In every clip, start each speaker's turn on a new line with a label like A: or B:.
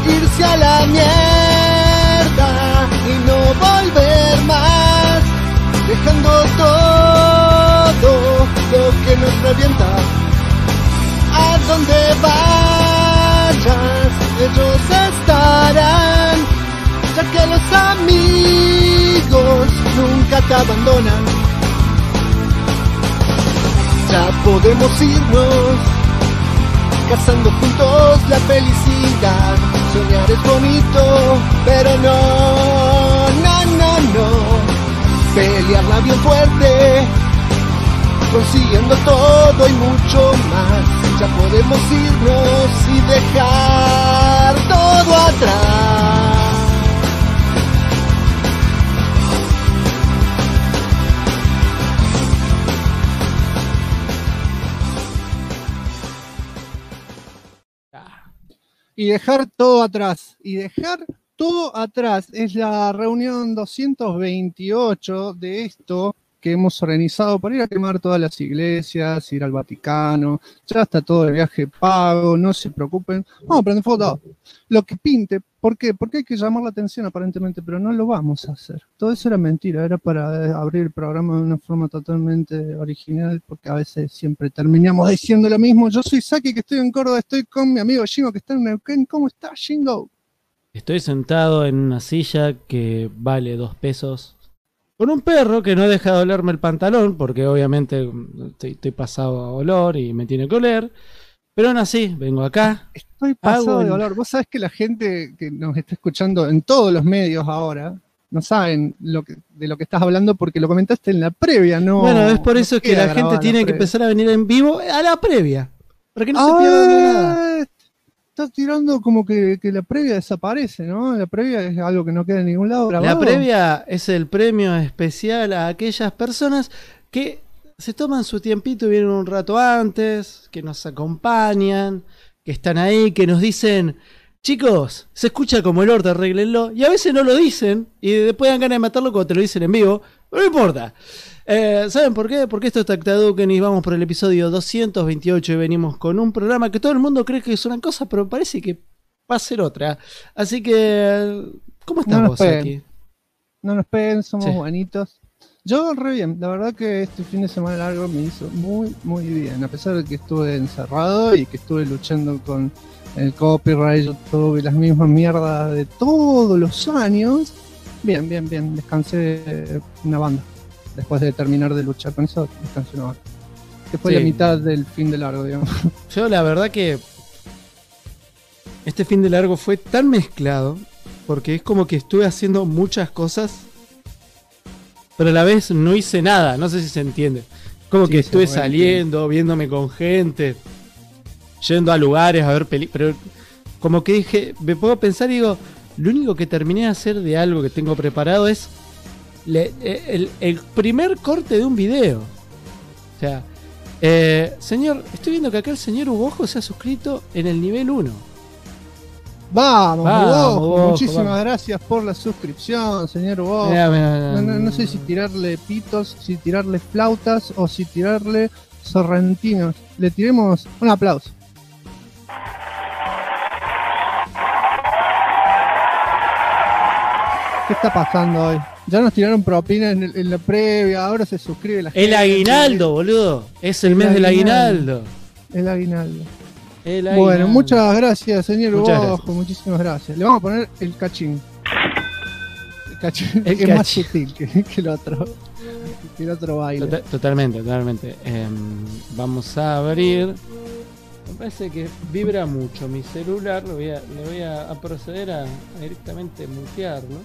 A: irse a la mierda y no volver más, dejando todo lo que nos revienta. A donde vayas, ellos estarán, ya que los amigos nunca te abandonan. Ya podemos irnos, cazando juntos la felicidad. Soñar es bonito, pero no. Pelearla bien fuerte, consiguiendo todo y mucho más. Ya podemos irnos y dejar todo atrás. Y dejar todo atrás. Y dejar todo atrás es la reunión 228 de esto que hemos organizado para ir a quemar todas las iglesias, ir al Vaticano. Ya está todo el viaje pago, no se preocupen. Vamos a prender foto. Lo que pinte. ¿Por qué? Porque hay que llamar la atención aparentemente, pero no lo vamos a hacer. Todo eso era mentira, era para abrir el programa de una forma totalmente original, porque a veces siempre terminamos diciendo lo mismo. Yo soy Saki, que estoy en Córdoba, estoy con mi amigo Jingo, que está en Neuquén. ¿Cómo está, Jingo?
B: Estoy sentado en una silla que vale 2 pesos. Con un perro que no deja de olerme el pantalón, porque obviamente estoy pasado a olor y me tiene que oler. Pero aún así, vengo acá.
A: Estoy pasado de olor. Vos sabés que la gente que nos está escuchando en todos los medios ahora no saben de lo que estás hablando porque lo comentaste en la previa, ¿no?
B: Bueno, es por eso que la gente tiene que empezar a venir en vivo a la previa. Para que no se pierdan de nada.
A: Estás tirando como que la previa desaparece, ¿no? La previa es algo que no queda en ningún lado grabado.
B: La previa es el premio especial a aquellas personas que se toman su tiempito y vienen un rato antes, que nos acompañan, que están ahí, que nos dicen, chicos, se escucha como el orto, arréglenlo, y a veces no lo dicen, y después dan ganas de matarlo cuando te lo dicen en vivo, pero no importa. ¿Saben por qué? Porque esto es Tactaduken y vamos por el episodio 228 y venimos con un programa que todo el mundo cree que es una cosa, pero parece que va a ser otra. Así que, ¿cómo estás vos aquí?
A: No nos peguen, somos bonitos. Yo re bien, la verdad que este fin de semana largo me hizo muy, muy bien. A pesar de que estuve encerrado y que estuve luchando con el copyright, yo tuve las mismas mierdas de todos los años. Bien, descansé una banda. Después de terminar de luchar con eso, descansé una banda. Que fue la mitad del fin de largo, digamos.
B: Yo la verdad que este fin de largo fue tan mezclado, porque es como que estuve haciendo muchas cosas, pero a la vez no hice nada, no sé si se entiende. Como que estuve saliendo, viéndome con gente, yendo a lugares a ver películas, pero como que dije, me puedo pensar y digo, lo único que terminé de hacer de algo que tengo preparado es el primer corte de un video. O sea, señor, estoy viendo que acá el señor Hugo se ha suscrito en el nivel 1.
A: Vamos, Hugo. Muchísimas gracias por la suscripción, señor Hugo. No sé si tirarle pitos, si tirarle flautas o si tirarle sorrentinos. Le tiremos un aplauso. ¿Qué está pasando hoy? Ya nos tiraron propina en la previa, ahora se suscribe la gente.
B: El aguinaldo, boludo. Es el mes del aguinaldo.
A: El aguinaldo. Bueno, muchas gracias, señor Hugo. Muchísimas gracias. Le vamos a poner el cachín. El cachín es más sutil que el otro. Que el otro baile.
B: Totalmente. Vamos a abrir. Me parece que vibra mucho mi celular. Le voy a proceder a directamente mutearlo.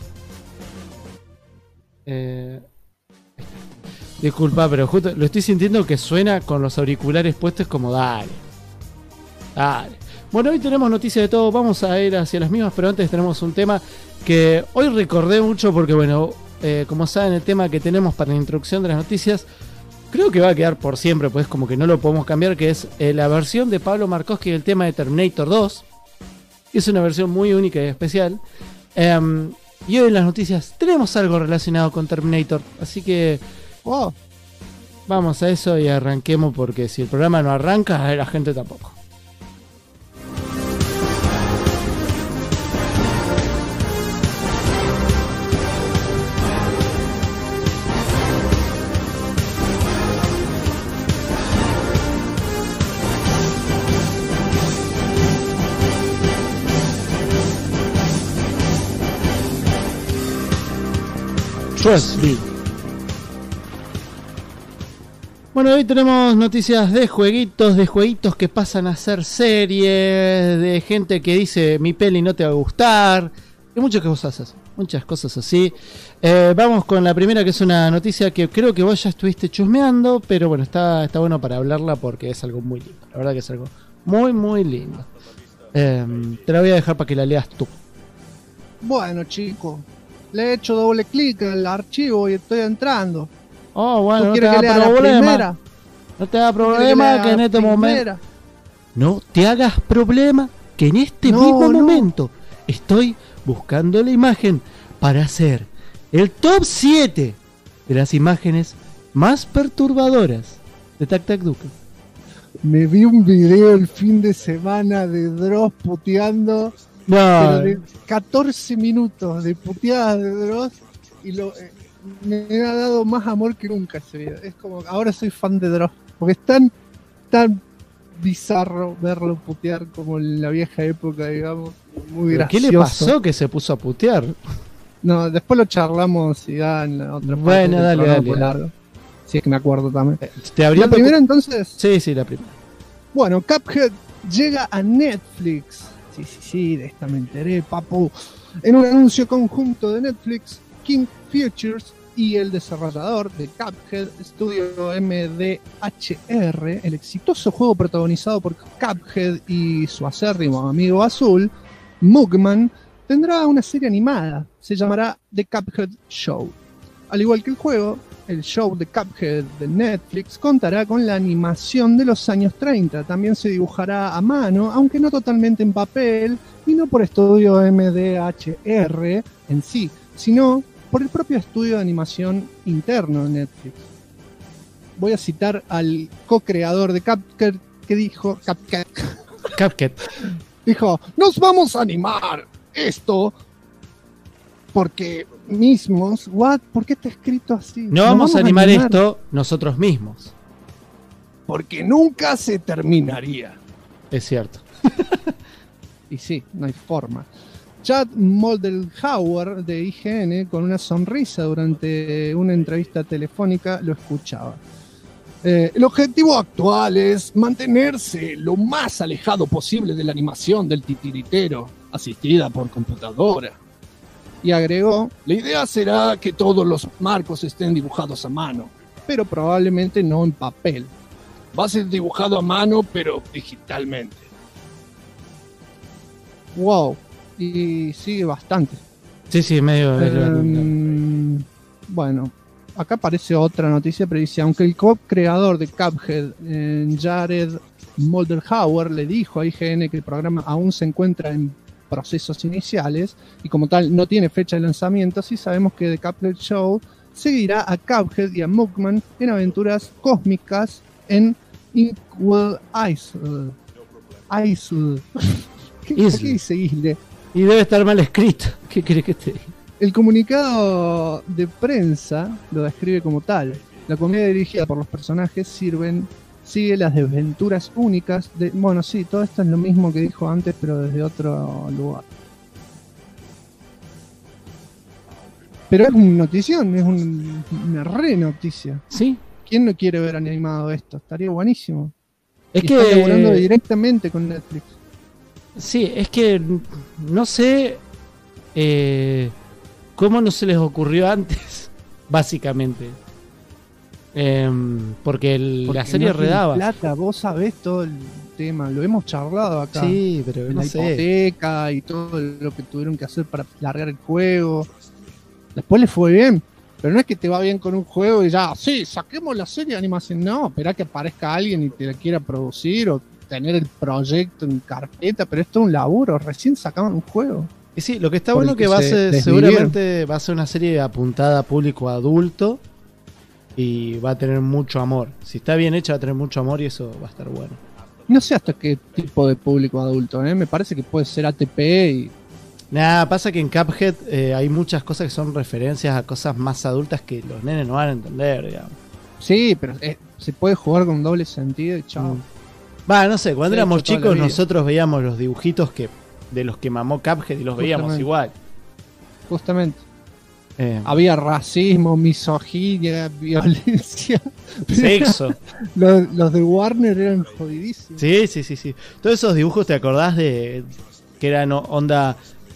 B: Disculpa, pero justo lo estoy sintiendo que suena con los auriculares puestos como dale. Bueno, hoy tenemos noticias de todo, vamos a ir hacia las mismas, pero antes tenemos un tema que hoy recordé mucho porque bueno, como saben, el tema que tenemos para la introducción de las noticias creo que va a quedar por siempre, pues como que no lo podemos cambiar, que es la versión de Pablo Markowski del tema de Terminator 2. Es una versión muy única y especial. Y hoy en las noticias tenemos algo relacionado con Terminator, así que vamos a eso y arranquemos, porque si el programa no arranca, la gente tampoco. Trust me. Bueno, hoy tenemos noticias de jueguitos que pasan a ser series, de gente que dice mi peli no te va a gustar, y muchas cosas así. Vamos con la primera, que es una noticia que creo que vos ya estuviste chusmeando, pero bueno, está bueno para hablarla porque es algo muy lindo. La verdad que es algo muy, muy lindo. Te la voy a dejar para que la leas tú.
A: Bueno, chico, le he hecho doble clic al archivo y estoy entrando.
B: Oh, bueno,
A: no te haga problema.
B: No te hagas problema que en este momento. No te hagas problema que en este mismo momento estoy buscando la imagen para hacer el top 7 de las imágenes más perturbadoras de Tac Tac Duke.
A: Me vi un video el fin de semana de Dross puteando. Pero de 14 minutos de puteadas de Dross y me ha dado más amor que nunca ese video. Es como, ahora soy fan de Dross, porque es tan bizarro verlo putear como en la vieja época, digamos. Muy gracioso.
B: ¿Qué le pasó que se puso a putear?
A: No, después lo charlamos y ya en la otra parte.
B: Bueno, dale.
A: Si es que me acuerdo también.
B: ¿La
A: primera entonces?
B: Sí, la primera.
A: Bueno, Cuphead llega a Netflix. Sí, de esta me enteré, papu. En un anuncio conjunto de Netflix, King Features y el desarrollador de Cuphead, Studio MDHR, el exitoso juego protagonizado por Cuphead y su acérrimo amigo azul, Mugman, tendrá una serie animada. Se llamará The Cuphead Show. Al igual que el juego, el show de Cuphead de Netflix contará con la animación de los años 30. También se dibujará a mano, aunque no totalmente en papel, y no por estudio MDHR en sí, sino por el propio estudio de animación interno de Netflix. Voy a citar al co-creador de Cuphead que dijo...
B: Cuphead.
A: Dijo, nos vamos a animar esto porque mismos, ¿por qué está escrito así?
B: No vamos a animar esto nosotros mismos.
A: Porque nunca se terminaría.
B: Es cierto.
A: Y sí, no hay forma. Chad Moldenhauer de IGN, con una sonrisa durante una entrevista telefónica, lo escuchaba. El objetivo actual es mantenerse lo más alejado posible de la animación del titiritero, asistida por computadora. Y agregó, la idea será que todos los marcos estén dibujados a mano, pero probablemente no en papel. Va a ser dibujado a mano, pero digitalmente. Wow, y sigue bastante.
B: Sí, medio...
A: Bueno, acá aparece otra noticia, pero dice, aunque el co-creador de Cuphead, Jared Moldenhauer, le dijo a IGN que el programa aún se encuentra en procesos iniciales y como tal no tiene fecha de lanzamiento, sí sabemos que The Cuphead Show seguirá a Cuphead y a Mugman en aventuras cósmicas en Inkwell Isle. ¿Qué dice Isle?
B: Y debe estar mal escrito. ¿Qué crees que te diga?
A: El comunicado de prensa lo describe como tal. La comedia dirigida por los personajes sigue las desventuras únicas de... Bueno, sí, todo esto es lo mismo que dijo antes, pero desde otro lugar. Pero es una notición, es una re noticia.
B: ¿Sí?
A: ¿Quién no quiere ver animado esto? Estaría buenísimo.
B: Es
A: y
B: que...
A: están laburando directamente con Netflix.
B: Sí, es que no sé cómo no se les ocurrió antes, básicamente. Porque la serie no redaba.
A: Plata, vos sabés todo el tema, lo hemos charlado acá.
B: Sí, pero no
A: la hipoteca y todo lo que tuvieron que hacer para largar el juego. Después les fue bien, pero no es que te va bien con un juego y ya, sí, saquemos la serie de animación. No, esperá que aparezca alguien y te la quiera producir o tener el proyecto en carpeta, pero esto es un laburo, recién sacaban un juego.
B: Y sí, lo que está bueno que va a ser, seguramente va a ser una serie apuntada a público adulto y va a tener mucho amor. Si está bien hecha va a tener mucho amor y eso va a estar bueno.
A: No sé hasta qué tipo de público adulto, me parece que puede ser ATP y...
B: Nada, pasa que en Cuphead hay muchas cosas que son referencias a cosas más adultas que los nenes no van a entender, digamos.
A: Sí, pero se puede jugar con doble sentido y chao.
B: Va, no sé, cuando éramos chicos nosotros veíamos los dibujitos de los que mamó Cuphead y los veíamos igual.
A: Justamente. Había racismo, misoginia, violencia.
B: Sexo.
A: Los de Warner eran jodidísimos.
B: Sí. Todos esos dibujos, ¿te acordás de que eran onda?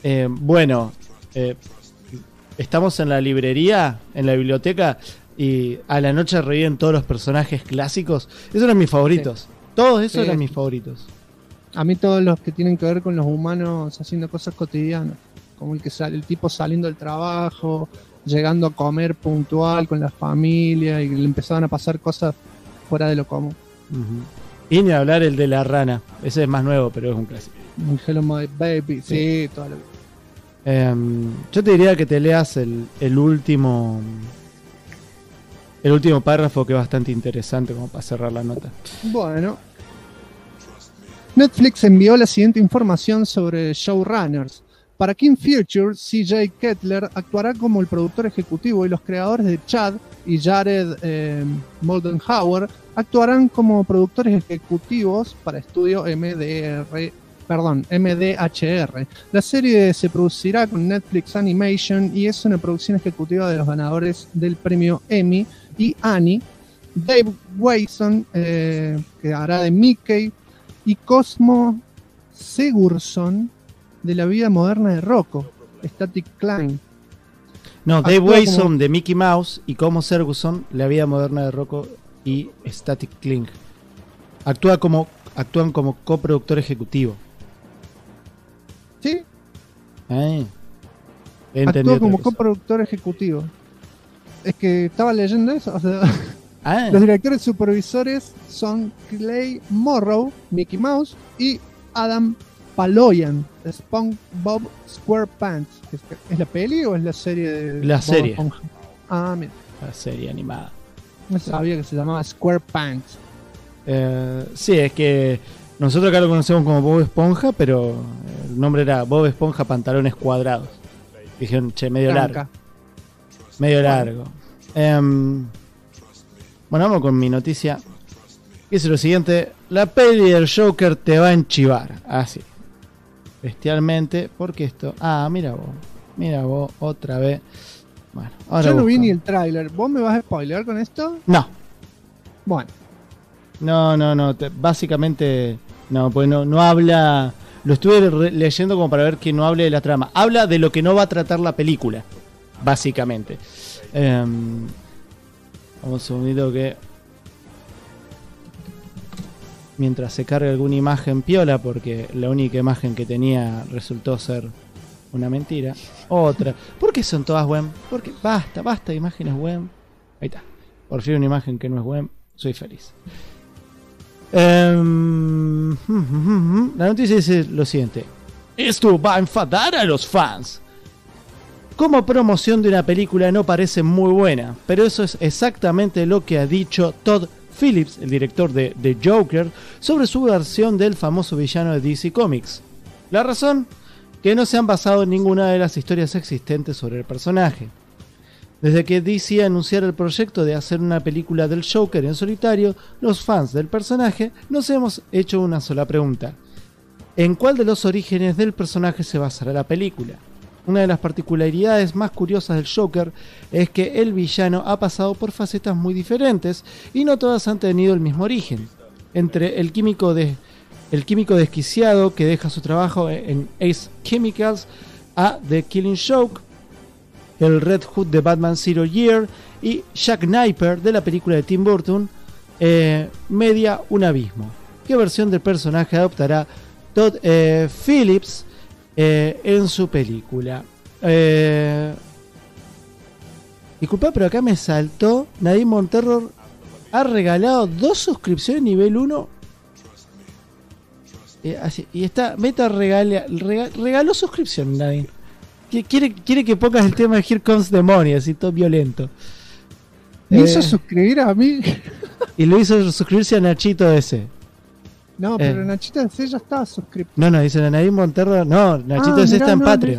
B: Estamos en la librería, en la biblioteca, y a la noche reviven todos los personajes clásicos. Esos eran mis favoritos. Sí. Todos esos eran mis favoritos.
A: A mí todos los que tienen que ver con los humanos haciendo cosas cotidianas. Como el tipo saliendo del trabajo, llegando a comer puntual con la familia, y le empezaban a pasar cosas fuera de lo común.
B: Y ni hablar el de la rana. Ese es más nuevo, pero es un clásico.
A: Hello My Baby, sí, todo lo
B: yo te diría que te leas el último párrafo, que es bastante interesante como para cerrar la nota.
A: Bueno, Netflix envió la siguiente información sobre showrunners. Para King Future, CJ Kettler actuará como el productor ejecutivo y los creadores de Chad y Jared Moldenhauer actuarán como productores ejecutivos para estudio MDHR. La serie se producirá con Netflix Animation y es una producción ejecutiva de los ganadores del premio Emmy y Annie, Dave Wasson, que hará de Mickey, y Cosmo Sigurdsson, de La vida moderna de Rocco, Static Cling.
B: No, Dave Wasson de Mickey Mouse y Cosmo Sigurdsson, La vida moderna de Rocco y Static Cling. Actúan como coproductor ejecutivo.
A: ¿Sí? Actúa como coproductor ejecutivo. Es que estaba leyendo eso. O sea, los directores supervisores son Clay Morrow, Mickey Mouse, y Adam Paloyan, SpongeBob SquarePants. ¿Es la peli o es la serie de
B: la serie?
A: Mira.
B: La serie animada.
A: No sabía que se llamaba SquarePants.
B: Sí, es que nosotros acá lo conocemos como Bob Esponja, pero el nombre era Bob Esponja Pantalones Cuadrados. Dijeron, medio largo. Medio largo. Bueno, vamos con mi noticia. Dice lo siguiente: la peli del Joker te va a enchivar. Así. Bestialmente. Porque esto. Mira vos, otra vez. Bueno, ahora
A: yo no vi ni el tráiler. ¿Vos me vas a spoilear con esto?
B: No.
A: Bueno.
B: No. Básicamente, no, pues no habla. Lo estuve leyendo como para ver que no hable de la trama. Habla de lo que no va a tratar la película, básicamente. Vamos un segundito que. Mientras se carga alguna imagen piola, porque la única imagen que tenía resultó ser una mentira. Otra. ¿Por qué son todas web? Porque basta imágenes web. Ahí está. Por fin una imagen que no es web. Soy feliz. La noticia dice lo siguiente: esto va a enfadar a los fans. Como promoción de una película no parece muy buena, pero eso es exactamente lo que ha dicho Todd Phillips, el director de The Joker, sobre su versión del famoso villano de DC Comics. La razón: que no se han basado en ninguna de las historias existentes sobre el personaje. Desde que DC anunciara el proyecto de hacer una película del Joker en solitario, los fans del personaje nos hemos hecho una sola pregunta: ¿en cuál de los orígenes del personaje se basará la película? Una de las particularidades más curiosas del Joker es que el villano ha pasado por facetas muy diferentes y no todas han tenido el mismo origen. Entre el químico desquiciado que deja su trabajo en Ace Chemicals a The Killing Joke, el Red Hood de Batman Zero Year y Jack Napier de la película de Tim Burton, media un abismo. ¿Qué versión del personaje adoptará Todd Phillips en su película? Disculpa, pero acá me saltó. Nadine Monterror ha regalado 2 suscripciones nivel 1. Y está Meta regaló suscripción, Nadine. Quiere que pongas el tema de Here Comes the Money, así todo violento.
A: Me hizo suscribir a mí.
B: Y lo hizo suscribirse a Nachito ese.
A: No, pero Nachito ese ya estaba suscrito.
B: No, dice la Nadine Monterror. No, Nachito ese está en Patreon.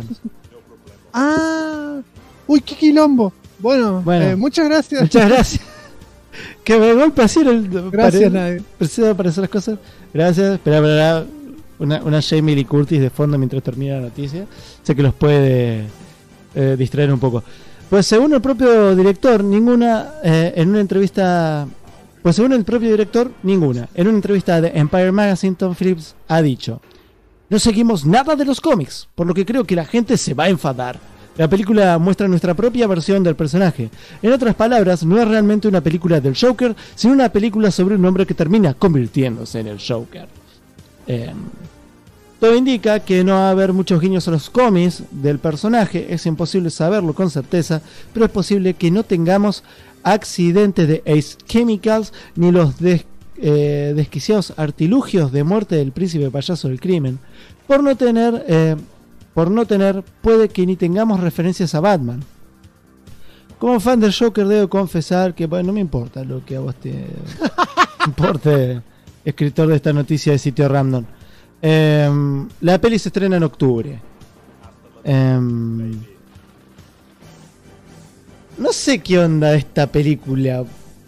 A: Uy, qué quilombo. Bueno, muchas gracias.
B: Muchas gracias. Que me golpe así
A: gracias, Nadine.
B: Precisa para hacer las cosas. Gracias. Espera. Una Jamie Lee Curtis de fondo mientras termina la noticia. Sé que los puede distraer un poco. Pues según el propio director, ninguna, en una entrevista... Pues según el propio director, ninguna. En una entrevista de Empire Magazine, Tom Phillips ha dicho: no seguimos nada de los cómics, por lo que creo que la gente se va a enfadar. La película muestra nuestra propia versión del personaje. En otras palabras, no es realmente una película del Joker, sino una película sobre un hombre que termina convirtiéndose en el Joker. Todo indica que no va a haber muchos guiños a los cómics del personaje, es imposible saberlo con certeza, pero es posible que no tengamos accidentes de Ace Chemicals ni los desquiciados artilugios de muerte del príncipe payaso del crimen. Por no tener, puede que ni tengamos referencias a Batman. Como fan del Joker debo confesar que bueno, no me importa lo que a vos te importe, escritor de esta noticia de sitio random. La peli se estrena en octubre. No sé qué onda esta película.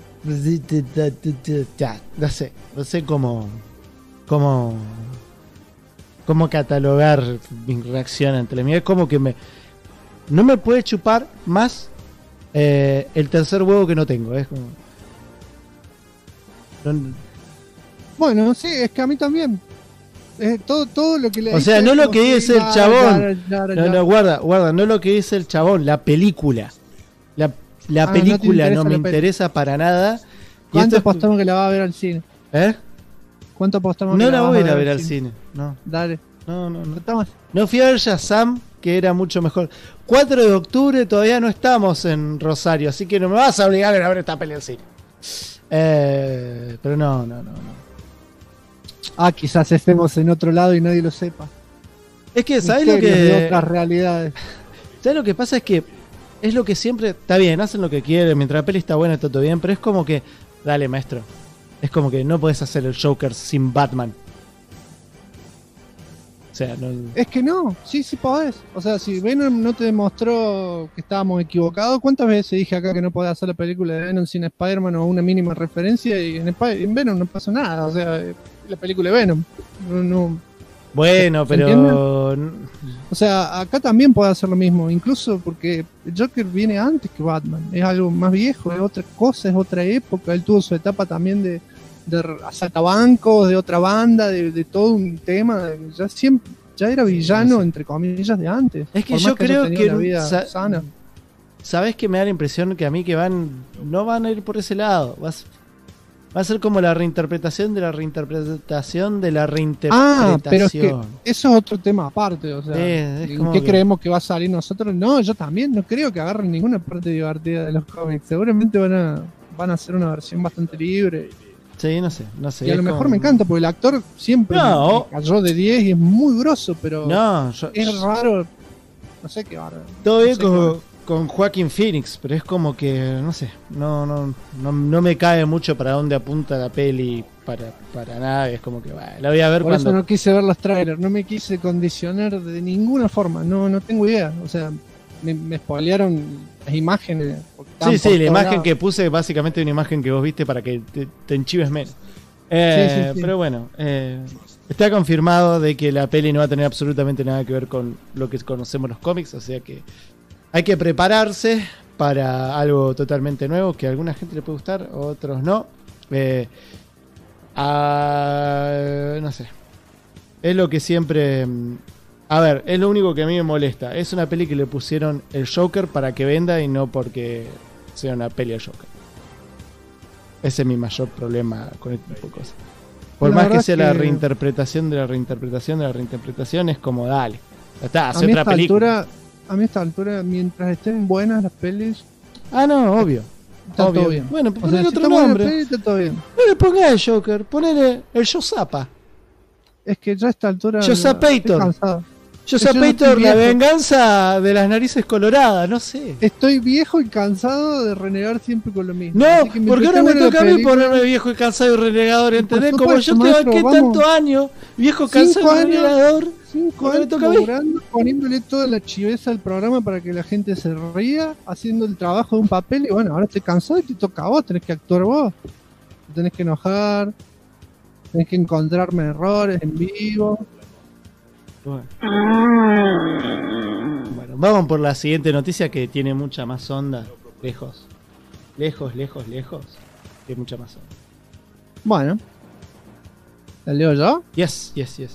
B: No sé cómo catalogar mi reacción ante la mía. Es como que no me puede chupar más el tercer huevo que no tengo. Es como...
A: Bueno, sí, es que a mí también. Todo lo que le...
B: O sea, no lo que dice el chabón. No, guarda, no lo que dice el chabón, la película. La película no me interesa para nada.
A: ¿Cuánto apostamos que la va a ver al cine? ¿Cuánto apostamos que
B: la voy a ir a ver al cine? No.
A: Dale.
B: No. No fui a ver Shazam, que era mucho mejor. 4 de octubre todavía no estamos en Rosario, así que no me vas a obligar a ver esta peli al cine. Pero no.
A: Quizás estemos en otro lado y nadie lo sepa.
B: Es que, ¿sabes lo que...?
A: De otras realidades.
B: ¿Sabes lo que pasa? Es que es lo que siempre... Está bien, hacen lo que quieren, mientras la peli está buena está todo bien, pero es como que... Dale, maestro. Es como que no puedes hacer el Joker sin Batman. O sea, no...
A: Es que no, sí podés. O sea, si Venom no te demostró que estábamos equivocados, ¿cuántas veces dije acá que no podés hacer la película de Venom sin Spider-Man o una mínima referencia? Y en Venom no pasó nada. O sea, la película de Venom. No.
B: Bueno, pero...
A: O sea, acá también puede hacer lo mismo, incluso porque el Joker viene antes que Batman, es algo más viejo, es otra cosa, es otra época. Él tuvo su etapa también de asaltabancos, de otra banda, de todo un tema, ya era villano, entre comillas, de antes.
B: Es que yo creo que
A: una vida sana.
B: ¿Sabes que me da la impresión que a mí que no van a ir por ese lado? Va a ser como la reinterpretación de la reinterpretación de la reinterpretación.
A: Pero es que eso es otro tema aparte. O sea, ¿en qué creemos que va a salir nosotros? No, yo también no creo que agarren ninguna parte divertida de los cómics. Seguramente van a hacer una versión bastante libre.
B: Sí, no sé.
A: Y a lo mejor me encanta, porque el actor siempre me cayó de 10 y es muy grosso, pero es raro. No sé qué bárbaro.
B: Todo bien con Joaquin Phoenix, pero es como que, no sé, no me cae mucho para dónde apunta la peli, para nada, es como que, la voy a ver
A: Por eso no quise ver los trailers, no me quise condicionar de ninguna forma, no tengo idea, o sea, me spoilearon las imágenes.
B: Sí, la imagen que puse es básicamente una imagen que vos viste para que te enchives menos. Sí. Pero bueno, está confirmado de que la peli no va a tener absolutamente nada que ver con lo que conocemos los cómics, o sea que hay que prepararse para algo totalmente nuevo, que a alguna gente le puede gustar, a otros no. No sé. Es lo que siempre... A ver, es lo único que a mí me molesta. Es una peli que le pusieron el Joker para que venda y no porque sea una peli del Joker. Ese es mi mayor problema con este tipo de cosas. Por más que sea la reinterpretación de la reinterpretación de la reinterpretación, es como, dale. Ya está, hace otra película.
A: A mí a esta altura, mientras estén buenas las pelis...
B: no, obvio.
A: Está todo bien.
B: Bueno, ponle otro nombre.
A: Peli, está todo bien.
B: No le pongas el Joker, ponele el Josapa.
A: Es que ya a esta altura...
B: Josapator, la venganza de las narices coloradas, no sé.
A: Estoy viejo y cansado de renegar siempre con lo mismo.
B: No, porque ahora me toca a mí ponerme viejo y cansado y renegador, ¿entendés? Como yo te banqué tantos años, viejo, cansado y renegador.
A: 5 años laburando, poniéndole toda la chiveza al programa para que la gente se ría, haciendo el trabajo de un papel, y bueno, ahora estoy cansado y te toca a vos, tenés que actuar vos. Te tenés que enojar, tenés que encontrarme errores en vivo.
B: Bueno, Vamos por la siguiente noticia que tiene mucha más onda. Lejos. Lejos. Tiene mucha más onda.
A: Bueno. ¿La leo yo?
B: Yes.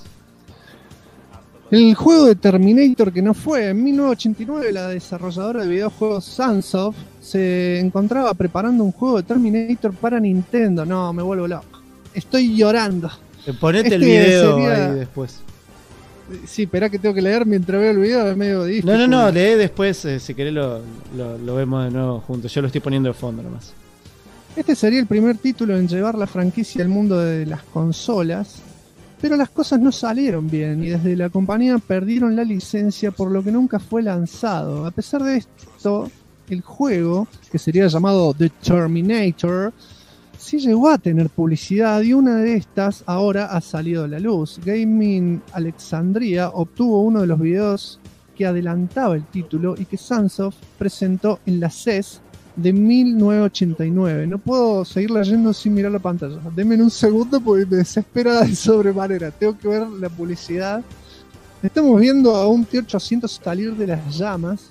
A: El juego de Terminator que no fue, en 1989 la desarrolladora de videojuegos Sunsoft se encontraba preparando un juego de Terminator para Nintendo. No, me vuelvo loco. Estoy llorando.
B: Ponete el video ahí después.
A: Sí, esperá que tengo que leer mientras veo el video, es medio difícil.
B: No, lee después, si querés lo vemos de nuevo juntos. Yo lo estoy poniendo de fondo nomás.
A: Este sería el primer título en llevar la franquicia al mundo de las consolas, pero las cosas no salieron bien y desde la compañía perdieron la licencia, por lo que nunca fue lanzado. A pesar de esto, el juego, que sería llamado The Terminator, sí llegó a tener publicidad y una de estas ahora ha salido a la luz. Gaming Alexandria obtuvo uno de los videos que adelantaba el título y que Sunsoft presentó en la CES de 1989. No puedo seguir leyendo sin mirar la pantalla. Denme un segundo porque me desespera de sobremanera. Tengo que ver la publicidad. Estamos viendo a un T-800 salir de las llamas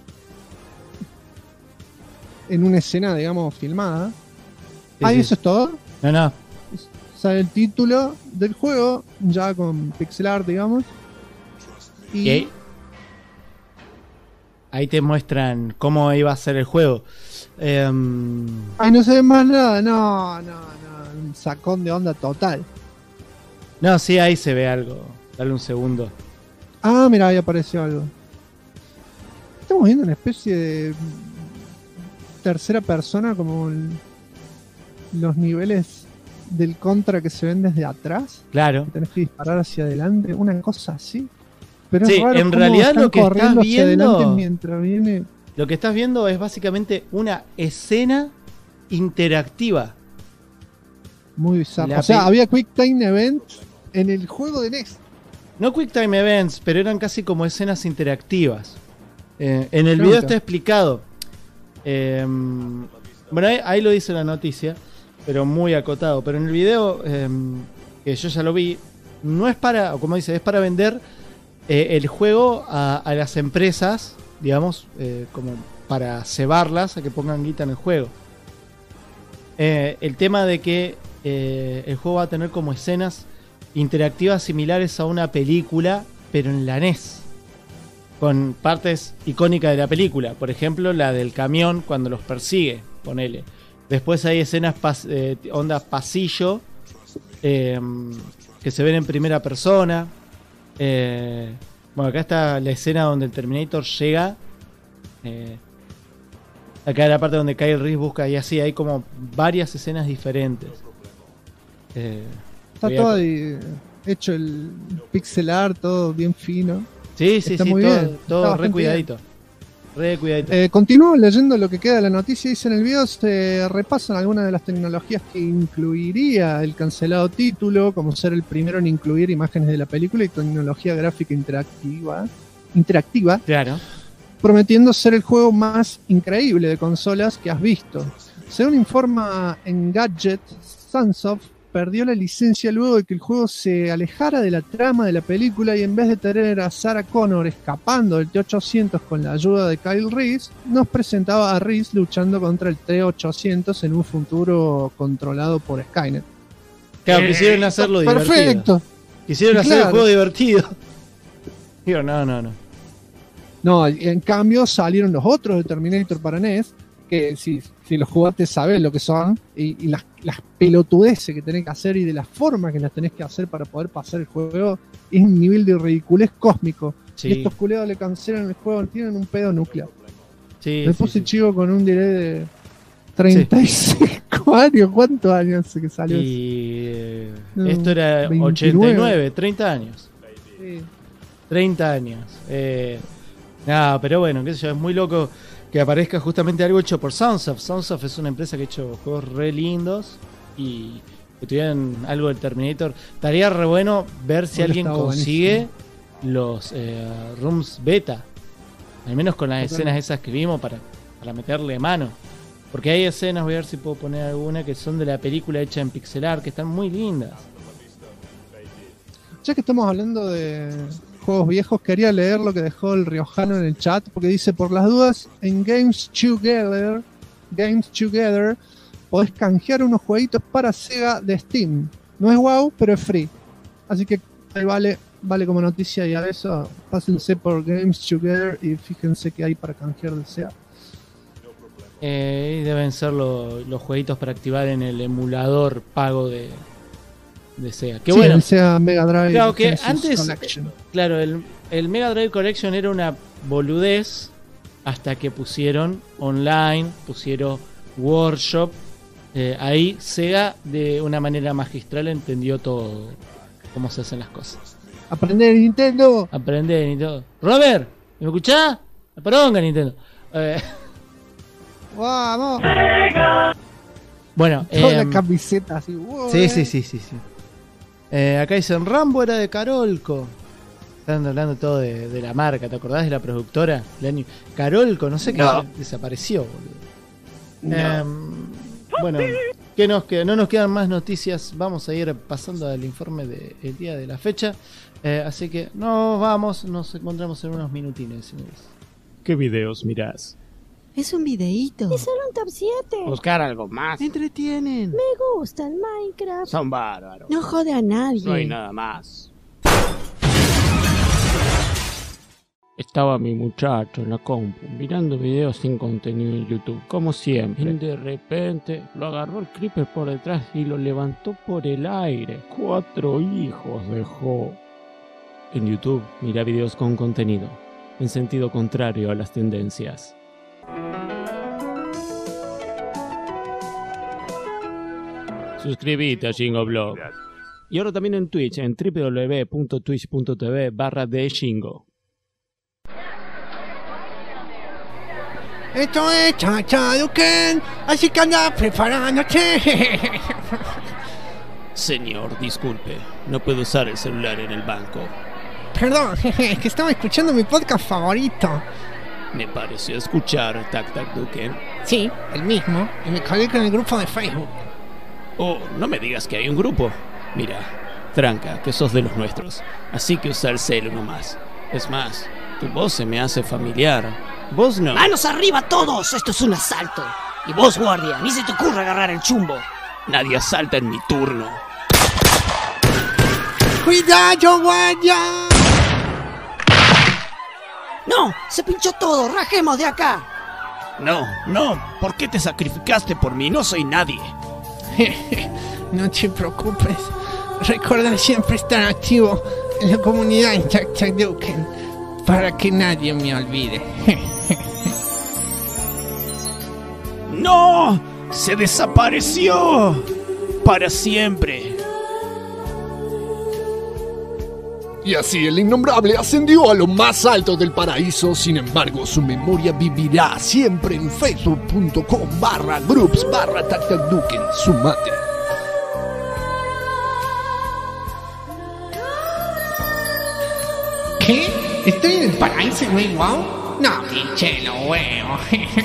A: en una escena, digamos, filmada.
B: Sí.
A: Eso es todo.
B: No.
A: Sale el título del juego, ya con pixel art, digamos. Y
B: ahí te muestran cómo iba a ser el juego.
A: no se ve más nada. No. Un sacón de onda total.
B: No, sí, ahí se ve algo. Dale un segundo.
A: Ah, mira, ahí apareció algo. Estamos viendo una especie de tercera persona, como los niveles del Contra que se ven desde atrás.
B: Claro.
A: Tenés que disparar hacia adelante, una cosa así. Pero
B: sí,
A: es raro
B: en
A: cómo
B: realidad
A: están
B: lo que estás
A: corriendo hacia
B: viendo,
A: adelante mientras viene.
B: lo que estás viendo es básicamente una escena interactiva.
A: Muy bizarro. O sea, había Quick Time Events en el juego de NES.
B: No Quick Time Events, pero eran casi como escenas interactivas. En el video está explicado. Bueno, ahí lo dice la noticia, pero muy acotado. Pero en el video, que yo ya lo vi, no es para, como dice, es para vender el juego a las empresas, digamos, como para cebarlas a que pongan guita en el juego. El tema de que el juego va a tener como escenas interactivas similares a una película, pero en la NES, con partes icónicas de la película. Por ejemplo, la del camión cuando los persigue, ponele. Después hay escenas onda pasillo, que se ven en primera persona. Bueno, acá está la escena donde el Terminator llega. Acá la parte donde Kyle Reese busca, y así hay como varias escenas diferentes.
A: Está todo hecho el pixel art, todo bien fino.
B: Sí,
A: está muy bien.
B: Todo re cuidadito.
A: Continúo leyendo lo que queda de la noticia. Dice: en el video se repasan algunas de las tecnologías que incluiría el cancelado título, como ser el primero en incluir imágenes de la película y tecnología gráfica interactiva,
B: claro,
A: prometiendo ser el juego más increíble de consolas que has visto. Según informa Engadget, Sunsoft perdió la licencia luego de que el juego se alejara de la trama de la película y en vez de tener a Sarah Connor escapando del T-800 con la ayuda de Kyle Reese, nos presentaba a Reese luchando contra el T-800 en un futuro controlado por Skynet.
B: Claro, quisieron hacerlo divertido.
A: Perfecto.
B: Quisieron hacer el juego divertido. Digo, no.
A: No, en cambio salieron los otros de Terminator para NES, que si los jugaste sabés lo que son, y las pelotudeces que tenés que hacer y de la forma que las tenés que hacer para poder pasar el juego, es un nivel de ridiculez cósmico. Sí. Y estos culeados le cancelan el juego, tienen un pedo nuclear.
B: Sí,
A: me puse chivo con un delay de 35 años. ¿Cuántos años hace que salió?
B: Y esto era 29. 89, 30 años.
A: Sí.
B: 30 años. Nada, pero bueno, qué sé yo, es muy loco que aparezca justamente algo hecho por Sunsoft. Sunsoft es una empresa que ha hecho juegos re lindos y que tuvieran algo del Terminator. Estaría re bueno ver si alguien consigue los rooms beta, al menos con las escenas esas que vimos para meterle mano, porque hay escenas, voy a ver si puedo poner alguna, que son de la película hecha en pixel art, que están muy lindas.
A: Ya que estamos hablando de juegos viejos. Quería leer lo que dejó el riojano en el chat, porque dice, por las dudas, en Games Together podés canjear unos jueguitos para Sega de Steam. No es wow, pero es free. Así que ahí vale como noticia, y a eso pásense por Games Together y fíjense que hay para canjear de Sega.
B: Deben ser los jueguitos para activar en el emulador pago de Sega. Que
A: sí,
B: bueno,
A: el Sega Mega Drive.
B: claro que
A: Genesis
B: antes,
A: Collection.
B: claro, el Mega Drive Collection era una boludez hasta que pusieron online, pusieron Workshop. Ahí Sega de una manera magistral entendió todo, cómo se hacen las cosas.
A: Aprender Nintendo.
B: Aprender Nintendo. Robert, ¿me escuchás? La poronga Nintendo.
A: Vamos.
B: Bueno,
A: Toda la camiseta así. Wow,
B: sí. Acá dicen Rambo era de Carolco. Están hablando todo de la marca, ¿te acordás de la productora? Carolco, no sé qué, desapareció, boludo. Bueno, ¿qué nos queda? No nos quedan más noticias. Vamos a ir pasando al informe del día de la fecha. Así que nos encontramos en unos minutines, señores.
C: ¿Qué videos mirás?
D: Es un videíto.
E: Es solo un top 7.
C: Buscar algo más.
D: Me entretienen.
E: Me gusta el Minecraft.
C: Son bárbaros.
D: No jode a nadie.
C: No hay nada más. Estaba mi muchacho en la compu mirando videos sin contenido en YouTube, como siempre. Y de repente lo agarró el creeper por detrás y lo levantó por el aire. 4 hijos dejó. En YouTube, mira videos con contenido, en sentido contrario a las tendencias. Suscríbete a Shingo Y ahora también en Twitch, en www.twitch.tv/theshingo.
A: Esto es Chachaduken, así que anda preparándote.
C: Señor, disculpe, no puedo usar el celular en el banco.
A: Perdón, es que estaba escuchando mi podcast favorito.
C: Me pareció escuchar Tac Tac Duken.
A: Sí, el mismo, y me colgué con el grupo de Facebook.
C: Oh, no me digas que hay un grupo. Mira, tranca, que sos de los nuestros, así que usa el celu nomás. Es más, tu voz se me hace familiar. Vos no.
F: ¡Manos arriba todos! Esto es un asalto. Y vos, guardia, ni se te ocurra agarrar el chumbo.
C: Nadie asalta en mi turno.
A: ¡Cuidado, guardia!
F: ¡No! ¡Se pinchó todo! ¡Rajemos de acá!
C: No, ¿por qué te sacrificaste por mí? No soy nadie.
A: No te preocupes. Recuerda siempre estar activo en la comunidad en Chachaduken para que nadie me olvide.
C: ¡No! ¡Se desapareció! ¡Para siempre!
G: Y así el innombrable ascendió a lo más alto del paraíso. Sin embargo, su memoria vivirá siempre en facebook.com/groups/tactacduken. Sumate.
A: ¿Qué? ¿Estoy en el paraíso y no hay wow? No, pinche lo huevo.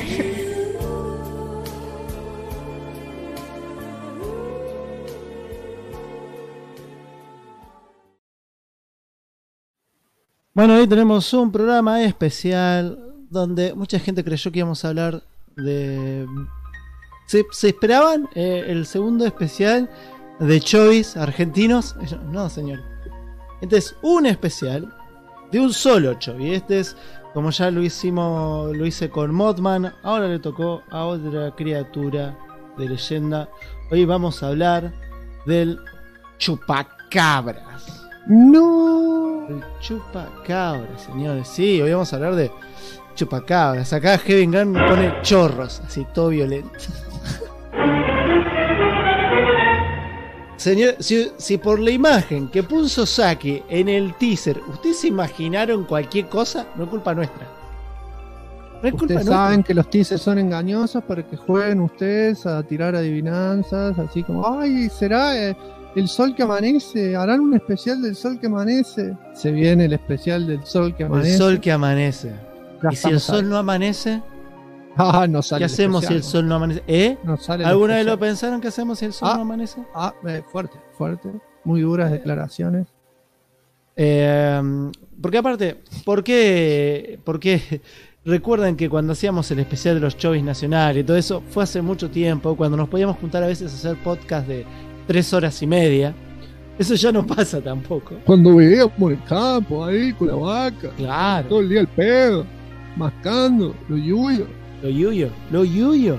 B: Bueno, hoy tenemos un programa especial donde mucha gente creyó que íbamos a hablar de... ¿Se esperaban el segundo especial de chovis argentinos? No, señor. Este es un especial de un solo chovi. Este es, como ya lo hice con Mothman, ahora le tocó a otra criatura de leyenda. Hoy vamos a hablar del chupacabras.
A: No.
B: El chupacabras, señores. Sí, hoy vamos a hablar de chupacabras. Acá Kevin Gunn me pone chorros, así todo violento. Señor, si por la imagen que puso Saki en el teaser, ¿ustedes se imaginaron cualquier cosa? No es culpa nuestra. No es culpa
A: Ustedes
B: nuestra.
A: saben que los teasers son engañosos para que jueguen ustedes a tirar adivinanzas, así como, ay, ¿será el sol que amanece? ¿Harán un especial del sol que amanece? Se viene el especial del sol que amanece.
B: El sol que amanece.
A: Ya
B: ¿Y si el
A: estamos
B: sol
A: ahí.
B: no amanece?
A: No sale
B: ¿Qué
A: el
B: hacemos si el
A: especial,
B: sol no amanece?
A: no sale el
B: ¿Alguna vez
A: especial.
B: lo pensaron? ¿Qué hacemos si el sol no amanece?
A: Fuerte, muy duras declaraciones.
B: Porque aparte, ¿por qué recuerdan que cuando hacíamos el especial de los chovis nacionales y todo eso, fue hace mucho tiempo, cuando nos podíamos juntar a veces a hacer podcast de 3 horas y media? Eso ya no pasa tampoco.
A: Cuando vivíamos en el campo, ahí con la vaca.
B: Claro.
A: Todo el día el pedo, mascando, los yuyos.
B: Lo yuyo.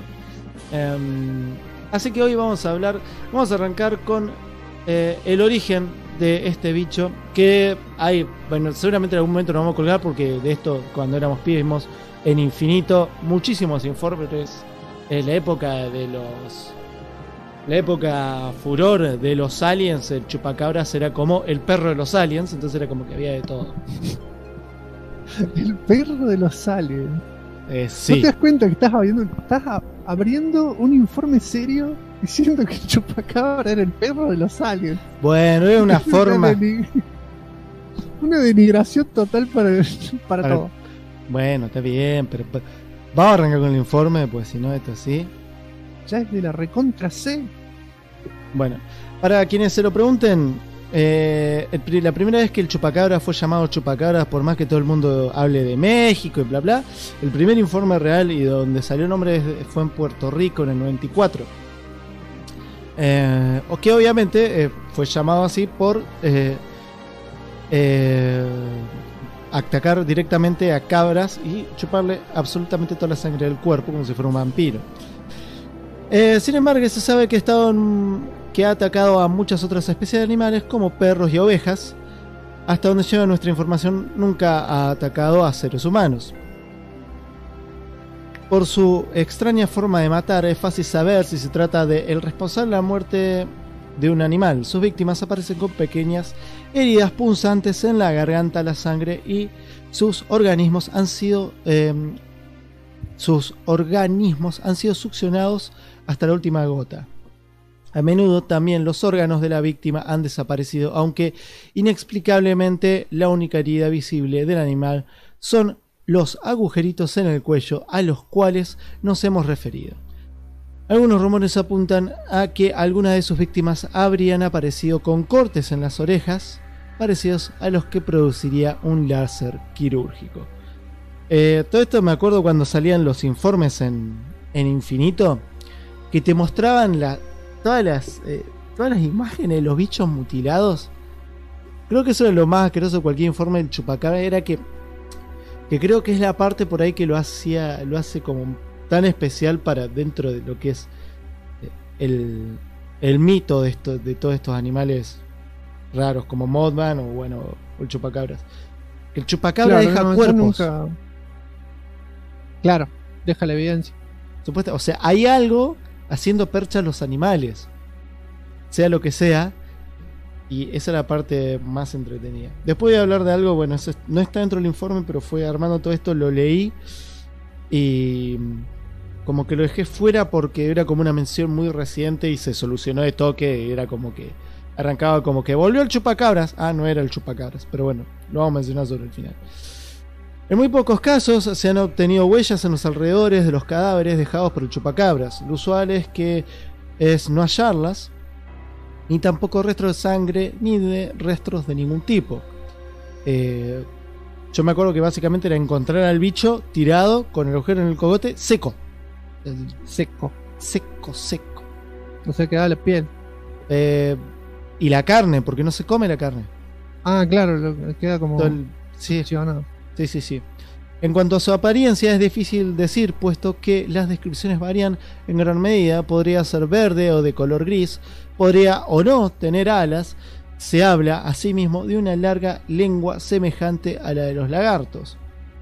B: Así que hoy vamos a arrancar con el origen de este bicho, que hay, bueno, seguramente en algún momento nos vamos a colgar, porque de esto, cuando éramos pibes, vimos en infinito muchísimos informes. La época furor de los aliens, el chupacabras era como el perro de los aliens, entonces era como que había de todo.
A: El perro de los aliens.
B: Sí.
A: ¿No te das cuenta que estás abriendo un informe serio diciendo que el chupacabra era el perro de los aliens?
B: Bueno, era una forma.
A: Una denigración total para todo.
B: Bueno, está bien, pero vamos a arrancar con el informe, pues si no, esto sí.
A: Ya es de la recontra C.
B: Bueno, para quienes se lo pregunten, la primera vez que el chupacabra fue llamado chupacabras, por más que todo el mundo hable de México y bla bla, el primer informe real y donde salió el nombre fue en Puerto Rico en el 94. O que obviamente fue llamado así por atacar directamente a cabras y chuparle absolutamente toda la sangre del cuerpo como si fuera un vampiro. Sin embargo, se sabe que ha atacado a muchas otras especies de animales como perros y ovejas. Hasta donde llega nuestra información, nunca ha atacado a seres humanos. Por su extraña forma de matar, es fácil saber si se trata de el responsable de la muerte de un animal. Sus víctimas aparecen con pequeñas heridas punzantes en la garganta, la sangre, y sus organismos han sido succionados hasta la última gota. A menudo también los órganos de la víctima han desaparecido, aunque inexplicablemente la única herida visible del animal son los agujeritos en el cuello a los cuales nos hemos referido. Algunos rumores apuntan a que algunas de sus víctimas habrían aparecido con cortes en las orejas parecidos a los que produciría un láser quirúrgico. Todo esto me acuerdo cuando salían los informes en Infinito, que te mostraban todas las imágenes de los bichos mutilados. Creo que eso era lo más asqueroso de cualquier informe del chupacabra, era que creo que es la parte por ahí que lo hace como tan especial para dentro de lo que es el mito de todos estos animales raros como Mothman o el chupacabras. El chupacabra deja cuerpos.
A: Claro, deja la evidencia.
B: O sea, hay algo haciendo percha a los animales, sea lo que sea, y esa es la parte más entretenida. Después voy a hablar de algo, bueno, eso no está dentro del informe, pero fue armando todo esto, lo leí y como que lo dejé fuera porque era como una mención muy reciente y se solucionó de toque, era como que arrancaba como que volvió el chupacabras. No era el chupacabras, pero bueno, lo vamos a mencionar sobre el final. En muy pocos casos se han obtenido huellas en los alrededores de los cadáveres dejados por el chupacabras. Lo usual es no hallarlas, ni tampoco rastros de sangre, ni de restos de ningún tipo. Yo me acuerdo que básicamente era encontrar al bicho tirado con el agujero en el cogote, seco. Seco.
A: O sea, quedaba la piel.
B: Y la carne, porque no se come la carne.
A: Claro, queda como
B: sí. Sí. En cuanto a su apariencia es difícil decir, puesto que las descripciones varían en gran medida. Podría ser verde o de color gris, podría o no tener alas. Se habla asimismo de una larga lengua semejante a la de los lagartos.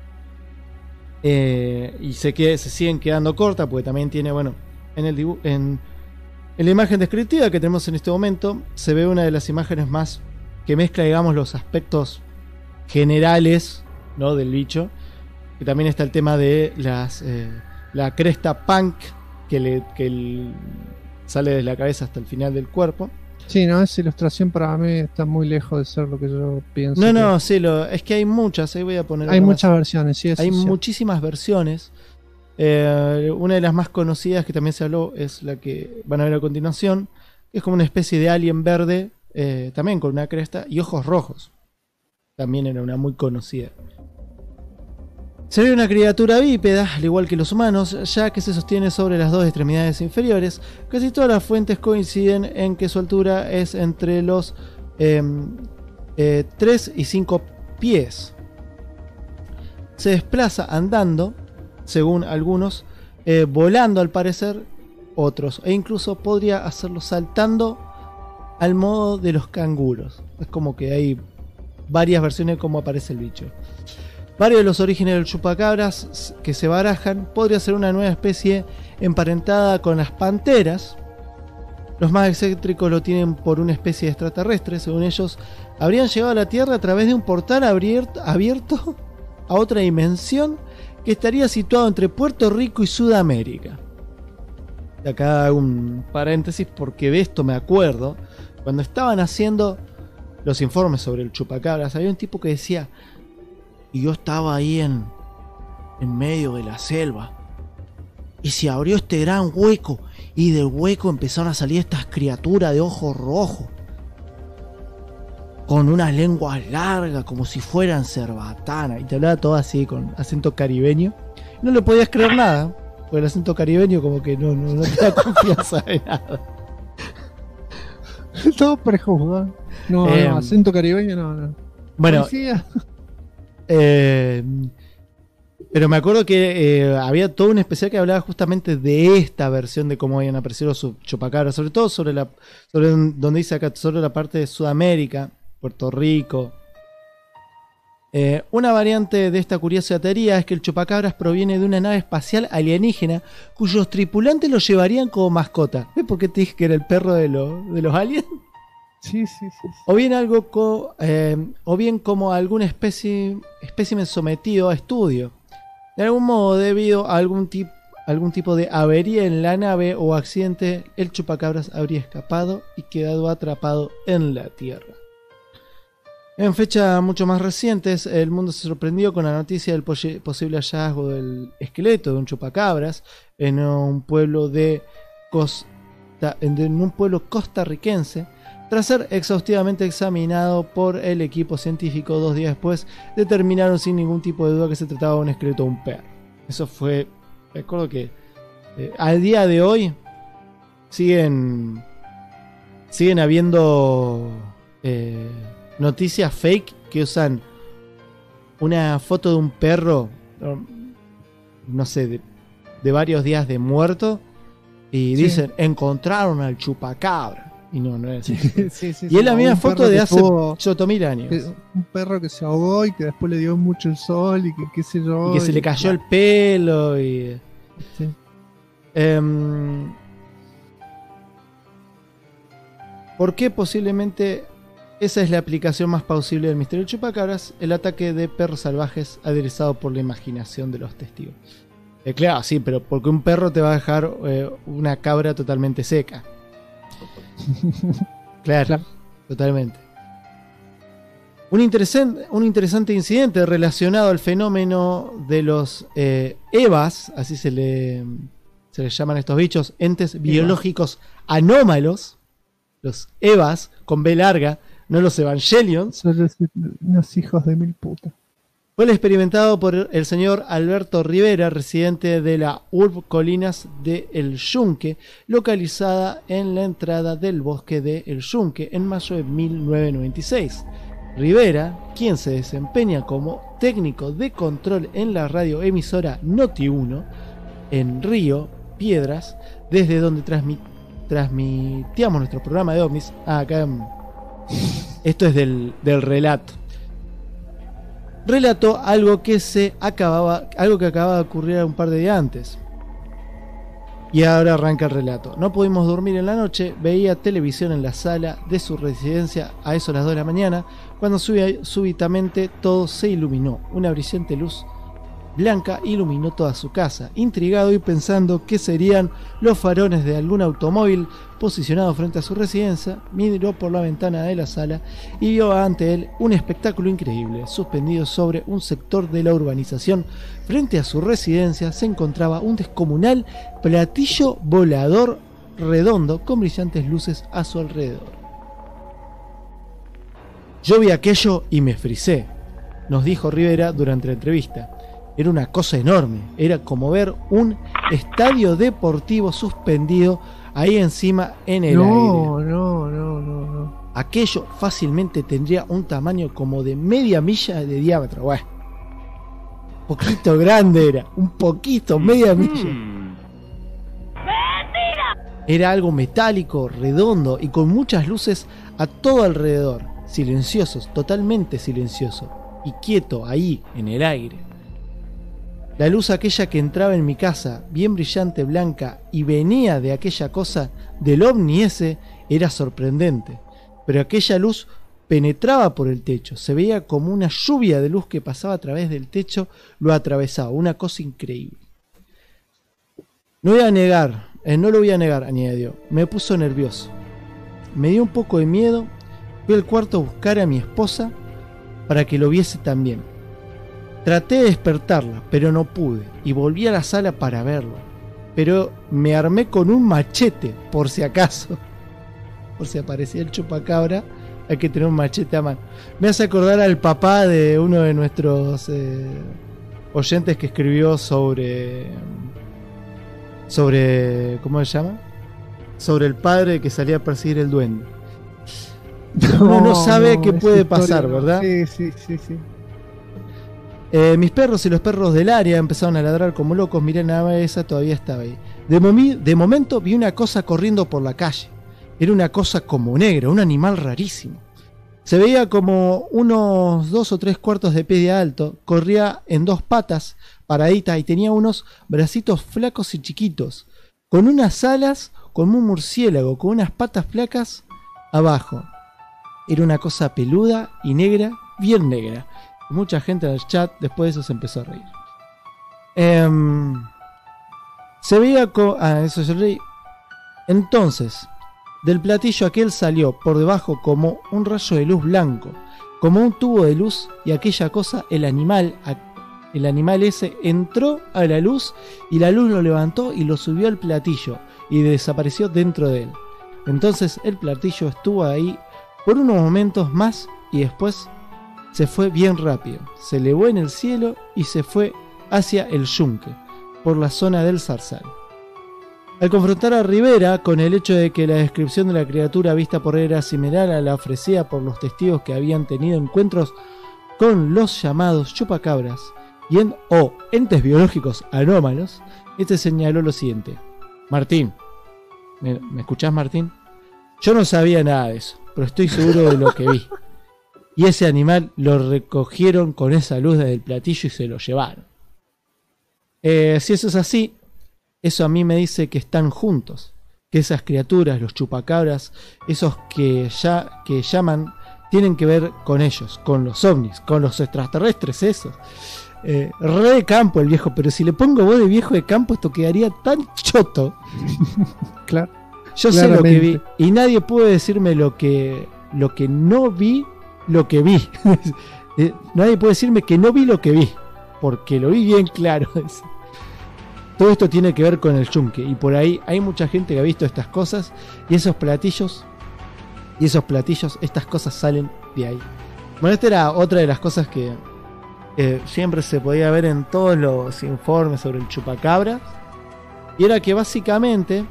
B: Y se siguen quedando cortas, porque también tiene, en la imagen descriptiva que tenemos en este momento, se ve una de las imágenes más que mezcla, digamos, los aspectos generales, ¿no?, del bicho. Que también está el tema de la cresta punk que sale de la cabeza hasta el final del cuerpo.
A: Sí, no, esa ilustración para mí está muy lejos de ser lo que yo pienso.
B: Sí, es que hay muchas, ahí voy a poner.
A: Hay muchas versiones, sí.
B: Hay muchísimas versiones. Una de las más conocidas que también se habló es la que van a ver a continuación. Es como una especie de alien verde, también con una cresta y ojos rojos. también era una muy conocida. Sería una criatura bípeda, al igual que los humanos, ya que se sostiene sobre las dos extremidades inferiores. Casi todas las fuentes coinciden en que su altura es entre los 3 y 5 pies. Se desplaza andando, según algunos, volando al parecer otros, e incluso podría hacerlo saltando al modo de los canguros. Es como que hay varias versiones de cómo aparece el bicho. Varios de los orígenes del chupacabras que se barajan podría ser una nueva especie emparentada con las panteras. Los más excéntricos lo tienen por una especie de extraterrestre. Según ellos, habrían llegado a la Tierra a través de un portal abierto a otra dimensión que estaría situado entre Puerto Rico y Sudamérica. Y acá hago un paréntesis porque de esto me acuerdo. Cuando estaban haciendo los informes sobre el chupacabras, había un tipo que decía: y yo estaba ahí en medio de la selva, y se abrió este gran hueco, y del hueco empezaron a salir estas criaturas de ojos rojos, con unas lenguas largas, como si fueran cerbatanas, y te hablaba todo así, con acento caribeño. No le podías creer nada, porque el acento caribeño como que no te da confianza de nada.
A: Todo prejuzgado. No, acento caribeño no.
B: Bueno,
A: Policía.
B: pero me acuerdo que había todo un especial que hablaba justamente de esta versión de cómo habían aparecido los chupacabras, sobre todo sobre donde dice acá, sobre la parte de Sudamérica, Puerto Rico. Una variante de esta curiosa teoría es que el chupacabras proviene de una nave espacial alienígena cuyos tripulantes lo llevarían como mascota. ¿Ves por qué te dije que era el perro de los aliens?
A: Sí.
B: O bien o bien como algún espécimen sometido a estudio. De algún modo, debido a algún tipo de avería en la nave o accidente, el chupacabras habría escapado y quedado atrapado en la Tierra. En fechas mucho más recientes, el mundo se sorprendió con la noticia del posible hallazgo del esqueleto de un chupacabras en un pueblo costarricense. Tras ser exhaustivamente examinado por el equipo científico 2 días después, determinaron sin ningún tipo de duda que se trataba de un esqueleto de un perro. Eso fue... Recuerdo que al día de hoy siguen habiendo noticias fake que usan una foto de un perro, no sé, de varios días de muerto, y dicen, encontraron al chupacabra. Y no es así.
A: Sí,
B: y es la misma foto de hace 8.000 años.
A: Un perro que se ahogó y que después le dio mucho el sol y que qué sé yo.
B: Y que se le cayó el pelo y...
A: Sí.
B: ¿Por qué posiblemente esa es la aplicación más plausible del misterio del chupacabras? El ataque de perros salvajes aderezado por la imaginación de los testigos. Claro, sí, pero porque un perro te va a dejar una cabra totalmente seca. Claro, totalmente. Un interesante incidente relacionado al fenómeno de los EVAs, así se les llaman estos bichos, entes biológicos anómalos, los EVAs con B larga, no los Evangelions.
A: Son unos hijos de mil putas.
B: Fue experimentado por el señor Alberto Rivera, residente de la URB Colinas de El Yunque, localizada en la entrada del bosque de El Yunque en mayo de 1996. Rivera, quien se desempeña como técnico de control en la radioemisora Noti1 en Río Piedras, desde donde transmitíamos nuestro programa de ovnis. Acá esto es del relato. Relató algo que acababa de ocurrir un par de días antes. Y ahora arranca el relato. No pudimos dormir en la noche, veía televisión en la sala de su residencia a eso a las 2 de la mañana, cuando súbitamente todo se iluminó. Una brillante luz blanca iluminó toda su casa. Intrigado y pensando que serían los farones de algún automóvil posicionado frente a su residencia, miró por la ventana de la sala y vio ante él un espectáculo increíble. Suspendido sobre un sector de la urbanización, frente a su residencia, se encontraba un descomunal platillo volador redondo con brillantes luces a su alrededor. Yo vi aquello y me frisé, nos dijo Rivera durante la entrevista. Era una cosa enorme, era como ver un estadio deportivo suspendido ahí encima en el aire.
A: No.
B: Aquello fácilmente tendría un tamaño como de media milla de diámetro. Bueno, poquito grande era, un poquito, media milla. Era algo metálico, redondo y con muchas luces a todo alrededor, silenciosos, totalmente silencioso y quieto ahí en el aire. La luz aquella que entraba en mi casa, bien brillante, blanca, y venía de aquella cosa del ovni ese, era sorprendente. Pero aquella luz penetraba por el techo, se veía como una lluvia de luz que pasaba a través del techo, lo atravesaba, una cosa increíble. No lo voy a negar, añadió, me puso nervioso. Me dio un poco de miedo, fui al cuarto a buscar a mi esposa para que lo viese también. Traté de despertarla, pero no pude, y volví a la sala para verlo. Pero me armé con un machete, por si acaso. Por si aparecía el chupacabra, hay que tener un machete a mano. Me hace acordar al papá de uno de nuestros oyentes que escribió sobre ¿cómo se llama? Sobre el padre que salía a perseguir el duende. Uno no sabe qué puede pasar, ¿verdad?
A: Sí.
B: Mis perros y los perros del área empezaron a ladrar como locos. Miré nada, esa todavía estaba ahí. De momento vi una cosa corriendo por la calle. Era una cosa como negra, un animal rarísimo. Se veía como unos 2 o 3 cuartos de pie de alto. Corría en 2 patas, paradita, y tenía unos bracitos flacos y chiquitos, con unas alas como un murciélago, con unas patas flacas abajo. Era una cosa peluda y negra, bien negra. Mucha gente en el chat después de eso se empezó a reír. Se veía eso yo leí. Entonces, del platillo aquel salió por debajo como un rayo de luz blanco, como un tubo de luz, y aquella cosa, el animal ese entró a la luz y la luz lo levantó y lo subió al platillo y desapareció dentro de él. Entonces el platillo estuvo ahí por unos momentos más y después se fue bien rápido, se elevó en el cielo y se fue hacia el yunque, por la zona del zarzal. Al confrontar a Rivera con el hecho de que la descripción de la criatura vista por él era similar a la ofrecida por los testigos que habían tenido encuentros con los llamados chupacabras o entes biológicos anómalos, este señaló lo siguiente: Martín, ¿me escuchás, Martín? Yo no sabía nada de eso, pero estoy seguro de lo que vi. Y ese animal lo recogieron con esa luz desde el platillo y se lo llevaron. Si eso es así, eso a mí me dice que están juntos, que esas criaturas, los chupacabras, esos que llaman, tienen que ver con ellos, con los ovnis, con los extraterrestres esos. Re de campo el viejo, pero si le pongo voz de viejo de campo esto quedaría tan choto.
A: Claro.
B: Yo sé lo que vi y nadie puede decirme lo que no vi, lo que vi. Nadie puede decirme que no vi lo que vi, porque lo vi bien claro. Todo esto tiene que ver con el yunque y por ahí hay mucha gente que ha visto estas cosas y esos platillos, estas cosas salen de ahí. Bueno, esta era otra de las cosas que siempre se podía ver en todos los informes sobre el chupacabra, y era que básicamente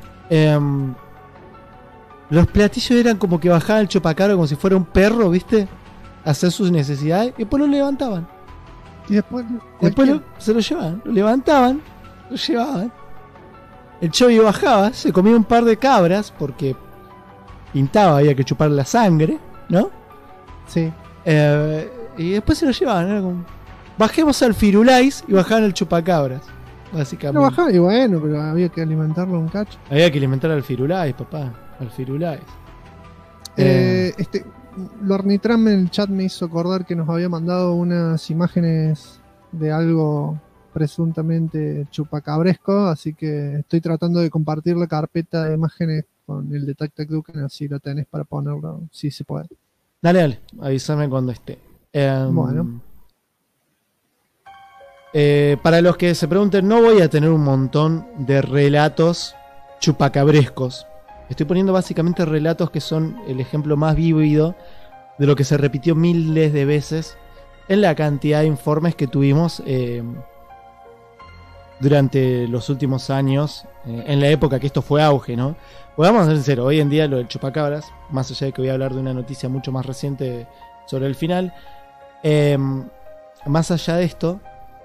B: los platillos eran como que bajaba el chupacabra como si fuera un perro, ¿viste? A hacer sus necesidades y después lo levantaban.
A: Y después
B: se lo llevaban, lo levantaban, lo llevaban. El chovy bajaba, se comía un par de cabras porque pintaba, había que chupar la sangre, ¿no?
A: Sí.
B: Y después se lo llevaban, era como, bajemos al Firulais y bajaban el chupacabras, básicamente.
A: No bajaba y bueno, pero había que alimentarlo un cacho.
B: Había que alimentar al Firulais, papá, al Firulais.
A: Lornitram en el chat me hizo acordar que nos había mandado unas imágenes de algo presuntamente chupacabresco, así que estoy tratando de compartir la carpeta de imágenes con el de TacTacDuken, así lo tenés para ponerlo, si se puede.
B: Dale, avísame cuando esté.
A: Bueno.
B: Para los que se pregunten, no voy a tener un montón de relatos chupacabrescos. Estoy poniendo básicamente relatos que son el ejemplo más vívido de lo que se repitió miles de veces en la cantidad de informes que tuvimos durante los últimos años, en la época que esto fue auge, ¿no? Pues vamos a ser sinceros, hoy en día lo del chupacabras, más allá de que voy a hablar de una noticia mucho más reciente sobre el final, más allá de esto,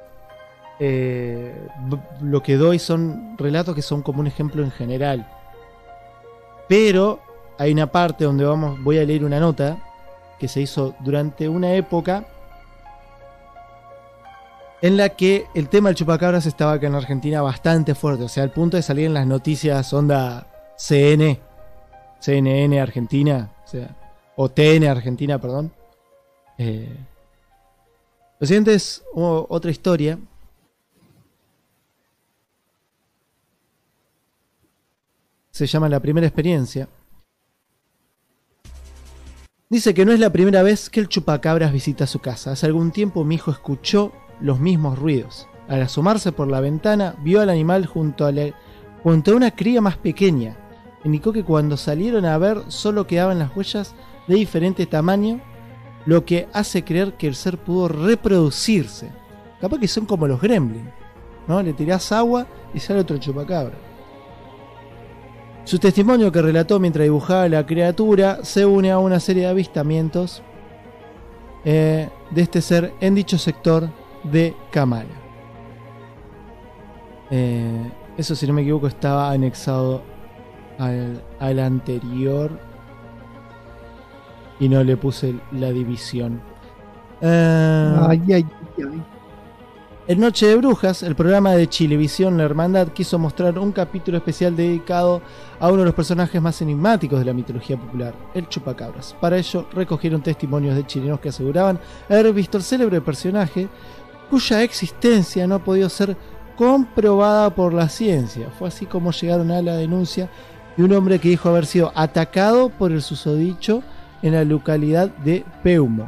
B: lo que doy son relatos que son como un ejemplo en general. Pero hay una parte donde voy a leer una nota que se hizo durante una época en la que el tema del chupacabras estaba acá en Argentina bastante fuerte, o sea, al punto de salir en las noticias onda CNN Argentina, o sea, o TN Argentina, perdón. Lo siguiente es otra historia. Se llama La Primera Experiencia. Dice que no es la primera vez que el chupacabras visita su casa. Hace algún tiempo mi hijo escuchó los mismos ruidos. Al asomarse por la ventana, vio al animal junto a una cría más pequeña. Indicó que cuando salieron a ver solo quedaban las huellas de diferente tamaño, lo que hace creer que el ser pudo reproducirse. Capaz que son como los gremlins, ¿no? Le tirás agua y sale otro chupacabra. Su testimonio, que relató mientras dibujaba la criatura, se une a una serie de avistamientos de este ser en dicho sector de Camara. Eso, si no me equivoco, estaba anexado al anterior y no le puse la división.
A: Ay.
B: En Noche de Brujas, el programa de Chilevisión La Hermandad quiso mostrar un capítulo especial dedicado a uno de los personajes más enigmáticos de la mitología popular, el chupacabras. Para ello recogieron testimonios de chilenos que aseguraban haber visto el célebre personaje, cuya existencia no ha podido ser comprobada por la ciencia. Fue así como llegaron a la denuncia de un hombre que dijo haber sido atacado por el susodicho en la localidad de Peumo.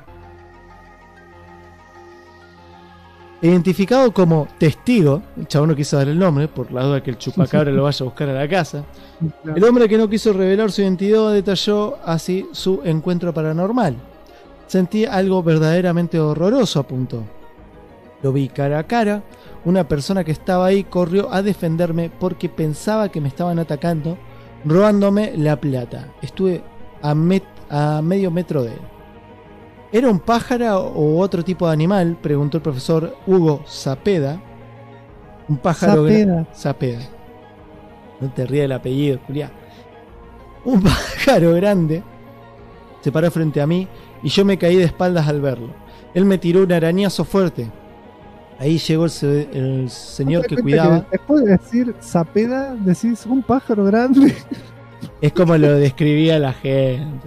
B: Identificado como testigo, el chabón no quiso dar el nombre, por la duda que el chupacabra lo vaya a buscar a la casa. El hombre, que no quiso revelar su identidad, detalló así su encuentro paranormal. Sentí algo verdaderamente horroroso, apuntó. Lo vi cara a cara. Una persona que estaba ahí corrió a defenderme porque pensaba que me estaban atacando, robándome la plata. Estuve a medio metro de él. ¿Era un pájaro o otro tipo de animal?, preguntó el profesor Hugo Zapeda. Un pájaro Zapeda. No te rías del apellido, Julián. Un pájaro grande se paró frente a mí y yo me caí de espaldas al verlo. Él me tiró un arañazo fuerte. Ahí llegó el señor que cuidaba.
A: Después de decir Zapeda, decís un pájaro grande.
B: Es como lo describía la gente.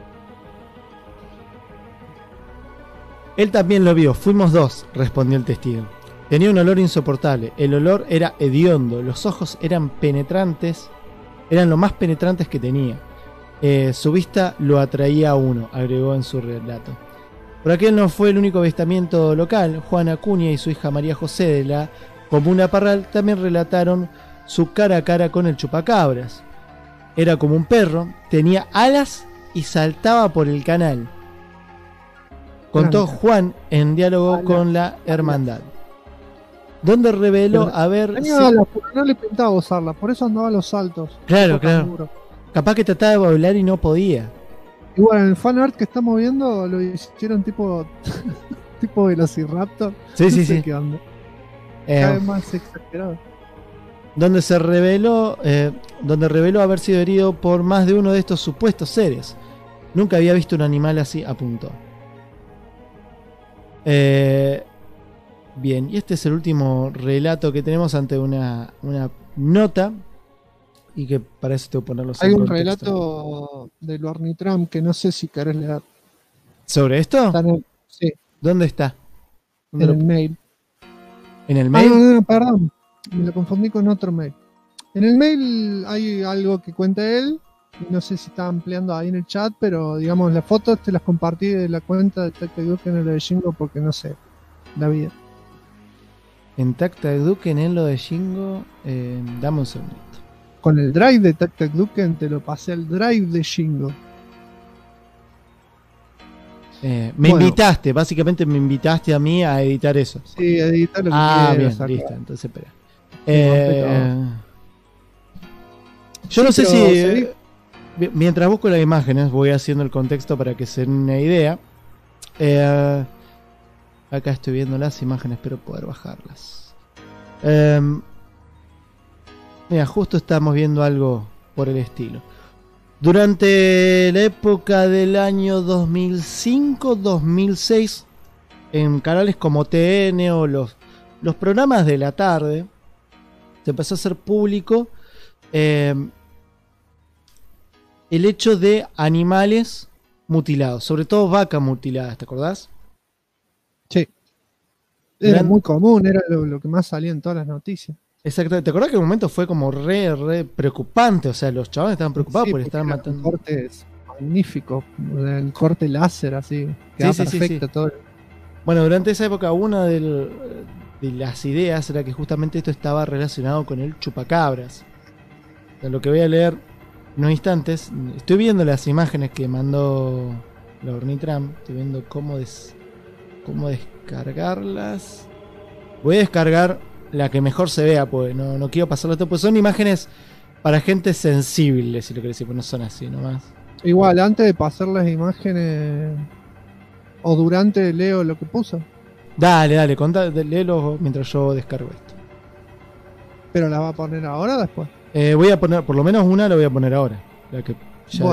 B: Él también lo vio. Fuimos dos, respondió el testigo. Tenía un olor insoportable. El olor era hediondo. Los ojos eran penetrantes. Eran lo más penetrantes que tenía. Su vista lo atraía a uno, agregó en su relato. Por aquel no fue el único avistamiento local. Juan Acuña y su hija María José de la comuna Parral también relataron su cara a cara con el chupacabras. Era como un perro, tenía alas y saltaba por el canal. Contó Juan en diálogo con la hermandad, donde reveló haber...
A: No le pintaba usarla, por eso andaba a los saltos.
B: Claro. Capaz que trataba de bailar y no podía.
A: Igual en el fanart que estamos viendo lo hicieron tipo Velociraptor.
B: Sí.
A: ¿Qué onda? Cada vez más exagerado.
B: Donde reveló haber sido herido por más de uno de estos supuestos seres. Nunca había visto un animal así, apuntó. Bien, y este es el último relato que tenemos ante una nota. Y que para eso tengo que ponerlos en contexto. Hay un relato
A: del Ornitram que no sé si querés leer.
B: ¿Sobre esto?
A: Sí.
B: ¿Dónde está?
A: En el mail.
B: ¿En el mail?
A: No, perdón. Me lo confundí con otro mail. En el mail hay algo que cuenta él. No sé si está ampliando ahí en el chat, pero digamos, las fotos te las compartí de la cuenta de Tacta Duke en lo de Shingo porque no sé, la vida.
B: En Tacta Duke en lo de Shingo, dame un segundito.
A: Con el drive de Tacta Duke te lo pasé al drive de Shingo.
B: Me invitaste, básicamente me invitaste a mí a editar eso.
A: Sí, editar lo que
B: bien,
A: quieras, saca.
B: listo, entonces espera.
A: Sí,
B: Yo no sé
A: pero
B: si mientras busco las imágenes voy haciendo el contexto para que se den una idea. Acá estoy viendo las imágenes, espero poder bajarlas. Mira, justo estamos viendo algo por el estilo. Durante la época del año 2005-2006, en canales como TN o los programas de la tarde, se empezó a hacer público el hecho de animales mutilados, sobre todo vacas mutiladas, ¿te acordás?
A: Sí. Era muy común, era lo que más salía en todas las noticias.
B: Exacto, ¿te acordás que en un momento fue como re preocupante? O sea, los chavales estaban preocupados por estar matando.
A: Un corte magnífico, el corte láser así, queda perfecto todo.
B: Bueno, durante esa época una de las ideas era que justamente esto estaba relacionado con el chupacabras. O sea, lo que voy a leer en unos instantes, estoy viendo las imágenes que mandó la Ornitram, estoy viendo cómo descargarlas. Voy a descargar la que mejor se vea, pues no quiero pasarlo todo, pues son imágenes para gente sensible, si lo querés decir, pues no son así nomás.
A: Igual, antes de pasar las imágenes o durante leo lo que puso.
B: Dale, léelo mientras yo descargo esto.
A: ¿Pero la va a poner ahora o después?
B: Voy a poner, por lo menos una la voy a poner ahora, la que ya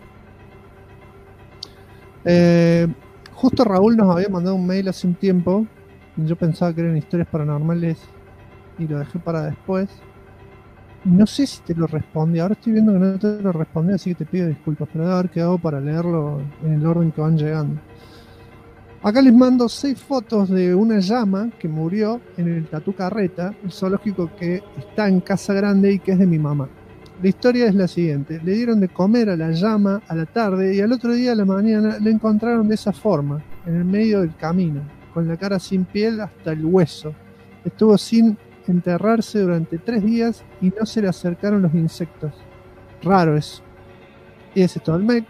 B: descargo.
A: Justo Raúl nos había mandado un mail hace un tiempo. Yo pensaba que eran historias paranormales y lo dejé para después. No sé si te lo respondí. Ahora estoy viendo que no te lo respondí, así que te pido disculpas, pero debe haber quedado para leerlo en el orden que van llegando. Acá les mando 6 fotos de una llama que murió en el Tatú Carreta, el zoológico que está en Casa Grande y que es de mi mamá. La historia es la siguiente: le dieron de comer a la llama a la tarde y al otro día a la mañana la encontraron de esa forma, en el medio del camino, con la cara sin piel hasta el hueso. Estuvo sin enterrarse durante 3 días y no se le acercaron los insectos. Raro eso. Y ese es todo el mail.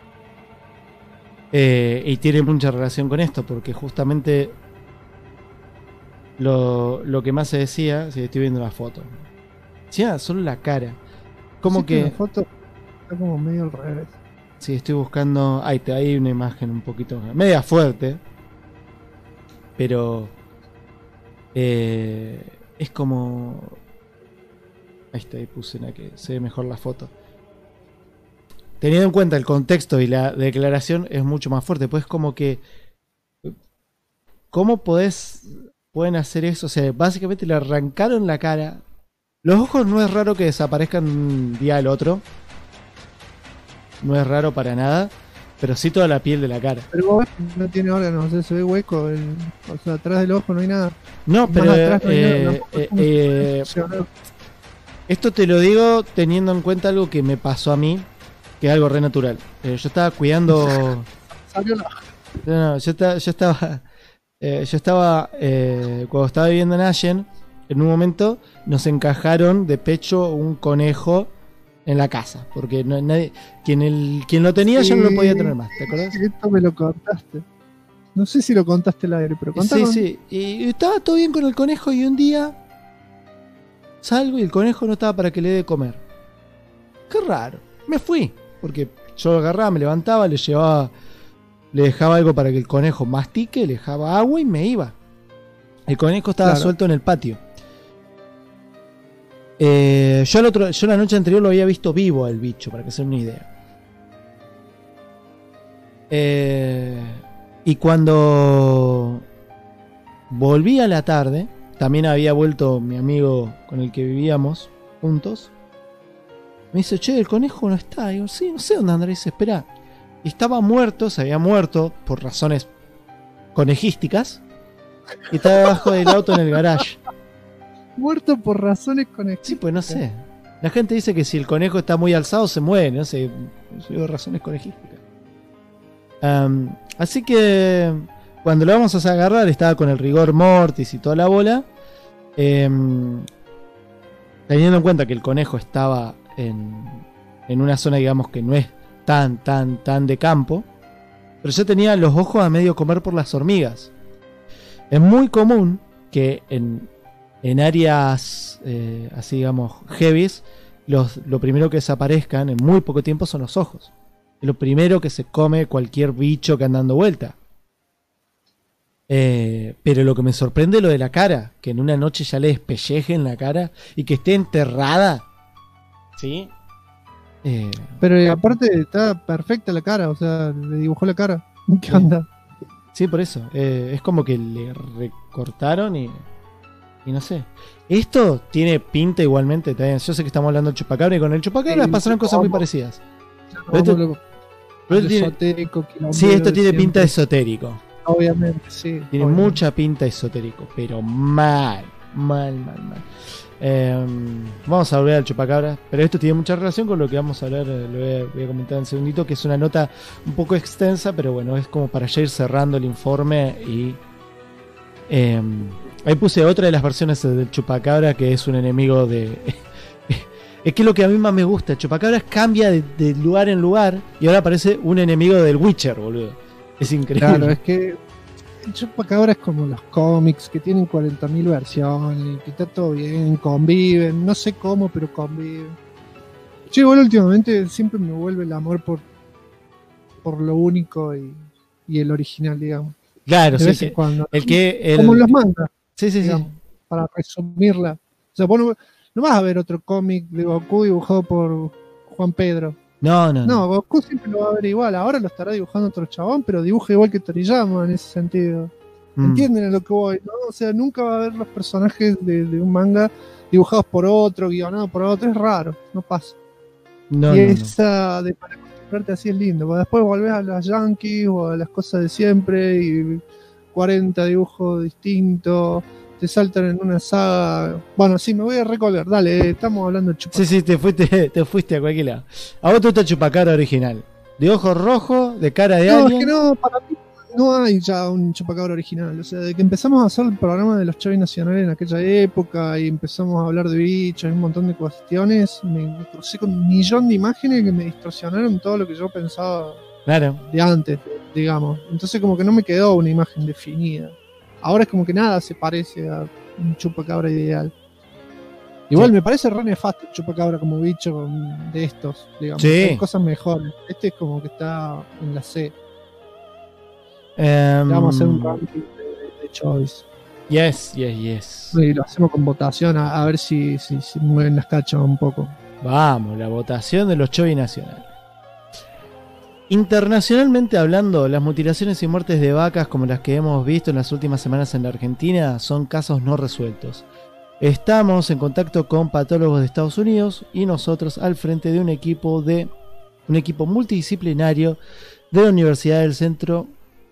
B: Y tiene mucha relación con esto, porque justamente lo que más se decía, si estoy viendo la foto, ya solo la cara, como
A: sí,
B: que
A: la foto está como medio al revés.
B: Sí, estoy buscando, hay una imagen un poquito media fuerte, pero es como, ahí está, ahí puse una que se ve mejor la foto. Teniendo en cuenta el contexto y la declaración es mucho más fuerte, pues como que ¿cómo pueden hacer eso? O sea, básicamente le arrancaron la cara. Los ojos no es raro que desaparezcan un día al otro, no es raro para nada, pero sí toda la piel de la cara.
A: Pero vos no tiene órganos, o sea, se ve hueco, o sea, atrás del ojo no hay nada.
B: No, pero
A: atrás no hay nada,
B: esto te lo digo teniendo en cuenta algo que me pasó a mí, que es algo re natural. Yo estaba cuidando.
A: Salió la...
B: No, yo estaba cuando estaba viviendo en Allen, en un momento nos encajaron de pecho un conejo en la casa, porque nadie, quien lo tenía ya no lo podía tener más, ¿te acordás?
A: Esto me lo contaste. No sé si lo contaste al aire, pero contaste.
B: Sí, y estaba todo bien con el conejo y un día salgo y el conejo no estaba para que le dé de comer. Qué raro. Me fui, porque yo lo agarraba, me levantaba, le dejaba algo para que el conejo mastique, le dejaba agua y me iba. El conejo estaba suelto en el patio. Yo la noche anterior lo había visto vivo al bicho, para que se den una idea. Y cuando volví a la tarde, también había vuelto mi amigo con el que vivíamos juntos. Me dice, che, el conejo no está. Y digo, sí, no sé dónde andará. Y dice, espera. Y estaba muerto, se había muerto por razones conejísticas. Y estaba debajo del auto en el garage.
A: Muerto por razones conejísticas.
B: Sí, pues no sé. La gente dice que si el conejo está muy alzado se muere, no sé. Por razones conejísticas. Así que cuando lo vamos a agarrar estaba con el rigor mortis y toda la bola. Teniendo en cuenta que el conejo estaba en una zona, digamos, que no es tan de campo, pero ya tenía los ojos a medio comer por las hormigas. Es muy común que en áreas así digamos heavies, lo primero que desaparezcan en muy poco tiempo son los ojos. Es lo primero que se come cualquier bicho que anda dando vuelta. Pero lo que me sorprende es lo de la cara, que en una noche ya le despellejen la cara y que esté enterrada. ¿Sí?
A: Pero aparte está perfecta la cara, o sea, le dibujó la cara. ¿Qué
B: Sí.
A: onda?
B: Sí, por eso. Es como que le recortaron y no sé. Esto tiene pinta igualmente. También. Yo sé que estamos hablando del chupacabra y con el chupacabra
A: Sí,
B: pasaron cosas muy
A: vamos.
B: parecidas.
A: Vamos
B: esto-
A: a lo
B: tiene-
A: esotérico,
B: Sí, esto tiene pinta de
A: siempre.
B: esotérico.
A: Obviamente, sí.
B: Tiene
A: obviamente.
B: mucha pinta esotérico, pero mal. Vamos a volver al chupacabra, pero esto tiene mucha relación con lo que vamos a hablar, lo voy a comentar en un segundito, que es una nota un poco extensa, pero bueno, es como para ya ir cerrando el informe y ahí puse otra de las versiones del chupacabra que es un enemigo de... Es que lo que a mí más me gusta, el chupacabra cambia de lugar en lugar y ahora aparece un enemigo del Witcher, boludo. Es increíble.
A: Claro, es que el chupacabra es como los cómics que tienen 40.000 versiones, que está todo bien, conviven, no sé cómo, pero conviven. Yo igual últimamente siempre me vuelve el amor por lo único y el original, digamos.
B: Claro,
A: De
B: sí,
A: vez en cuando.
B: el
A: Como los mangas,
B: Sí, sí, sí.
A: digamos, para resumirla. O sea, vos no vas a ver otro cómic de Goku dibujado por Juan Pedro.
B: No.
A: No, Goku siempre lo va a ver igual. Ahora lo estará dibujando otro chabón, pero dibuja igual que Toriyama en ese sentido.
B: Mm.
A: ¿Entienden a lo que voy? ¿No? O sea, nunca va a haber los personajes de un manga dibujados por otro, guionados por otro. Es raro, no pasa.
B: No,
A: y
B: no, no.
A: esa de para acostumbrarte así es lindo. Porque después volvés a las Yankees o a las cosas de siempre y 40 dibujos distintos. Te saltan en una saga. Bueno, sí, me voy a recolgar. Dale, estamos hablando de chupacabra.
B: Sí, te fuiste a cualquier lado. A vos te gusta el chupacabra original. De ojos rojos, de cara de
A: No, es
B: alien.
A: que no, para mí no hay ya un chupacabra original. O sea, de que empezamos a hacer el programa de los Chavis Nacionales en aquella época y empezamos a hablar de bichos y un montón de cuestiones, me crucé con un millón de imágenes que me distorsionaron todo lo que yo pensaba
B: Claro.
A: de antes, digamos. Entonces como que no me quedó una imagen definida. Ahora es como que nada se parece a un chupacabra ideal. Igual
B: Sí.
A: me parece re nefasto el chupacabra como bicho de estos, digamos.
B: Sí.
A: Hay cosas mejores. Este es como que está en la C.
B: Em,
A: Le vamos a hacer un ranking de choice.
B: Yes.
A: Y lo hacemos con votación a ver si mueven las cachas un poco.
B: Vamos, la votación de los Chovis nacionales. Internacionalmente hablando, las mutilaciones y muertes de vacas como las que hemos visto en las últimas semanas en la Argentina son casos no resueltos. Estamos en contacto con patólogos de Estados Unidos y nosotros al frente de un equipo multidisciplinario de la Universidad del Centro.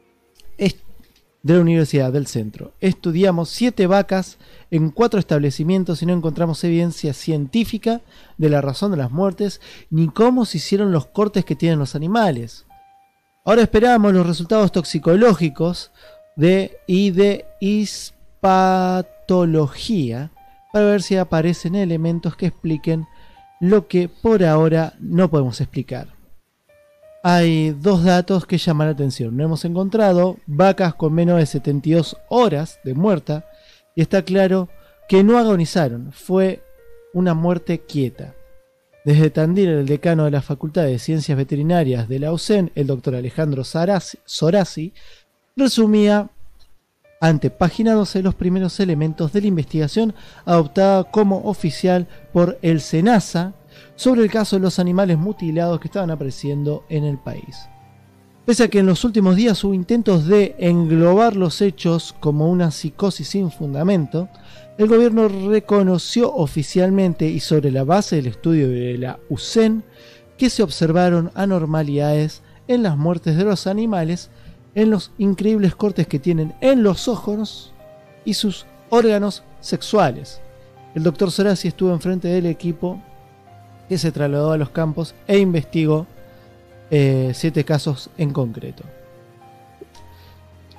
B: Estudiamos 7 vacas en 4 establecimientos y no encontramos evidencia científica de la razón de las muertes ni cómo se hicieron los cortes que tienen los animales. Ahora esperamos los resultados toxicológicos y de hispatología para ver si aparecen elementos que expliquen lo que por ahora no podemos explicar. Hay 2 datos que llaman la atención. No hemos encontrado vacas con menos de 72 horas de muerta y está claro que no agonizaron, fue una muerte quieta. Desde Tandil, el decano de la Facultad de Ciencias Veterinarias de la UCEN, el doctor Alejandro Sorasi, resumía ante Página 12 los primeros elementos de la investigación adoptada como oficial por el SENASA sobre el caso de los animales mutilados que estaban apareciendo en el país. Pese a que en los últimos días hubo intentos de englobar los hechos como una psicosis sin fundamento, el gobierno reconoció oficialmente y sobre la base del estudio de la UCEN que se observaron anormalidades en las muertes de los animales, en los increíbles cortes que tienen en los ojos y sus órganos sexuales. El doctor Sorasi estuvo enfrente del equipo que se trasladó a los campos e investigó 7 casos en concreto.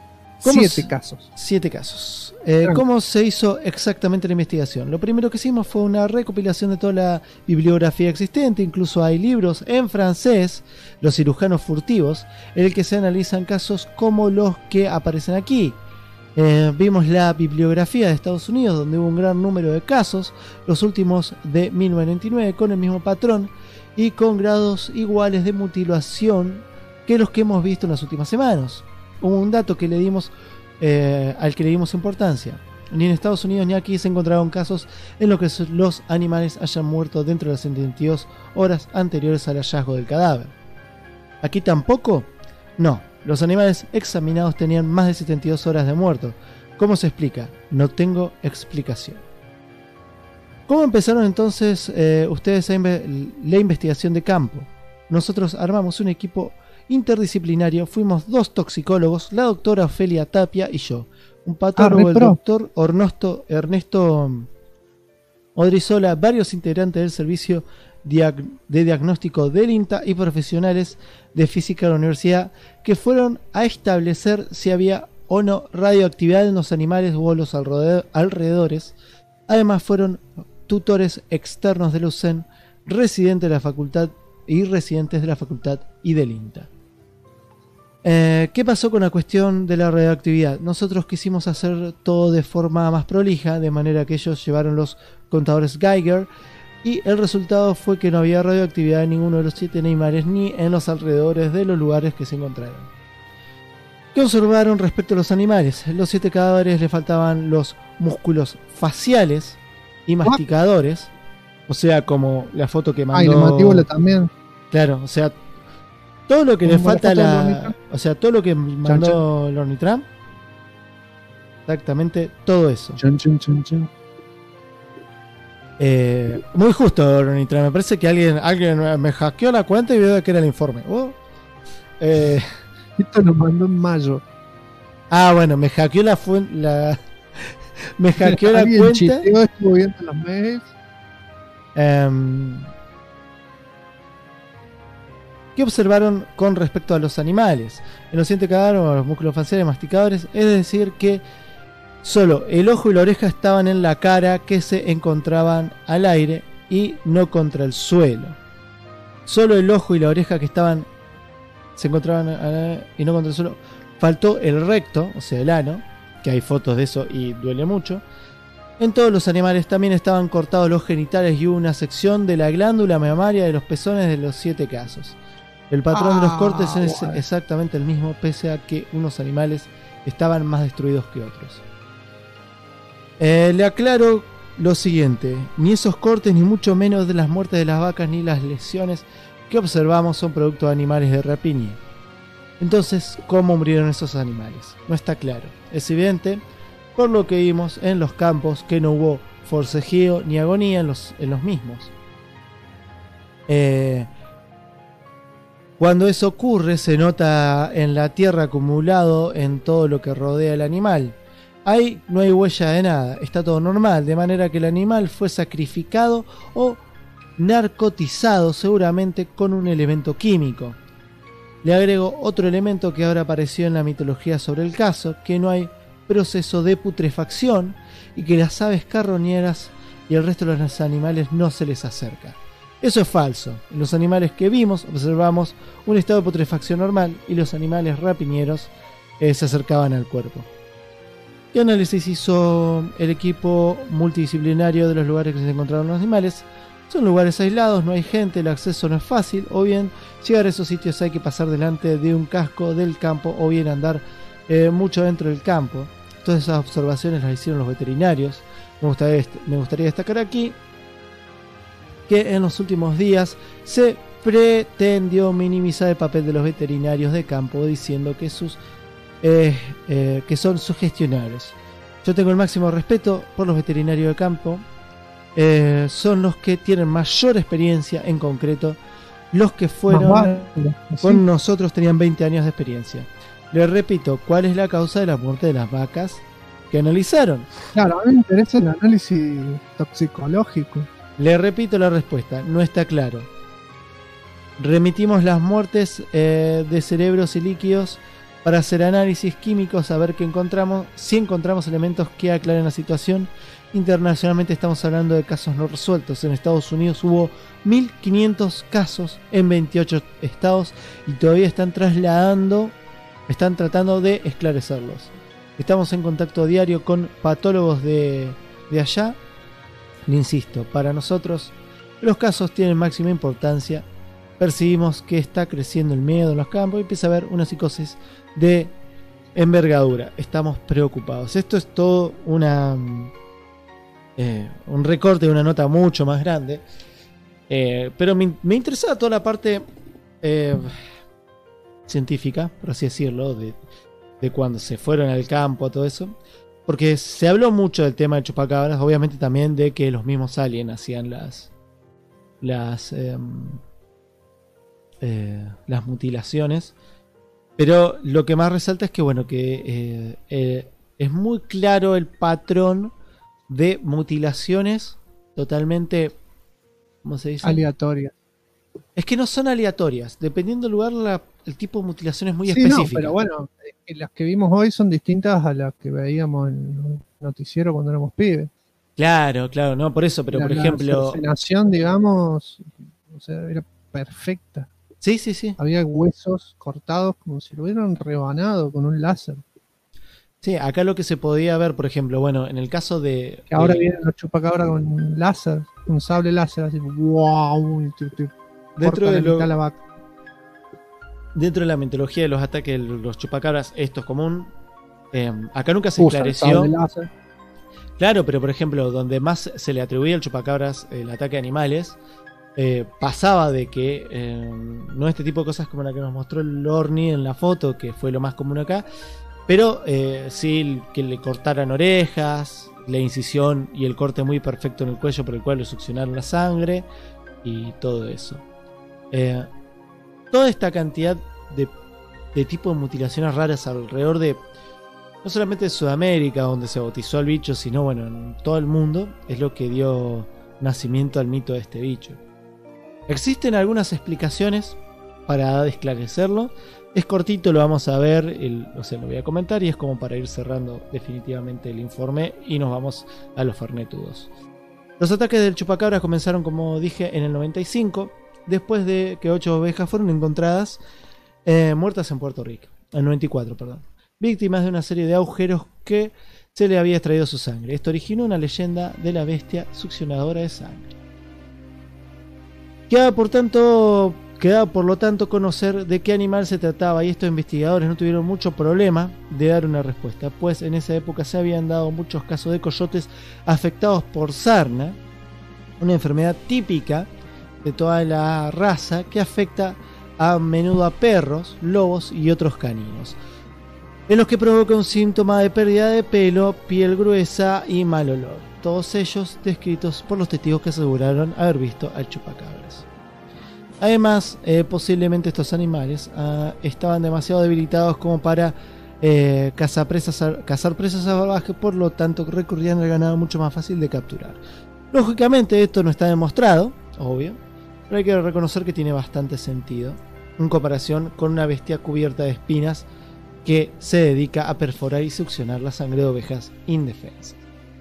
A: 7 casos.
B: 7 casos. ¿Cómo se hizo exactamente la investigación? Lo primero que hicimos fue una recopilación de toda la bibliografía existente, incluso hay libros en francés, Los cirujanos furtivos, en el que se analizan casos como los que aparecen aquí. Vimos la bibliografía de Estados Unidos, donde hubo un gran número de casos, los últimos de 1999, con el mismo patrón y con grados iguales de mutilación que los que hemos visto en las últimas semanas. Hubo un dato que le dimos, al que le dimos importancia. Ni en Estados Unidos ni aquí se encontraron casos en los que los animales hayan muerto dentro de las 72 horas anteriores al hallazgo del cadáver. ¿Aquí tampoco? No, los animales examinados tenían más de 72 horas de muerto. ¿Cómo se explica? No tengo explicación. ¿Cómo empezaron entonces ustedes la investigación de campo? Nosotros armamos un equipo interdisciplinario, fuimos 2 toxicólogos, la doctora Ofelia Tapia y yo, un patólogo, el doctor Ernesto Odrizola, varios integrantes del servicio de diagnóstico del INTA y profesionales de física de la universidad que fueron a establecer si había o no radioactividad en los animales o los alrededores. Además fueron tutores externos de la UCEN, residentes de la facultad y residentes de la facultad y del INTA. ¿Qué pasó con la cuestión de la radioactividad? Nosotros quisimos hacer todo de forma más prolija, de manera que ellos llevaron los contadores Geiger y el resultado fue que no había radioactividad en ninguno de los 7 animales ni en los alrededores de los lugares que se encontraron. ¿Qué observaron respecto a los animales? Los 7 cadáveres le faltaban los músculos faciales y masticadores, o sea, como la foto que mandó.
A: Y la mandíbula también.
B: Claro, o sea, todo lo que le falta o sea, todo lo que mandó el Ornitram. Exactamente, todo eso. Muy justo, Ornitram. Me parece que alguien me hackeó la cuenta y vio que era el informe.
A: Esto lo mandó en mayo.
B: Bueno, me hackeó me hackeó la cuenta.
A: Estuvo viendo los mails.
B: ¿Qué observaron con respecto a los animales? En los 7 cadáveres, los músculos faciales masticadores, es decir que solo el ojo y la oreja estaban en la cara, que se encontraban al aire y no contra el suelo. Solo el ojo y la oreja que se encontraban al aire y no contra el suelo. Faltó el recto, o sea el ano, que hay fotos de eso y duele mucho. En todos los animales también estaban cortados los genitales y una sección de la glándula mamaria de los pezones de los 7 casos. El patrón de los cortes es exactamente el mismo, pese a que unos animales estaban más destruidos que otros. Le aclaro lo siguiente: ni esos cortes, ni mucho menos de las muertes de las vacas, ni las lesiones que observamos son producto de animales de rapiña. Entonces, ¿cómo murieron esos animales? No está claro. Es evidente, por lo que vimos en los campos, que no hubo forcejeo ni agonía en los mismos. Cuando eso ocurre, se nota en la tierra acumulado en todo lo que rodea el animal. Ahí no hay huella de nada, está todo normal, de manera que el animal fue sacrificado o narcotizado, seguramente con un elemento químico. Le agrego otro elemento que ahora apareció en la mitología sobre el caso, que no hay proceso de putrefacción y que las aves carroñeras y el resto de los animales no se les acerca. Eso es falso. En los animales que vimos observamos un estado de putrefacción normal y los animales rapiñeros se acercaban al cuerpo. ¿Qué análisis hizo el equipo multidisciplinario de los lugares que se encontraron los animales? Son lugares aislados, no hay gente, el acceso no es fácil, o bien llegar a esos sitios hay que pasar delante de un casco del campo, o bien andar mucho dentro del campo. Todas esas observaciones las hicieron los veterinarios. Me gustaría destacar aquí que en los últimos días se pretendió minimizar el papel de los veterinarios de campo, diciendo que que son sugestionables. Yo tengo el máximo respeto por los veterinarios de campo. Son los que tienen mayor experiencia, en concreto los que fueron con nosotros tenían 20 años de experiencia. Les repito, ¿cuál es la causa de la muerte de las vacas que analizaron?
A: Claro, a mí me interesa el análisis toxicológico.
B: Le repito la respuesta, no está claro. Remitimos las muertes de cerebros y líquidos para hacer análisis químicos a ver qué encontramos, si encontramos elementos que aclaren la situación. Internacionalmente estamos hablando de casos no resueltos. En Estados Unidos hubo 1.500 casos en 28 estados y todavía están tratando de esclarecerlos. Estamos en contacto diario con patólogos de allá. Le insisto, para nosotros los casos tienen máxima importancia. Percibimos que está creciendo el miedo en los campos y empieza a haber una psicosis de envergadura. Estamos preocupados. Esto es todo un recorte de una nota mucho más grande. Pero me interesaba toda la parte científica, por así decirlo, de cuando se fueron al campo, todo eso. Porque se habló mucho del tema de chupacabras, obviamente también de que los mismos aliens hacían las mutilaciones. Pero lo que más resalta es que, bueno, que es muy claro el patrón de mutilaciones totalmente, ¿cómo se dice?
A: Aleatoria.
B: Es que no son aleatorias, dependiendo del lugar el tipo de mutilación es muy específico.
A: No, pero bueno, las que vimos hoy son distintas a las que veíamos en el noticiero cuando éramos pibes.
B: Claro, no, por eso, pero por ejemplo...
A: La cercenación, digamos, o sea, era perfecta.
B: Sí.
A: Había huesos cortados como si lo hubieran rebanado con un láser.
B: Sí, acá lo que se podía ver, por ejemplo, bueno, en el caso de...
A: Que ahora vienen los chupacabras con un láser, un sable láser, así, wow,
B: dentro de
A: la vaca.
B: Dentro de la mitología de los ataques de los chupacabras, esto es común. Acá nunca se esclareció. Claro, pero por ejemplo, donde más se le atribuía al chupacabras el ataque a animales, pasaba de que no este tipo de cosas como la que nos mostró el Lorni en la foto, que fue lo más común acá, pero sí que le cortaran orejas, la incisión y el corte muy perfecto en el cuello por el cual le succionaron la sangre y todo eso. Toda esta cantidad de tipos de mutilaciones raras alrededor de no solamente de Sudamérica, donde se bautizó al bicho, sino bueno, en todo el mundo, es lo que dio nacimiento al mito de este bicho. Existen algunas explicaciones para esclarecerlo. Es cortito, lo vamos a ver, lo voy a comentar y es como para ir cerrando definitivamente el informe y nos vamos a los fernetudos. Los ataques del chupacabra comenzaron, como dije, en el 95, después de que 8 ovejas fueron encontradas muertas en Puerto Rico, en el 94, perdón, víctimas de una serie de agujeros que se le había extraído su sangre. Esto originó una leyenda de la bestia succionadora de sangre. Quedaba por lo tanto conocer de qué animal se trataba, y estos investigadores no tuvieron mucho problema de dar una respuesta, pues en esa época se habían dado muchos casos de coyotes afectados por sarna, una enfermedad típica de toda la raza que afecta a menudo a perros, lobos y otros caninos, en los que provoca un síntoma de pérdida de pelo, piel gruesa y mal olor, todos ellos descritos por los testigos que aseguraron haber visto al chupacabras. Además, posiblemente estos animales estaban demasiado debilitados como para cazar presas salvajes, por lo tanto recurrían al ganado mucho más fácil de capturar. Lógicamente esto no está demostrado, obvio, pero hay que reconocer que tiene bastante sentido en comparación con una bestia cubierta de espinas que se dedica a perforar y succionar la sangre de ovejas indefensas.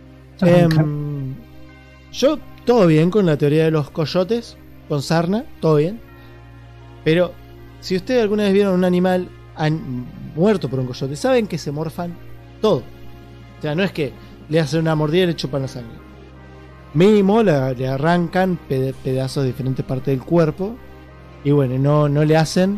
B: Yo todo bien con la teoría de los coyotes con sarna, todo bien, pero si ustedes alguna vez vieron un animal muerto por un coyote, saben que se morfan todo. O sea, no es que le hacen una mordida y le chupan la sangre. Mínimo le arrancan pedazos de diferentes partes del cuerpo. Y bueno, no le hacen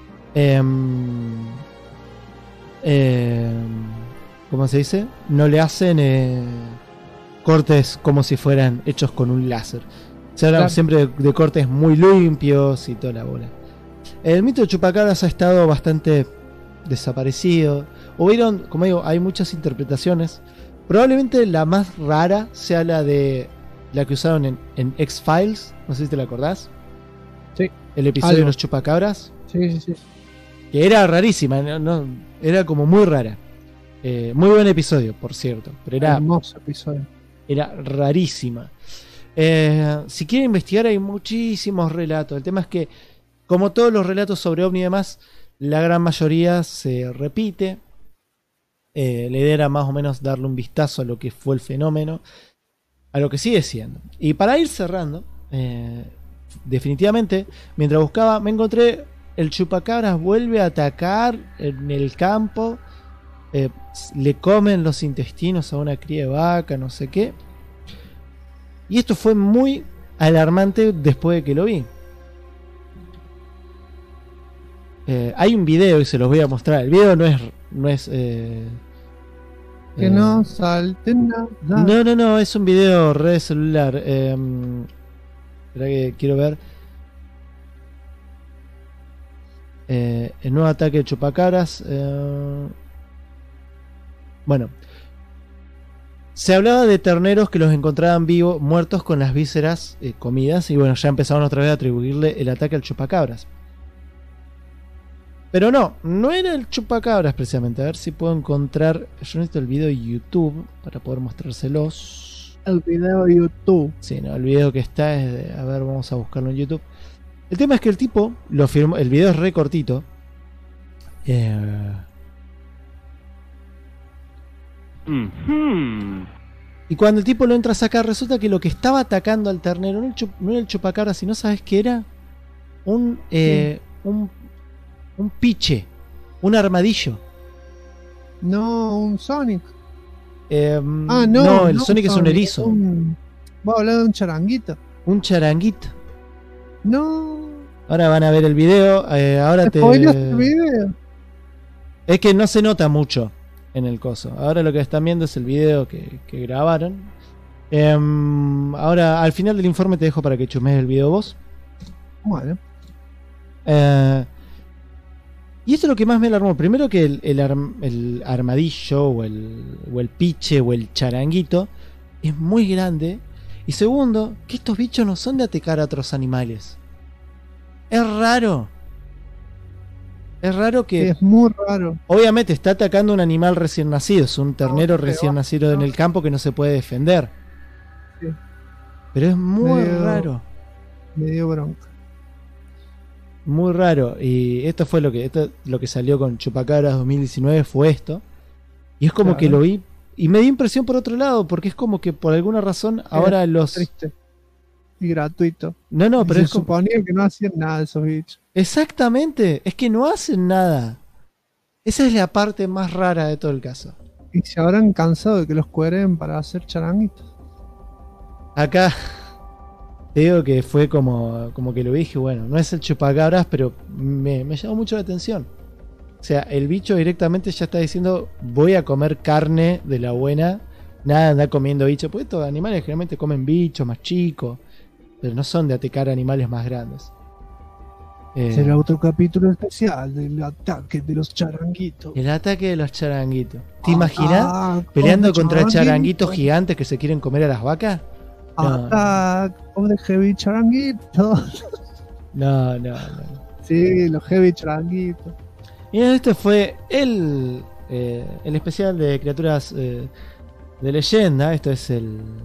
B: ¿cómo se dice? No le hacen cortes como si fueran hechos con un láser. Se habla siempre de cortes muy limpios y toda la bola. El mito de chupacabras ha estado bastante desaparecido. Hubieron, como digo, hay muchas interpretaciones. Probablemente la más rara sea la que usaron en X-Files. No sé si te la acordás.
A: Sí.
B: El episodio de los chupacabras.
A: Sí.
B: Que era rarísima, no, era como muy rara. Muy buen episodio, por cierto. Pero era
A: hermoso episodio.
B: Era rarísima. Si quieren investigar, hay muchísimos relatos. El tema es que, como todos los relatos sobre ovni y demás, la gran mayoría se repite. La idea era más o menos darle un vistazo a lo que fue el fenómeno, a lo que sigue siendo. Y para ir cerrando, definitivamente, mientras buscaba, me encontré el chupacabras vuelve a atacar en el campo, le comen los intestinos a una cría de vaca, no sé qué. Y esto fue muy alarmante después de que lo vi. Hay un video y se los voy a mostrar. El video no es
A: que no salten nada.
B: No, es un video red celular. Espera que quiero ver. El nuevo ataque de chupacabras. Bueno, se hablaba de terneros que los encontraban vivos, muertos con las vísceras comidas. Y bueno, ya empezaron otra vez a atribuirle el ataque al chupacabras. Pero no era el chupacabras precisamente. A ver si puedo encontrar. Yo necesito el video de YouTube para poder mostrárselos.
A: El video de YouTube.
B: Sí, no, el video que está es de, a ver, vamos a buscarlo en YouTube. El tema es que el tipo lo firmó. El video es re cortito. Y cuando el tipo lo entra a sacar, resulta que lo que estaba atacando al ternero no era el chupacabras, sino, ¿sabes qué era? Un piche, un armadillo.
A: No, un Sonic.
B: No, el Sonic es un erizo.
A: Va a hablar de un charanguito.
B: Un charanguito.
A: No.
B: Ahora van a ver el video. Ahora te.
A: El video?
B: Es que no se nota mucho en el coso. Ahora lo que están viendo es el video que grabaron. Ahora, al final del informe te dejo para que chumes el video vos.
A: Bueno.
B: Y esto es lo que más me alarmó. Primero que el armadillo o el piche o el charanguito es muy grande. Y segundo, que estos bichos no son de atacar a otros animales. Es raro. Es raro que...
A: Es muy raro.
B: Obviamente está atacando a un animal recién nacido. Es un ternero recién nacido en el campo que no se puede defender.
A: Sí.
B: Pero es muy raro.
A: Me dio bronca.
B: Muy raro. Y esto fue lo que salió con Chupacabras 2019. Fue esto. Y es como que lo vi. Y me dio impresión por otro lado. Porque es como que por alguna razón ahora los...
A: Triste. Y gratuito.
B: No, pero
A: se suponía que no hacían nada de esos bichos.
B: Exactamente. Es que no hacen nada. Esa es la parte más rara de todo el caso.
A: Y se habrán cansado de que los cueren para hacer charanguitos.
B: Acá te digo que fue como que lo dije, bueno, no es el chupacabras, pero me llamó mucho la atención. O sea, el bicho directamente ya está diciendo, voy a comer carne de la buena, nada de andar comiendo bichos, porque estos animales generalmente comen bichos más chicos, pero no son de atacar animales más grandes.
A: Será otro capítulo especial del ataque de los charanguitos.
B: El ataque de los charanguitos. ¿Te imaginas peleando contra charanguitos gigantes que se quieren comer a las vacas?
A: Pobre heavy charanguito.
B: No.
A: Sí, los heavy charanguitos.
B: Y este fue el especial de criaturas de leyenda. Esto es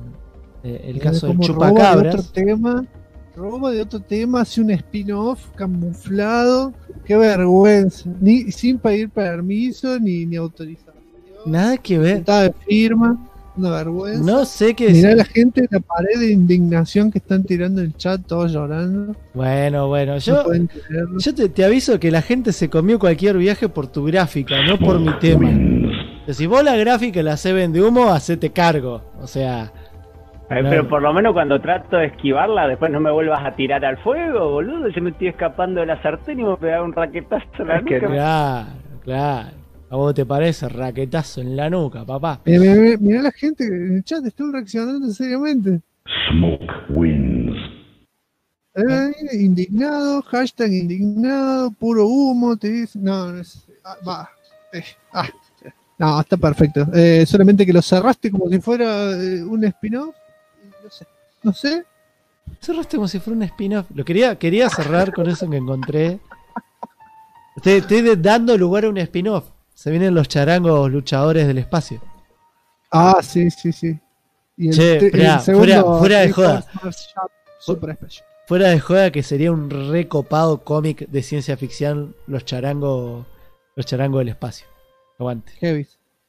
B: el caso del chupacabras.
A: Roba de otro tema, hace un spin-off camuflado. Qué vergüenza. Sin pedir permiso ni autorización.
B: Nada que ver.
A: Estaba de firma. Una vergüenza.
B: No sé qué
A: Mirá la gente, la pared de indignación que están tirando en el chat, todos llorando.
B: Bueno, yo te aviso que la gente se comió cualquier viaje por tu gráfica, no por mi tema. Pero si vos la gráfica la hace vende humo, hacete cargo. O sea...
H: Pero por lo menos cuando trato de esquivarla, después no me vuelvas a tirar al fuego, boludo. Yo me estoy escapando de la sartén y me pegaba un raquetazo en la nuca.
B: Claro. ¿A vos te parece raquetazo en la nuca, papá?
A: Mirá la gente en el chat, están reaccionando seriamente.
I: Smoke wins.
A: Indignado, hashtag indignado, puro humo, te dice. No, no, está perfecto. Solamente que lo cerraste como si fuera un spin-off. No sé.
B: Cerraste como si fuera un spin-off. Quería cerrar con eso que encontré. Estoy dando lugar a un spin-off. Se vienen los charangos luchadores del espacio.
A: Sí. Y
B: el segundo, fuera de joda.
A: Super Special.
B: Fuera de joda que sería un recopado cómic de ciencia ficción, los charangos del espacio. Aguante.
A: Heavy.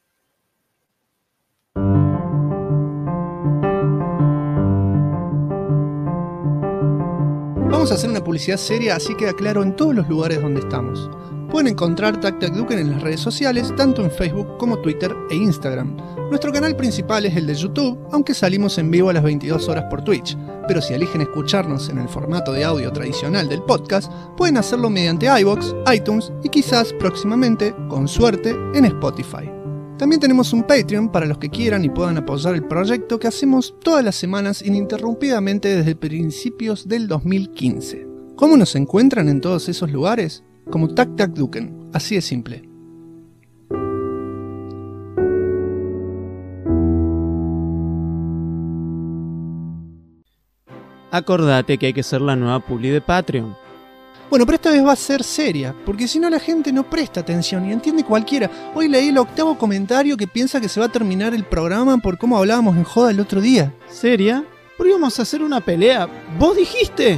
A: Vamos a hacer una publicidad seria, así queda claro en todos los lugares donde estamos. Pueden encontrar Tac Tac Duken en las redes sociales, tanto en Facebook como Twitter e Instagram. Nuestro canal principal es el de YouTube, aunque salimos en vivo a las 22 horas por Twitch. Pero si eligen escucharnos en el formato de audio tradicional del podcast, pueden hacerlo mediante iVoox, iTunes y quizás próximamente, con suerte, en Spotify. También tenemos un Patreon para los que quieran y puedan apoyar el proyecto que hacemos todas las semanas ininterrumpidamente desde principios del 2015. ¿Cómo nos encuentran en todos esos lugares? Como Tac Tac Duken, así de simple.
C: Acordate que hay que ser la nueva publi de Patreon.
A: Bueno, pero esta vez va a ser seria, porque si no la gente no presta atención y entiende cualquiera. Hoy leí el 8º comentario que piensa que se va a terminar el programa por cómo hablábamos en joda el otro día.
C: ¿Seria? ¿Por qué íbamos a hacer una pelea? ¿Vos dijiste?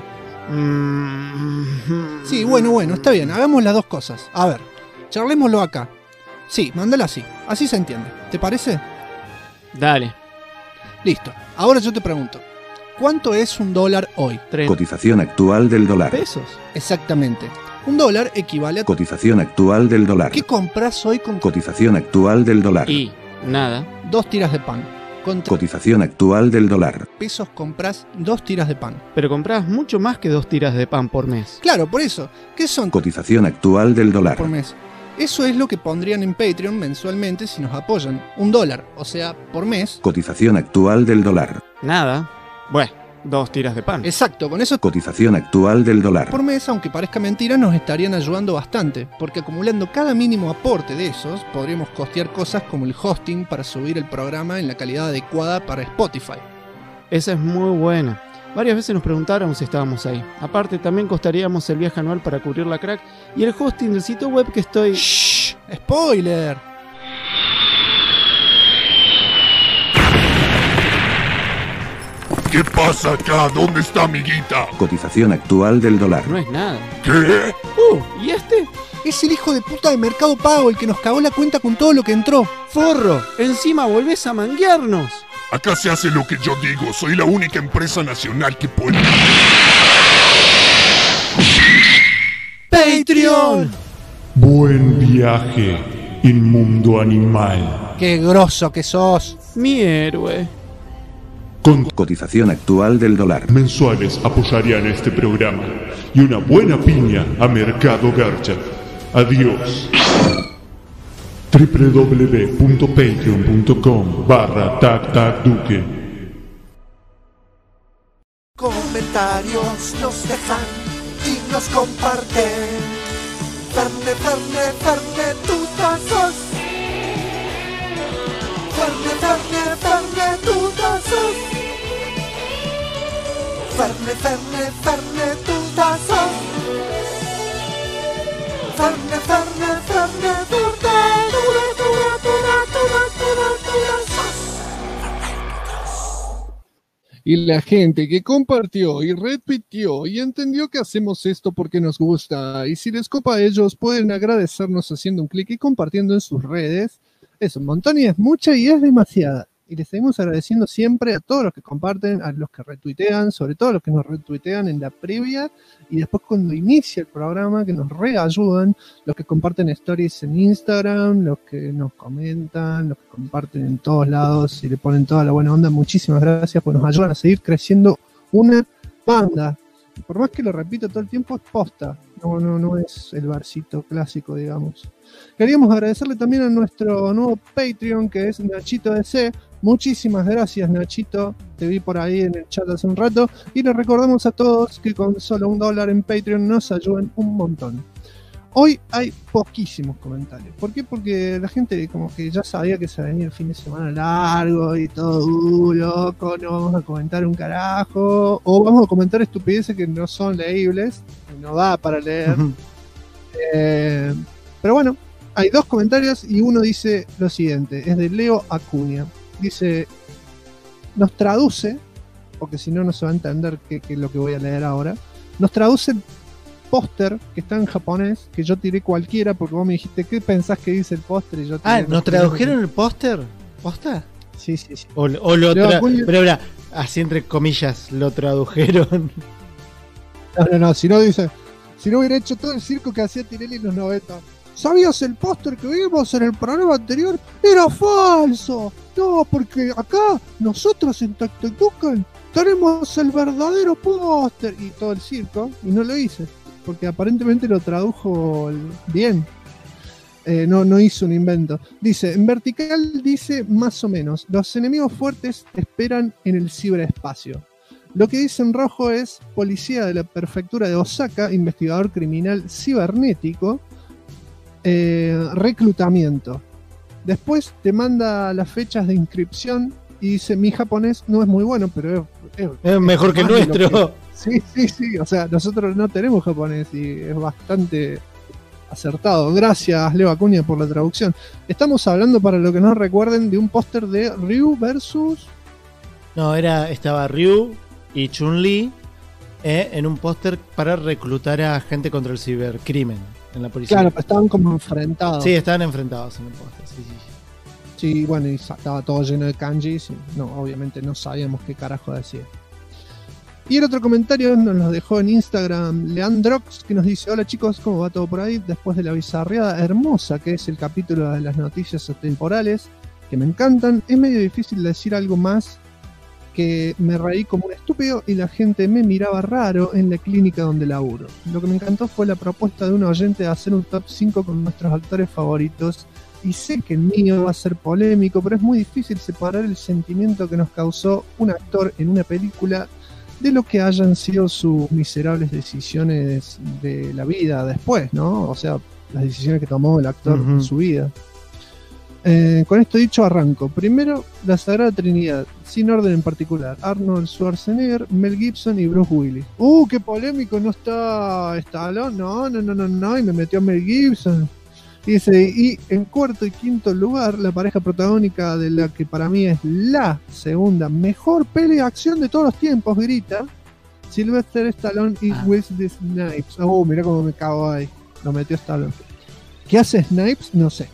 A: Sí, bueno, está bien, hagamos las dos cosas. A ver, charlémoslo acá. Sí, mándala así se entiende. ¿Te parece?
C: Dale.
A: Listo, ahora yo te pregunto. ¿Cuánto es $1 hoy?
I: Cotización actual del dólar.
A: ¿Pesos? Exactamente. $1 equivale a...
I: Cotización actual del dólar.
A: ¿Qué compras hoy con...
I: Cotización actual del dólar.
C: Y nada.
A: 2 tiras de pan. Con
I: Cotización actual del dólar.
A: pesos compras 2 tiras de pan.
C: Pero compras mucho más que 2 tiras de pan por mes.
A: Claro, por eso. ¿Qué son
I: Cotización actual del dólar.
A: por mes? Eso es lo que pondrían en Patreon mensualmente si nos apoyan. $1, o sea, por mes.
I: Cotización actual del dólar.
C: Nada. Bueno, 2 tiras de pan.
A: Exacto, con eso
I: Cotización actual del dólar.
A: por mes, aunque parezca mentira, nos estarían ayudando bastante, porque acumulando cada mínimo aporte de esos, podríamos costear cosas como el hosting para subir el programa en la calidad adecuada para Spotify.
C: Esa es muy buena. Varias veces nos preguntaron si estábamos ahí. Aparte, también costaríamos el viaje anual para cubrir la crack y el hosting del sitio web que estoy...
A: ¡Shh! ¡Spoiler!
G: ¿Qué pasa acá? ¿Dónde está mi guita?
I: Cotización actual del dólar.
C: No es nada.
G: ¿Qué?
C: ¿Y este?
A: Es el hijo de puta de Mercado Pago el que nos cagó la cuenta con todo lo que entró.
C: ¡Forro! Encima volvés a manguearnos.
G: Acá se hace lo que yo digo. Soy la única empresa nacional que puede...
A: ¡Patreon!
J: Buen viaje, inmundo animal.
A: ¡Qué grosso que sos!
C: Mi héroe.
J: Con
I: Cotización actual del dólar.
J: mensuales apoyarían este programa y una buena piña a Mercado Garcha. Adiós. www.patreon.com/tactacduque.
K: Comentarios nos dejan y nos comparten. Ferne, tutazos. Ferne, tutazos. Ferne, tutazos. Ferne,
G: Y la gente que compartió y repitió y entendió que hacemos esto porque nos gusta. Y si les copa a ellos, pueden agradecernos haciendo un clic y compartiendo en sus redes. Es un montón y es mucha y es demasiada. Y les seguimos agradeciendo siempre a todos los que comparten, a los que retuitean, sobre todo a los que nos retuitean en la previa y después cuando inicia el programa, que nos reayudan, los que comparten stories en Instagram, los que nos comentan, los que comparten en todos lados y le ponen toda la buena onda. Muchísimas gracias, pues nos ayudan a seguir creciendo una banda. Y por más que lo repito todo el tiempo, es posta. No es el barcito clásico, digamos. Queríamos agradecerle también a nuestro nuevo Patreon, que es Nachito DC. Muchísimas gracias, Nachito. Te vi por ahí en el chat hace un rato. Y les recordamos a todos que con solo $1 en Patreon nos ayudan un montón. Hoy hay poquísimos comentarios. ¿Por qué? Porque la gente como que ya sabía que se venía el fin de semana largo y todo loco, no vamos a comentar un carajo. O vamos a comentar estupideces que no son leíbles. No da para leer. Pero bueno, hay 2 comentarios y uno dice lo siguiente. Es de Leo Acuña. Dice, nos traduce
A: porque si no, no se va a entender qué es lo que voy a leer ahora. Nos traduce el póster que está en japonés, que yo tiré cualquiera, porque vos me dijiste, ¿qué pensás que dice el póster? Y yo tiré
B: ¿nos tradujeron el póster? ¿Posta?
A: Sí, sí, sí.
B: Pero ahora, así entre comillas, lo tradujeron.
A: No, si no hubiera hecho todo el circo que hacía Tirelli en los 90. ¿Sabías el póster que vimos en el programa anterior? ¡Era falso! No, porque acá, nosotros en Tactotucan tenemos el verdadero póster. Y todo el circo, y no lo hice, porque aparentemente lo tradujo bien. No hizo un invento. Dice, en vertical dice más o menos, los enemigos fuertes esperan en el ciberespacio. Lo que dice en rojo es policía de la prefectura de Osaka, investigador criminal cibernético, reclutamiento. Después te manda las fechas de inscripción y dice, mi japonés no es muy bueno, pero
B: es mejor que el nuestro.
A: Sí, o sea, nosotros no tenemos japonés y es bastante acertado. Gracias, Leo Acuña, por la traducción. Estamos hablando, para lo que no recuerden, de un póster de Ryu versus...
B: No, estaba Ryu y Chun-Li en un póster para reclutar a gente contra el cibercrimen en la policía.
A: Claro, estaban como enfrentados.
B: Sí, estaban enfrentados en el póster, sí.
A: Sí, bueno, y estaba todo lleno de kanjis. No, obviamente no sabíamos qué carajo decía. Y el otro comentario nos lo dejó en Instagram Leandrox, que nos dice: hola chicos, ¿cómo va todo por ahí? Después de la bizarreada hermosa que es el capítulo de las noticias temporales, que me encantan, es medio difícil decir algo más que me reí como un estúpido y la gente me miraba raro en la clínica donde laburo. Lo que me encantó fue la propuesta de un oyente de hacer un top 5 con nuestros actores favoritos, y sé que el mío va a ser polémico, pero es muy difícil separar el sentimiento que nos causó un actor en una película de lo que hayan sido sus miserables decisiones de la vida después, ¿no? O sea, las decisiones que tomó el actor en su vida. Con esto dicho, arranco. Primero, la Sagrada Trinidad, sin orden en particular: Arnold Schwarzenegger, Mel Gibson y Bruce Willis. ¡Qué polémico! ¿No está Stallone? No, y me metió Mel Gibson. Dice, y en cuarto y quinto lugar, la pareja protagónica de la que para mí es la segunda mejor peli de acción de todos los tiempos, grita Sylvester Stallone y Wesley Snipes. Mirá cómo me cago ahí. Lo metió Stallone. ¿Qué hace Snipes? No sé.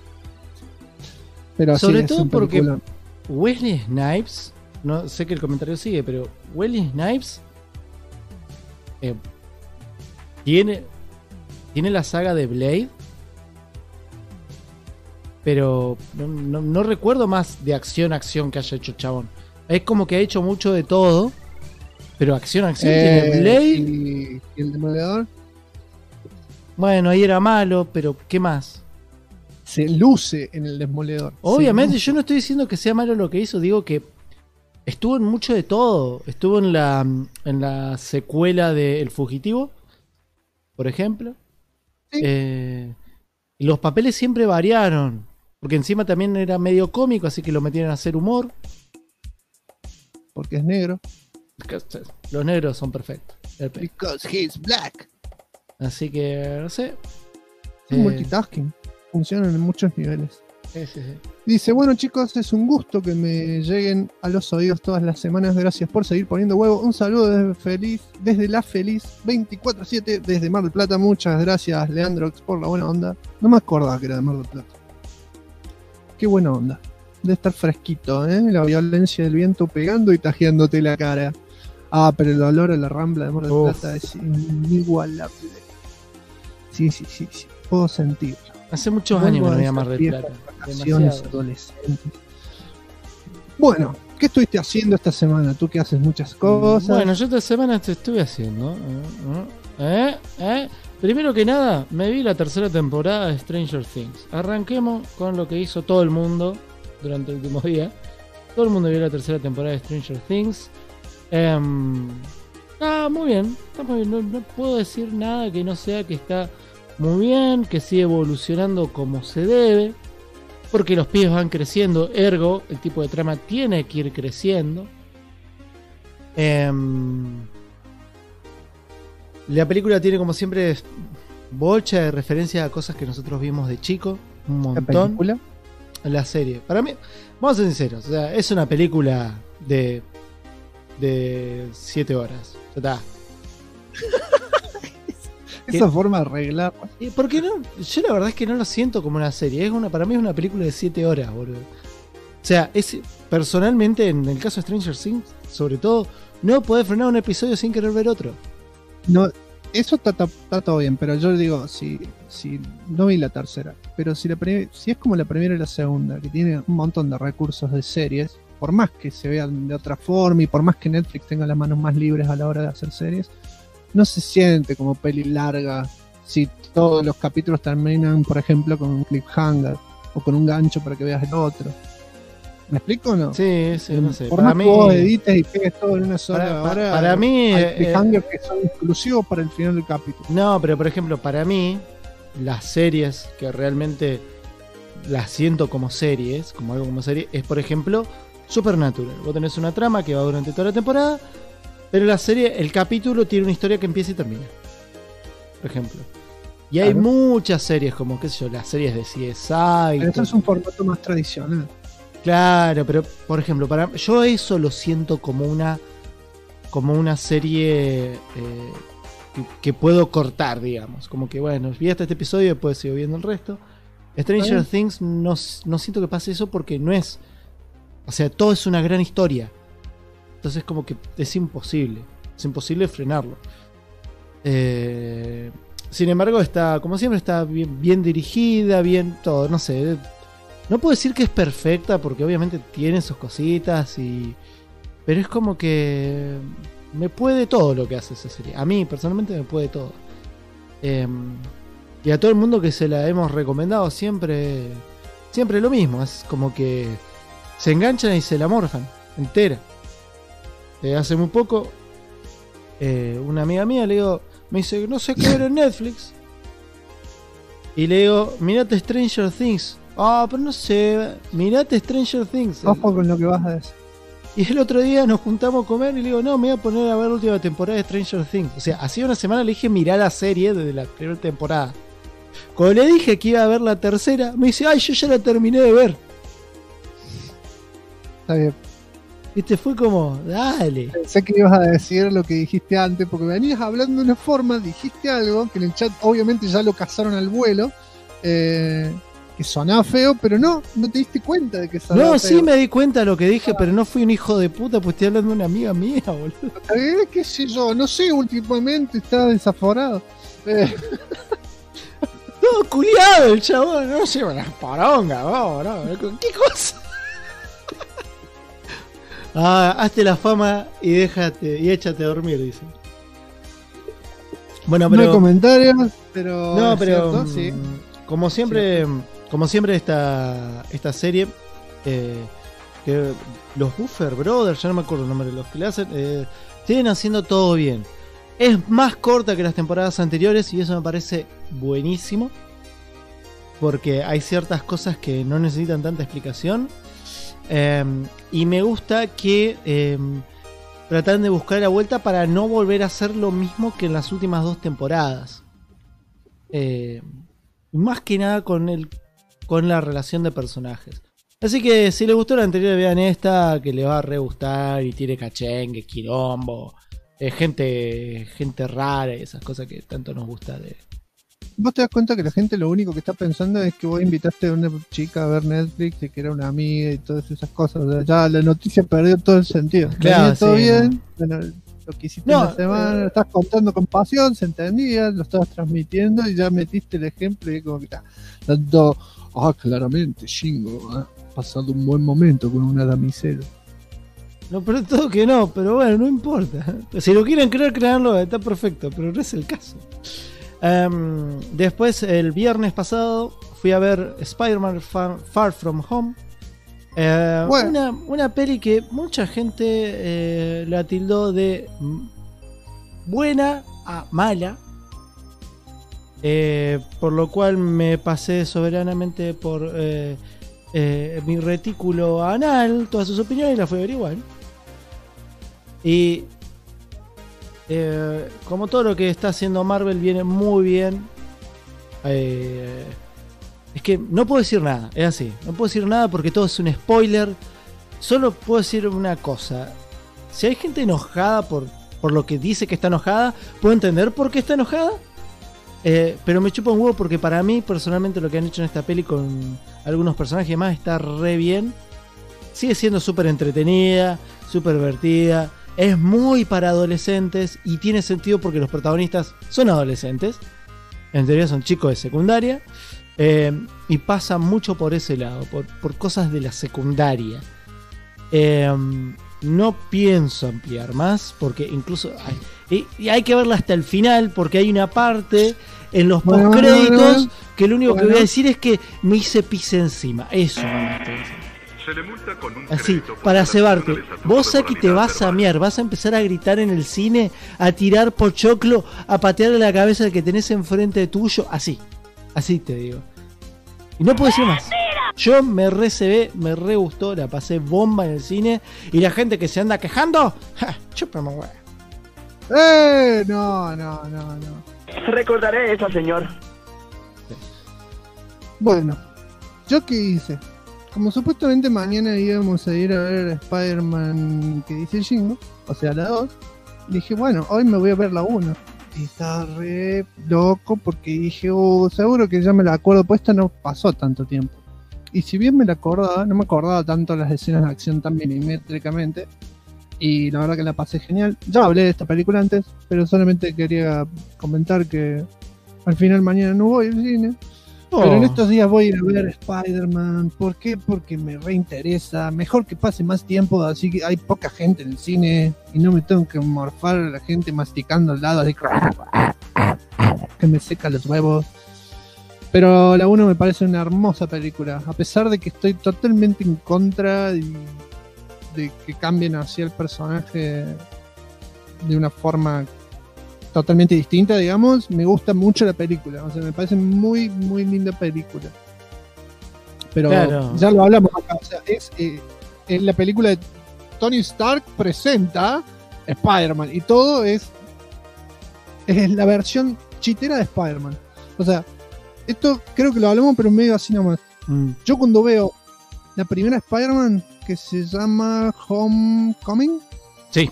A: Pero
B: sobre todo porque Wesley Snipes, no sé que el comentario sigue, pero Wesley Snipes tiene la saga de Blade, pero no recuerdo más de acción que haya hecho chabón. Es como que ha hecho mucho de todo, pero acción tiene Blade.
A: ¿Y el Demoledor?
B: Bueno, ahí era malo, pero ¿qué más?
A: Se luce en el Demoledor.
B: Obviamente, yo no estoy diciendo que sea malo lo que hizo, digo que estuvo en mucho de todo. Estuvo en la secuela de El Fugitivo, por ejemplo. Sí. Y los papeles siempre variaron, porque encima también era medio cómico, así que lo metieron a hacer humor.
A: Porque es negro.
B: Los negros son perfectos.
A: Because he's black.
B: Así que, no sé.
A: Multitasking. Funcionan en muchos niveles.
B: Sí.
A: Dice, bueno chicos, es un gusto que me lleguen a los oídos todas las semanas. Gracias por seguir poniendo huevo. Un saludo desde la feliz 24/7 desde Mar del Plata. Muchas gracias, Leandrox, por la buena onda. No me acordaba que era de Mar del Plata. Qué buena onda. Debe estar fresquito, la violencia del viento pegando y tajeándote la cara. Pero el olor a la Rambla de Mar del Plata es inigualable. Sí. Puedo sentirlo.
B: Hace muchos años que no voy a Mar del Plata.
A: Adolescentes. Bueno, ¿qué estuviste haciendo esta semana? Tú que haces muchas cosas.
B: Bueno, yo esta semana te estuve haciendo. Primero que nada, me vi la tercera temporada de Stranger Things. Arranquemos con lo que hizo todo el mundo durante el último día. Todo el mundo vio la tercera temporada de Stranger Things. Muy bien. Está muy bien. No puedo decir nada que no sea que está muy bien, que sigue evolucionando como se debe, porque los pibes van creciendo, ergo el tipo de trama tiene que ir creciendo. La película tiene, como siempre, bocha de referencia a cosas que nosotros vimos de chico, un montón.
A: ¿La película?
B: La serie, para mí, vamos a ser sinceros, o sea, es una película de de 7 horas. Ya está.
A: Esa forma de arreglar.
B: ¿Y por qué no? Yo la verdad es que no lo siento como una serie. Para mí es una película de 7 horas, boludo. O sea, personalmente, en el caso de Stranger Things, sobre todo, no podés frenar un episodio sin querer ver otro.
A: No, eso está todo bien, pero yo digo, si no vi la tercera, pero si es como la primera y la segunda, que tiene un montón de recursos de series, por más que se vean de otra forma y por más que Netflix tenga las manos más libres a la hora de hacer series, no se siente como peli larga si todos los capítulos terminan, por ejemplo, con un cliffhanger o con un gancho para que veas el otro. ¿Me explico o no?
B: Sí, no sé.
A: Por más que vos edites y pegues todo en una sola hora,
B: para mí
A: hay cliffhangers que son exclusivos para el final del capítulo.
B: No, pero por ejemplo, para mí, las series que realmente las siento como series, como algo como serie, es por ejemplo Supernatural. Vos tenés una trama que va durante toda la temporada, pero la serie, el capítulo tiene una historia que empieza y termina. Por ejemplo. Y hay muchas series, como qué sé yo, las series de CSI.
A: Pero eso es un formato más tradicional.
B: Claro, pero por ejemplo, yo eso lo siento como una serie que puedo cortar, digamos. Como que bueno, vi hasta este episodio y después sigo viendo el resto. Stranger Things no siento que pase eso porque no es... O sea, todo es una gran historia. Entonces como que es imposible frenarlo. Sin embargo, está, como siempre, está bien dirigida, bien todo, no sé. No puedo decir que es perfecta porque obviamente tiene sus cositas pero es como que me puede todo lo que hace esa serie. A mí personalmente me puede todo. Y a todo el mundo que se la hemos recomendado siempre lo mismo. Es como que se enganchan y se la morfan entera. Hace muy poco una amiga mía me dice, no sé qué ver en Netflix. Y le digo, mirate Stranger Things. Pero no sé, mirate Stranger Things.
A: Ojo con lo que vas a decir.
B: Y el otro día nos juntamos a comer y le digo, no, me voy a poner a ver la última temporada de Stranger Things. O sea, hacía una semana le dije, mirá la serie desde la primera temporada. Cuando le dije que iba a ver la tercera, me dice, ay, yo ya la terminé de ver.
A: Está bien.
B: Viste, fue como, dale.
A: Pensé que ibas a decir lo que dijiste antes, porque venías hablando de una forma, dijiste algo, que en el chat obviamente ya lo cazaron al vuelo, que sonaba feo, pero no te diste cuenta de que sonaba feo.
B: No, sí me di cuenta de lo que dije, pero no fui un hijo de puta, pues estoy hablando de una amiga mía, boludo.
A: ¿Qué sé yo? No sé, últimamente está desaforado.
B: Todo culiado el chabón, no sé, una poronga, ¿qué cosa? Hazte la fama y échate a dormir, dice. Bueno, pero.
A: No hay comentarios, pero.
B: No, pero.
A: Cierto, sí.
B: Como siempre esta serie. Que los Buffer Brothers, ya no me acuerdo el nombre de los que le hacen. Siguen haciendo todo bien. Es más corta que las temporadas anteriores y eso me parece buenísimo. Porque hay ciertas cosas que no necesitan tanta explicación. Y me gusta que tratan de buscar la vuelta para no volver a hacer lo mismo que en las últimas 2 temporadas. Más que nada con la relación de personajes. Así que si les gustó la anterior, vean esta, que les va a re gustar y tiene cachengue, quilombo, gente rara y esas cosas que tanto nos gusta de...
A: Vos te das cuenta que la gente lo único que está pensando es que vos invitaste a una chica a ver Netflix y que era una amiga y todas esas cosas. O sea, ya la noticia perdió todo el sentido.
B: Claro,
A: todo
B: sí,
A: bien. Bueno, lo que hiciste en la semana, lo estás contando con pasión, se entendía, lo estabas transmitiendo y ya metiste el ejemplo y como que está dando, claramente, Shingo ha pasado un buen momento con una damisela.
B: No, pero todo que no, pero bueno, no importa. Si lo quieren creer, créanlo, está perfecto, pero no es el caso. Después, el viernes pasado, fui a ver Spider-Man Far From Home. Una peli que mucha gente la tildó de buena a mala. Por lo cual me pasé soberanamente por mi retículo anal, todas sus opiniones, y las fui a averiguar. Y como todo lo que está haciendo Marvel viene muy bien. Es que no puedo decir nada, es así. No puedo decir nada porque todo es un spoiler. Solo puedo decir una cosa. si hay gente enojada por lo que dice que está enojada, puedo entender por qué está enojada. Pero me chupa un huevo porque para mí, personalmente, lo que han hecho en esta peli con algunos personajes más está re bien. Sigue siendo súper entretenida, súper divertida. Es muy para adolescentes y tiene sentido porque los protagonistas son adolescentes. En teoría son chicos de secundaria. Y pasa mucho por ese lado, por cosas de la secundaria. No pienso ampliar más porque incluso hay que verla hasta el final porque hay una parte en los postcréditos que lo único que voy a decir es que me hice pis encima. Eso no me estoy diciendo. Así, para cebarte. Vos aquí te vas a mear, vas a empezar a gritar en el cine, a tirar pochoclo, a patearle la cabeza al que tenés enfrente tuyo. Así te digo. Y no puedo decir más. Yo me re cebé, me re gustó, la pasé bomba en el cine. Y la gente que se anda quejando, chúpame huevo.
A: No.
L: Recordaré eso, señor.
A: Bueno, ¿yo qué hice? Como supuestamente mañana íbamos a ir a ver Spider-Man que dice Jingo, o sea, la 2, dije, bueno, hoy me voy a ver la 1. Y estaba re loco porque dije, seguro que ya me la acuerdo, pues esta no pasó tanto tiempo. Y si bien me la acordaba, no me acordaba tanto las escenas de acción tan milimétricamente. Y la verdad que la pasé genial. Ya hablé de esta película antes, pero solamente quería comentar que al final mañana no voy al cine. Pero en estos días voy a ir a ver Spider-Man. ¿Por qué? Porque me reinteresa. Mejor que pase más tiempo, así que hay poca gente en el cine y no me tengo que morfar a la gente masticando al lado, así que me seca los huevos. Pero la 1 me parece una hermosa película, a pesar de que estoy totalmente en contra de que cambien hacia el personaje de una forma totalmente distinta, digamos. Me gusta mucho la película, o sea, me parece muy, muy linda película. Pero claro, ya lo hablamos acá, o sea, es la película de Tony Stark presenta Spider-Man y todo es la versión chitera de Spider-Man. O sea, esto creo que lo hablamos, pero medio así nomás. Yo cuando veo la primera Spider-Man, que se llama Homecoming.
B: Sí.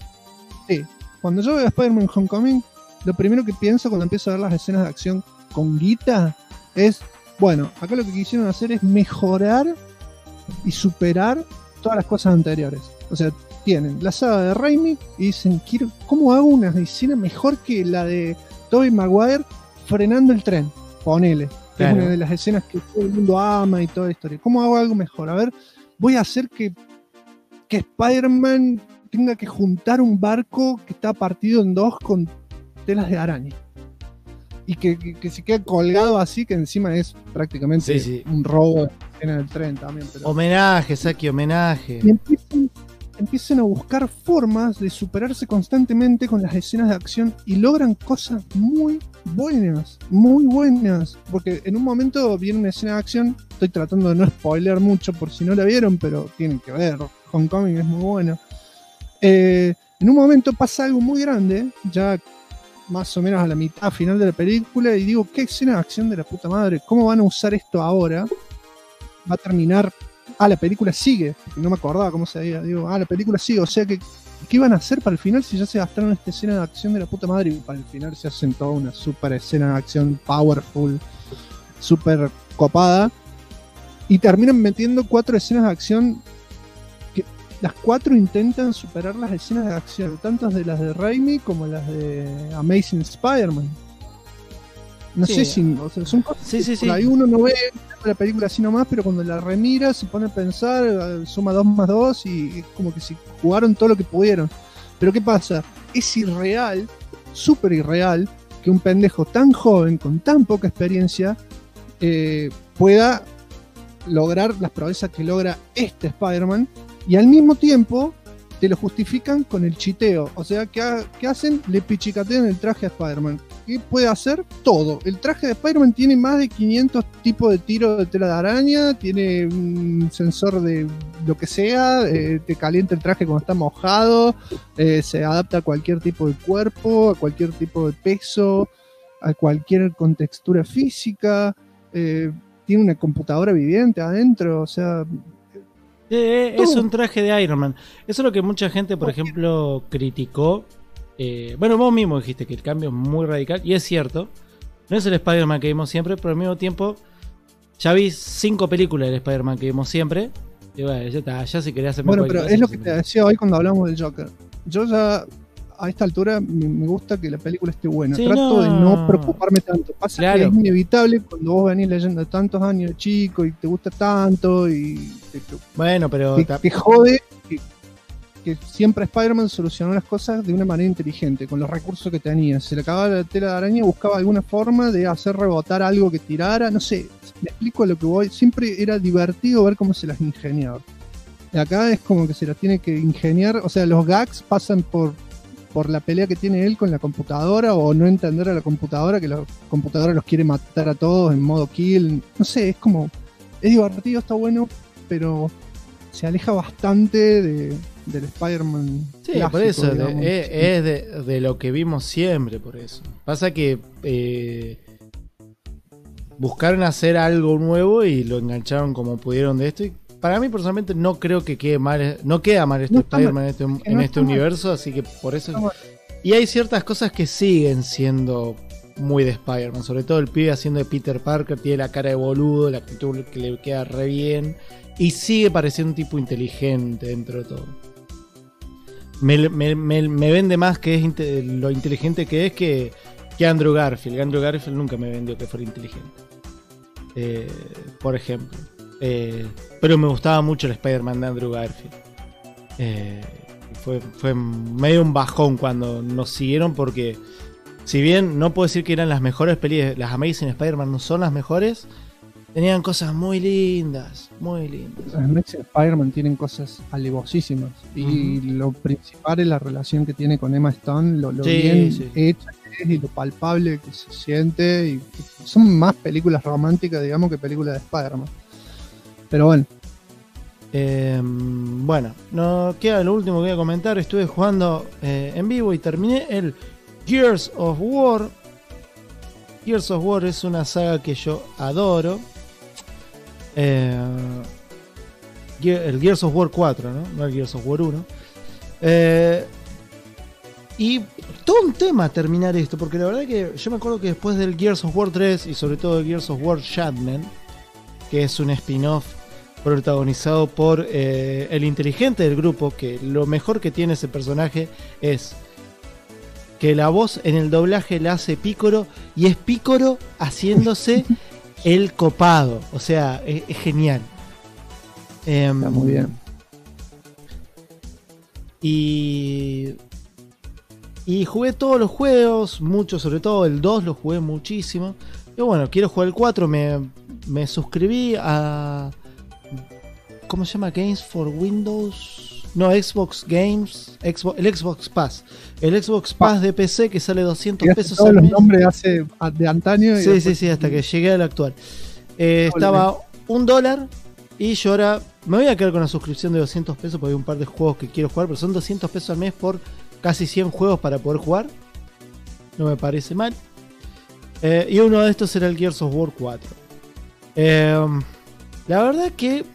A: Cuando yo veo Spider-Man Homecoming, lo primero que pienso cuando empiezo a ver las escenas de acción con guita es, bueno, acá lo que quisieron hacer es mejorar y superar todas las cosas anteriores. O sea, tienen la saga de Raimi y dicen, ¿cómo hago una escena mejor que la de Tobey Maguire frenando el tren? Ponele. Claro. Es una de las escenas que todo el mundo ama y toda la historia. ¿Cómo hago algo mejor? A ver, voy a hacer que Spider-Man tenga que juntar un barco que está partido en dos con telas de araña. Y que se quede colgado así, que encima es prácticamente un robo en el tren también. Pero...
B: Homenaje, Saki, homenaje.
A: Y empiezan a buscar formas de superarse constantemente con las escenas de acción y logran cosas muy buenas, porque en un momento viene una escena de acción, estoy tratando de no spoilear mucho por si no la vieron, pero tienen que ver, Homecoming es muy bueno. En un momento pasa algo muy grande, ya más o menos a la mitad final de la película, y digo, ¿qué escena de acción de la puta madre? ¿Cómo van a usar esto ahora? Va a terminar... la película sigue, no me acordaba cómo se veía, digo, la película sigue, o sea que ¿qué iban a hacer para el final si ya se gastaron esta escena de acción de la puta madre y para el final se hacen toda una super escena de acción powerful, super copada y terminan metiendo 4 escenas de acción que las 4 intentan superar las escenas de acción, tanto de las de Raimi como las de Amazing Spider-Man. No sé si, o sea, son cosas que por ahí uno no ve la película así nomás, pero cuando la remira se pone a pensar, suma 2 más 2 y es como que se jugaron todo lo que pudieron. Pero ¿qué pasa? Es irreal, súper irreal, que un pendejo tan joven, con tan poca experiencia, pueda lograr las proezas que logra este Spider-Man, y al mismo tiempo te lo justifican con el chiteo. O sea, ¿qué hacen? Le pichicatean el traje a Spider-Man. ¿Qué puede hacer? Todo. El traje de Spider-Man tiene más de 500 tipos de tiro de tela de araña, tiene un sensor de lo que sea, te calienta el traje cuando está mojado, se adapta a cualquier tipo de cuerpo, a cualquier tipo de peso, a cualquier contextura física, tiene una computadora viviente adentro, o sea...
B: Es un traje de Iron Man. Eso es lo que mucha gente, por ejemplo, criticó. Bueno, vos mismo dijiste que el cambio es muy radical, y es cierto. No es el Spider-Man que vimos siempre, pero al mismo tiempo ya vi 5 películas del Spider-Man que vimos siempre. Y bueno, ya está, ya si quería hacerme
A: Bueno,
B: cualquier
A: pero
B: cosa,
A: es lo que te decía hoy cuando hablamos del Joker. Yo ya a esta altura me gusta que la película esté buena.
B: Sí,
A: Trato de no preocuparme tanto. Pasa
B: Claro.
A: que es inevitable cuando vos venís leyendo tantos años de chico y te gusta tanto y
B: bueno, pero
A: te jode que siempre Spider-Man solucionó las cosas de una manera inteligente, con los recursos que tenía. Se le acababa la tela de araña, buscaba alguna forma de hacer rebotar algo que tirara. No sé, me explico a lo que voy. Siempre era divertido ver cómo se las ingeniaba. Y acá es como que se las tiene que ingeniar. O sea, los gags pasan por la pelea que tiene él con la computadora, o no entender a la computadora, que la computadora los quiere matar a todos en modo kill. No sé, es como... Es divertido, está bueno, pero se aleja bastante del Spider-Man.
B: Sí,
A: clásico,
B: por eso,
A: digamos.
B: es de lo que vimos siempre, por eso. Pasa que buscaron hacer algo nuevo y lo engancharon como pudieron de esto. Y para mí, personalmente, no creo que quede mal. No queda mal este Spider-Man en este universo, así que por eso. Y hay ciertas cosas que siguen siendo muy de Spider-Man. Sobre todo el pibe haciendo de Peter Parker, tiene la cara de boludo, la actitud que le queda re bien. Y sigue pareciendo un tipo inteligente dentro de todo. Me vende más que es lo inteligente que es que Andrew Garfield. Andrew Garfield nunca me vendió que fuera inteligente. Por ejemplo. Pero me gustaba mucho el Spider-Man de Andrew Garfield. Fue medio un bajón cuando nos siguieron, porque si bien no puedo decir que eran las mejores películas, las Amazing Spider-Man no son las mejores, tenían cosas muy lindas, muy lindas.
A: Los Amazing Spider-Man tienen cosas alevosísimas. Y lo principal es la relación que tiene con Emma Stone, lo bien hecha que es y lo palpable que se siente. Y son más películas románticas, digamos, que películas de Spider-Man. Pero bueno.
B: Bueno, no queda lo último que voy a comentar. Estuve jugando en vivo y terminé el Gears of War. Gears of War es una saga que yo adoro. El Gears of War 4, no el Gears of War 1. Y todo un tema terminar esto, porque la verdad que yo me acuerdo que después del Gears of War 3 y sobre todo el Gears of War Shadman, que es un spin-off protagonizado por el inteligente del grupo, que lo mejor que tiene ese personaje es que la voz en el doblaje la hace Pícoro, y es Pícoro haciéndose el copado. O sea, es genial.
A: Está muy bien.
B: Y jugué todos los juegos, mucho, sobre todo el 2 lo jugué muchísimo. Y bueno, quiero jugar el 4, me suscribí a... ¿Cómo se llama? Games for Windows. No, Xbox Games. El Xbox Pass. El Xbox Pass de PC que sale 200 pesos
A: todos
B: al
A: los
B: mes.
A: nombres de antaño.
B: Sí, hasta que llegué al actual. Estaba $1 y yo ahora me voy a quedar con la suscripción de 200 pesos porque hay un par de juegos que quiero jugar, pero son 200 pesos al mes por casi 100 juegos para poder jugar. No me parece mal. Y uno de estos era el Gears of War 4. La verdad que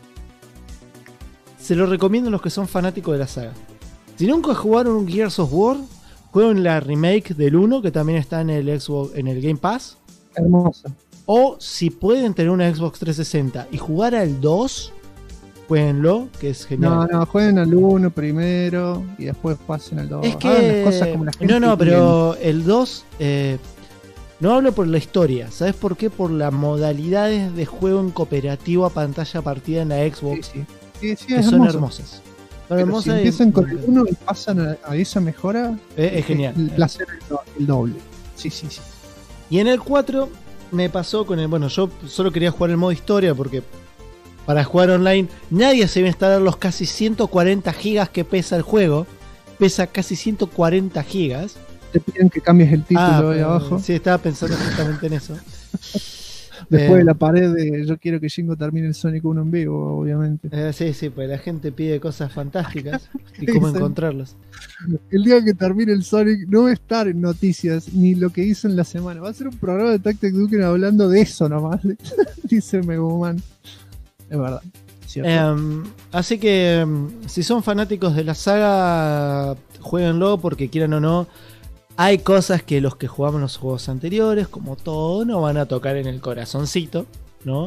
B: se lo recomiendo a los que son fanáticos de la saga. Si nunca jugaron un Gears of War, jueguen la remake del 1, que también está en el Xbox, en el Game Pass.
A: Hermoso.
B: O si pueden tener una Xbox 360 y jugar al 2, jueguenlo, que es genial.
A: No, jueguen al 1 primero y después pasen al 2.
B: Es que
A: hagan las cosas como la gente
B: pero el 2 no hablo por la historia. ¿Sabes por qué? Por las modalidades de juego en cooperativo a pantalla partida en la Xbox.
A: Sí,
B: que son hermosas.
A: Pero si empiezan con el 1 y pasan a esa mejora,
B: es genial.
A: El placer el doble. Sí.
B: Y en el 4 me pasó con el... Bueno, yo solo quería jugar el modo historia porque para jugar online nadie se va a instalar los casi 140 gigas que pesa el juego. Pesa casi 140 gigas.
A: Te piden que cambies el título ahí abajo.
B: Sí, estaba pensando justamente en eso.
A: Después de la pared de yo quiero que Jingo termine el Sonic 1 en vivo, obviamente.
B: Sí, pues la gente pide cosas fantásticas y cómo encontrarlas.
A: El día que termine el Sonic no va a estar en noticias ni lo que hizo en la semana. Va a ser un programa de Tactic Duken hablando de eso nomás. Dice Megoman. Es verdad.
B: Así que si son fanáticos de la saga, jueguenlo porque quieran o no. Hay cosas que los que jugamos los juegos anteriores, como todo, no van a tocar en el corazoncito, ¿no?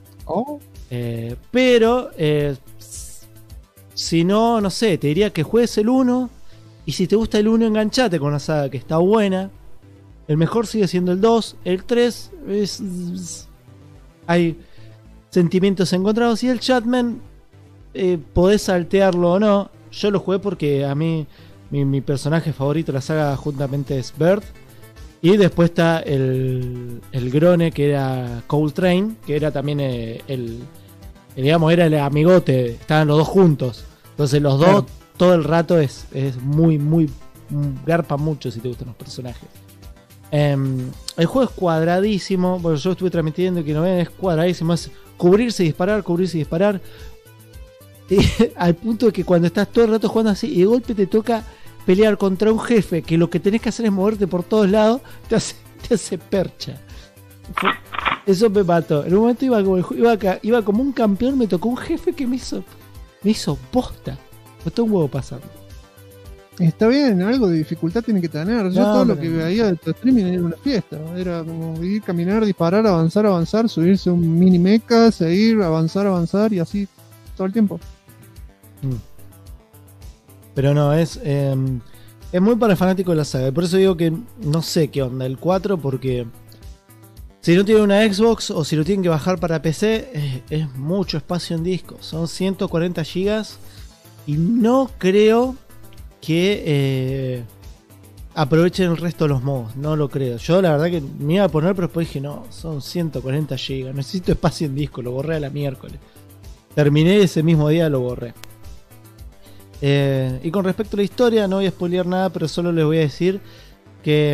B: Pero si no, no sé, te diría que juegues el 1. Y si te gusta el 1, enganchate con una saga que está buena. El mejor sigue siendo el 2. El 3 hay sentimientos encontrados. Y el Chatman, podés saltearlo o no. Yo lo jugué porque a mí mi personaje favorito de la saga juntamente es Bert. Y después está el Grone, que era Coltrane, que era también digamos, era el amigote. Estaban los dos juntos. Entonces los dos todo el rato es muy, muy... garpa mucho si te gustan los personajes. El juego es cuadradísimo. Bueno, yo estuve transmitiendo que no ven, es cuadradísimo. Es cubrirse y disparar, cubrirse y disparar. Y, al punto de que cuando estás todo el rato jugando así y de golpe te toca pelear contra un jefe que lo que tenés que hacer es moverte por todos lados, te hace percha. Eso me mató. En un momento iba como un campeón, me tocó un jefe que me hizo posta. Me costó un huevo pasarlo.
A: Está bien, algo de dificultad tiene que tener. Yo todo lo que veía de tu streaming era una fiesta. Era como ir, caminar, disparar, avanzar, subirse un mini mecha, seguir, avanzar y así todo el tiempo.
B: Pero no, es muy para el fanático de la saga. Por eso digo que no sé qué onda el 4, porque si no tienen una Xbox o si lo tienen que bajar para PC, es mucho espacio en disco. Son 140 gigas y no creo que aprovechen el resto de los modos. No lo creo. Yo la verdad que me iba a poner, pero después dije, no, son 140 gigas. Necesito espacio en disco. Lo borré a la miércoles. Terminé ese mismo día, lo borré. Y con respecto a la historia, no voy a spoilear nada, pero solo les voy a decir que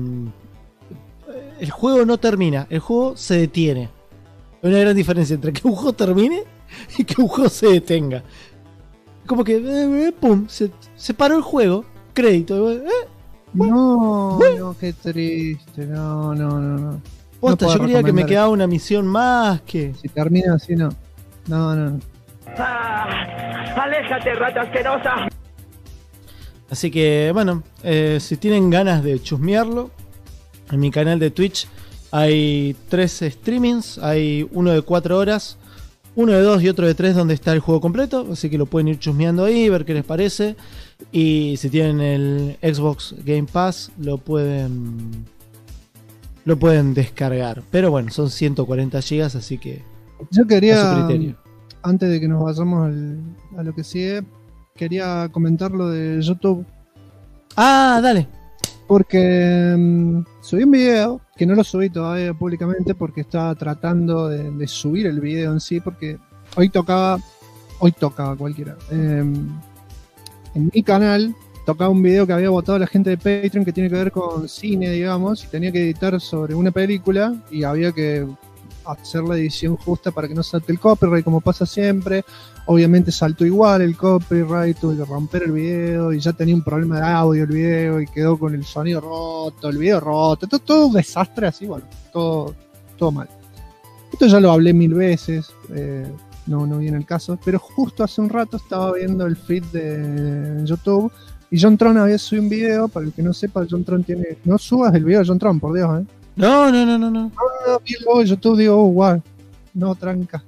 B: el juego no termina, el juego se detiene. Hay una gran diferencia entre que un juego termine y que un juego se detenga. Como que pum, se paró el juego, crédito.
A: No, qué triste, no.
B: Posta, yo creía que me quedaba una misión más que...
A: Si termina así, no. No.
L: ¡Aléjate, rata asquerosa!
B: Así que, bueno, si tienen ganas de chusmearlo, en mi canal de Twitch hay 3 streamings. Hay uno de 4 horas, uno de 2 y otro de 3 donde está el juego completo. Así que lo pueden ir chusmeando ahí, ver qué les parece. Y si tienen el Xbox Game Pass, lo pueden descargar. Pero bueno, son 140 GB, así que
A: yo quería,
B: a su criterio.
A: Antes de que nos vayamos a lo que sigue, quería comentar lo de YouTube.
B: Ah, dale.
A: Porque subí un video, que no lo subí todavía públicamente porque estaba tratando de subir el video en sí, porque hoy tocaba cualquiera. En mi canal tocaba un video que había votado la gente de Patreon que tiene que ver con cine, digamos, y tenía que editar sobre una película y había que hacer la edición justa para que no salte el copyright, como pasa siempre. Obviamente saltó igual el copyright, tuve que romper el video y ya tenía un problema de audio el video y quedó con el sonido roto, el video roto, todo un desastre así, bueno, todo mal. Esto ya lo hablé 1000 veces, no viene el caso, pero justo hace un rato estaba viendo el feed de YouTube y John Tron había subido un video. Para el que no sepa, John Tron tiene... No subas el video de John Tron, por Dios,
B: No.
A: Vi luego YouTube, digo, wow, no, tranca.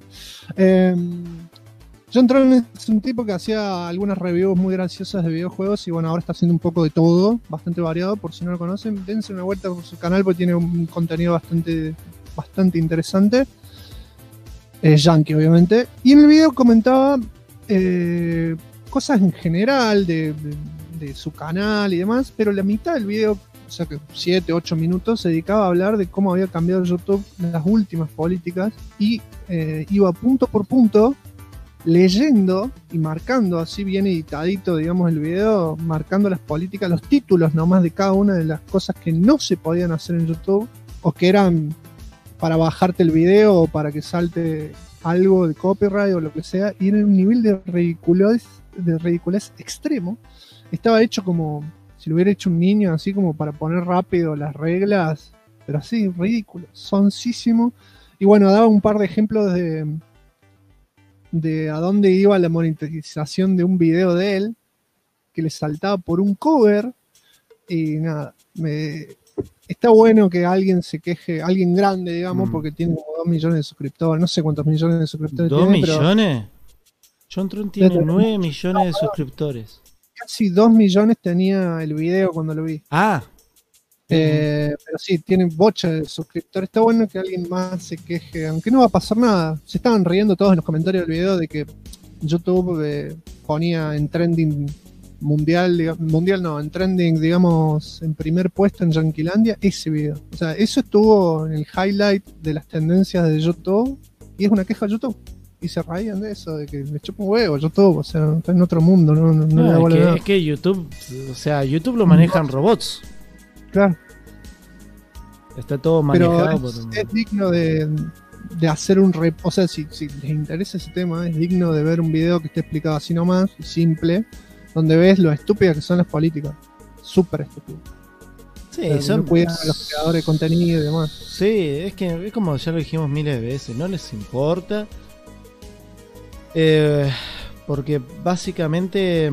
A: John Tron es un tipo que hacía algunas reviews muy graciosas de videojuegos y bueno, ahora está haciendo un poco de todo, bastante variado. Por si no lo conocen, dense una vuelta por su canal porque tiene un contenido bastante interesante. Es yankee, obviamente. Y en el video comentaba cosas en general de su canal y demás, pero la mitad del video, o sea que 7-8 minutos, se dedicaba a hablar de cómo había cambiado YouTube las últimas políticas y iba punto por punto leyendo y marcando así bien editadito, digamos, el video, marcando las políticas, los títulos nomás de cada una de las cosas que no se podían hacer en YouTube o que eran para bajarte el video o para que salte algo de copyright o lo que sea, y era un nivel de ridiculez extremo. Estaba hecho como si lo hubiera hecho un niño, así como para poner rápido las reglas, pero así, ridículo, soncísimo. Y bueno, daba un par de ejemplos de de a dónde iba la monetización de un video de él, que le saltaba por un cover, y nada, está bueno que alguien se queje, alguien grande, digamos, porque tiene como 2 millones de suscriptores, no sé cuántos millones de suscriptores
B: ¿2
A: tiene,
B: millones? John Tron tiene 9 millones de suscriptores.
A: Casi 2 millones tenía el video cuando lo vi. Pero sí, tiene bocha de suscriptores. Está bueno que alguien más se queje, aunque no va a pasar nada. Se estaban riendo todos en los comentarios del video de que YouTube ponía en trending en trending, digamos, en primer puesto en Yanquilandia ese video. O sea, eso estuvo en el highlight de las tendencias de YouTube y es una queja de YouTube. Y se raían de eso, de que le chupa un huevo YouTube, o sea, está en otro mundo, no le da bola nada.
B: Es que YouTube, o sea, YouTube lo manejan robots.
A: Claro.
B: Está todo manejado
A: por es digno de hacer un o sea, si les interesa ese tema, es digno de ver un video que esté explicado así nomás, simple, donde ves lo estúpidas que son las políticas. Súper estúpidas.
B: Sí,
A: no cuidan a los creadores de contenido y demás.
B: Sí, es que es como ya lo dijimos miles de veces, no les importa. Porque básicamente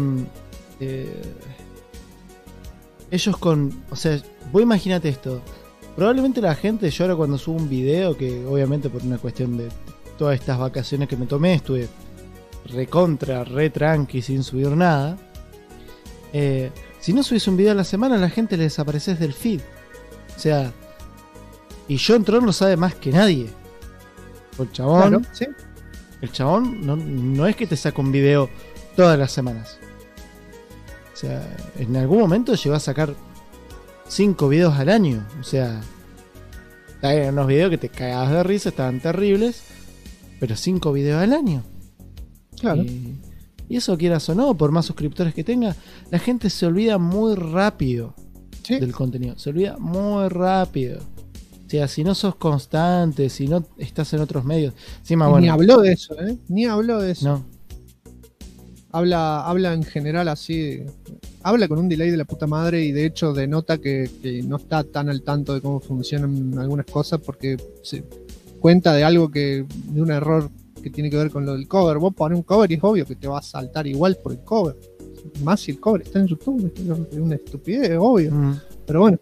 B: ellos o sea, vos imagínate esto. Probablemente la gente llora cuando subo un video, que obviamente por una cuestión de todas estas vacaciones que me tomé, estuve re tranqui sin subir nada. Si no subís un video a la semana, la gente le desapareces del feed. O sea, y John Tron lo sabe más que nadie. El chabón,
A: claro, ¿sí?
B: El chabón no es que te saca un video todas las semanas. O sea, en algún momento llegó a sacar 5 videos al año. O sea, hay unos videos que te cagabas de risa, estaban terribles, pero 5 videos al año.
A: Claro.
B: Y eso, quieras o no, por más suscriptores que tenga, la gente se olvida muy rápido del contenido. Se olvida muy rápido. O sea, si no sos constante, si no estás en otros medios. Encima, bueno,
A: ni habló de eso, Ni habló de eso.
B: No.
A: Habla en general así. Habla con un delay de la puta madre y de hecho denota que no está tan al tanto de cómo funcionan algunas cosas porque se cuenta de algo de un error que tiene que ver con lo del cover. Vos pones un cover y es obvio que te va a saltar igual por el cover. Más si el cover está en YouTube, es una estupidez, obvio. Pero bueno.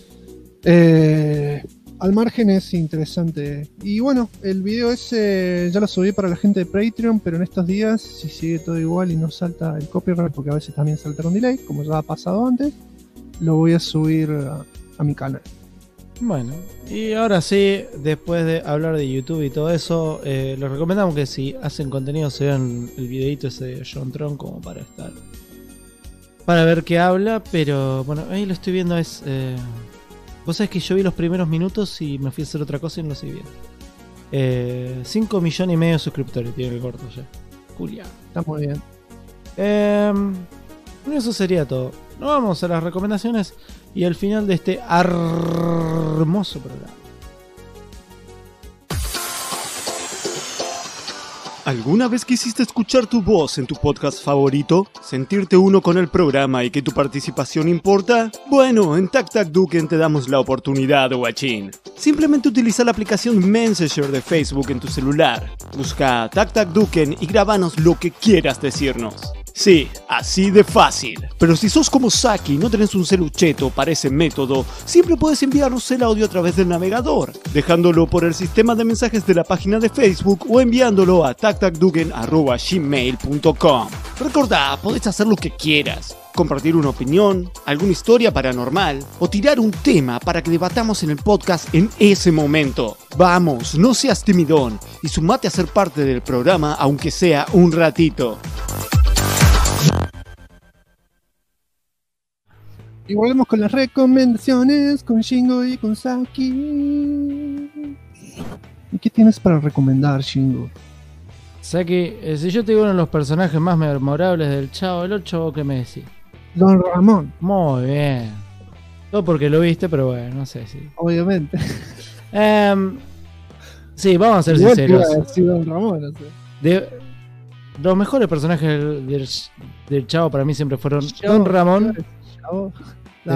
A: Al margen es interesante. Y bueno, el video ese ya lo subí para la gente de Patreon, pero en estos días, si sigue todo igual y no salta el copyright, porque a veces también salta con delay, como ya ha pasado antes, lo voy a subir a mi canal.
B: Bueno, y ahora sí, después de hablar de YouTube y todo eso, les recomendamos que si hacen contenido se vean el videito ese de John Tron como para ver qué habla, pero bueno, ahí lo estoy viendo, vos sabés que yo vi los primeros minutos y me fui a hacer otra cosa y no lo seguí viendo. 5 millones y medio de suscriptores tiene el corto ya. Julia.
A: Está muy bien.
B: Eso sería todo. Nos vamos a las recomendaciones y al final de este hermoso programa.
M: ¿Alguna vez quisiste escuchar tu voz en tu podcast favorito? ¿Sentirte uno con el programa y que tu participación importa? Bueno, en TacTacDuken te damos la oportunidad, guachín. Simplemente utiliza la aplicación Messenger de Facebook en tu celular. Busca TacTacDuken y grabanos lo que quieras decirnos. Sí, así de fácil. Pero si sos como Saki y no tenés un celucheto para ese método, siempre puedes enviarnos el audio a través del navegador, dejándolo por el sistema de mensajes de la página de Facebook o enviándolo a tactacduken@gmail.com. Recordá, podés hacer lo que quieras. Compartir una opinión, alguna historia paranormal o tirar un tema para que debatamos en el podcast en ese momento. Vamos, no seas timidón y sumate a ser parte del programa aunque sea un ratito.
A: Y volvemos con las recomendaciones con Shingo y con Saki. ¿Y qué tienes para recomendar, Shingo?
B: Saki, si yo te digo uno de los personajes más memorables del Chavo del 8, ¿qué me decís?
A: Don Ramón.
B: Muy bien. Todo porque lo viste, pero bueno, no sé si.
A: Obviamente.
B: Sí, vamos a ser
A: igual
B: sinceros.
A: Te iba a decir Don Ramón, no sé.
B: Los mejores personajes del Chavo para mí siempre fueron Don Ramón.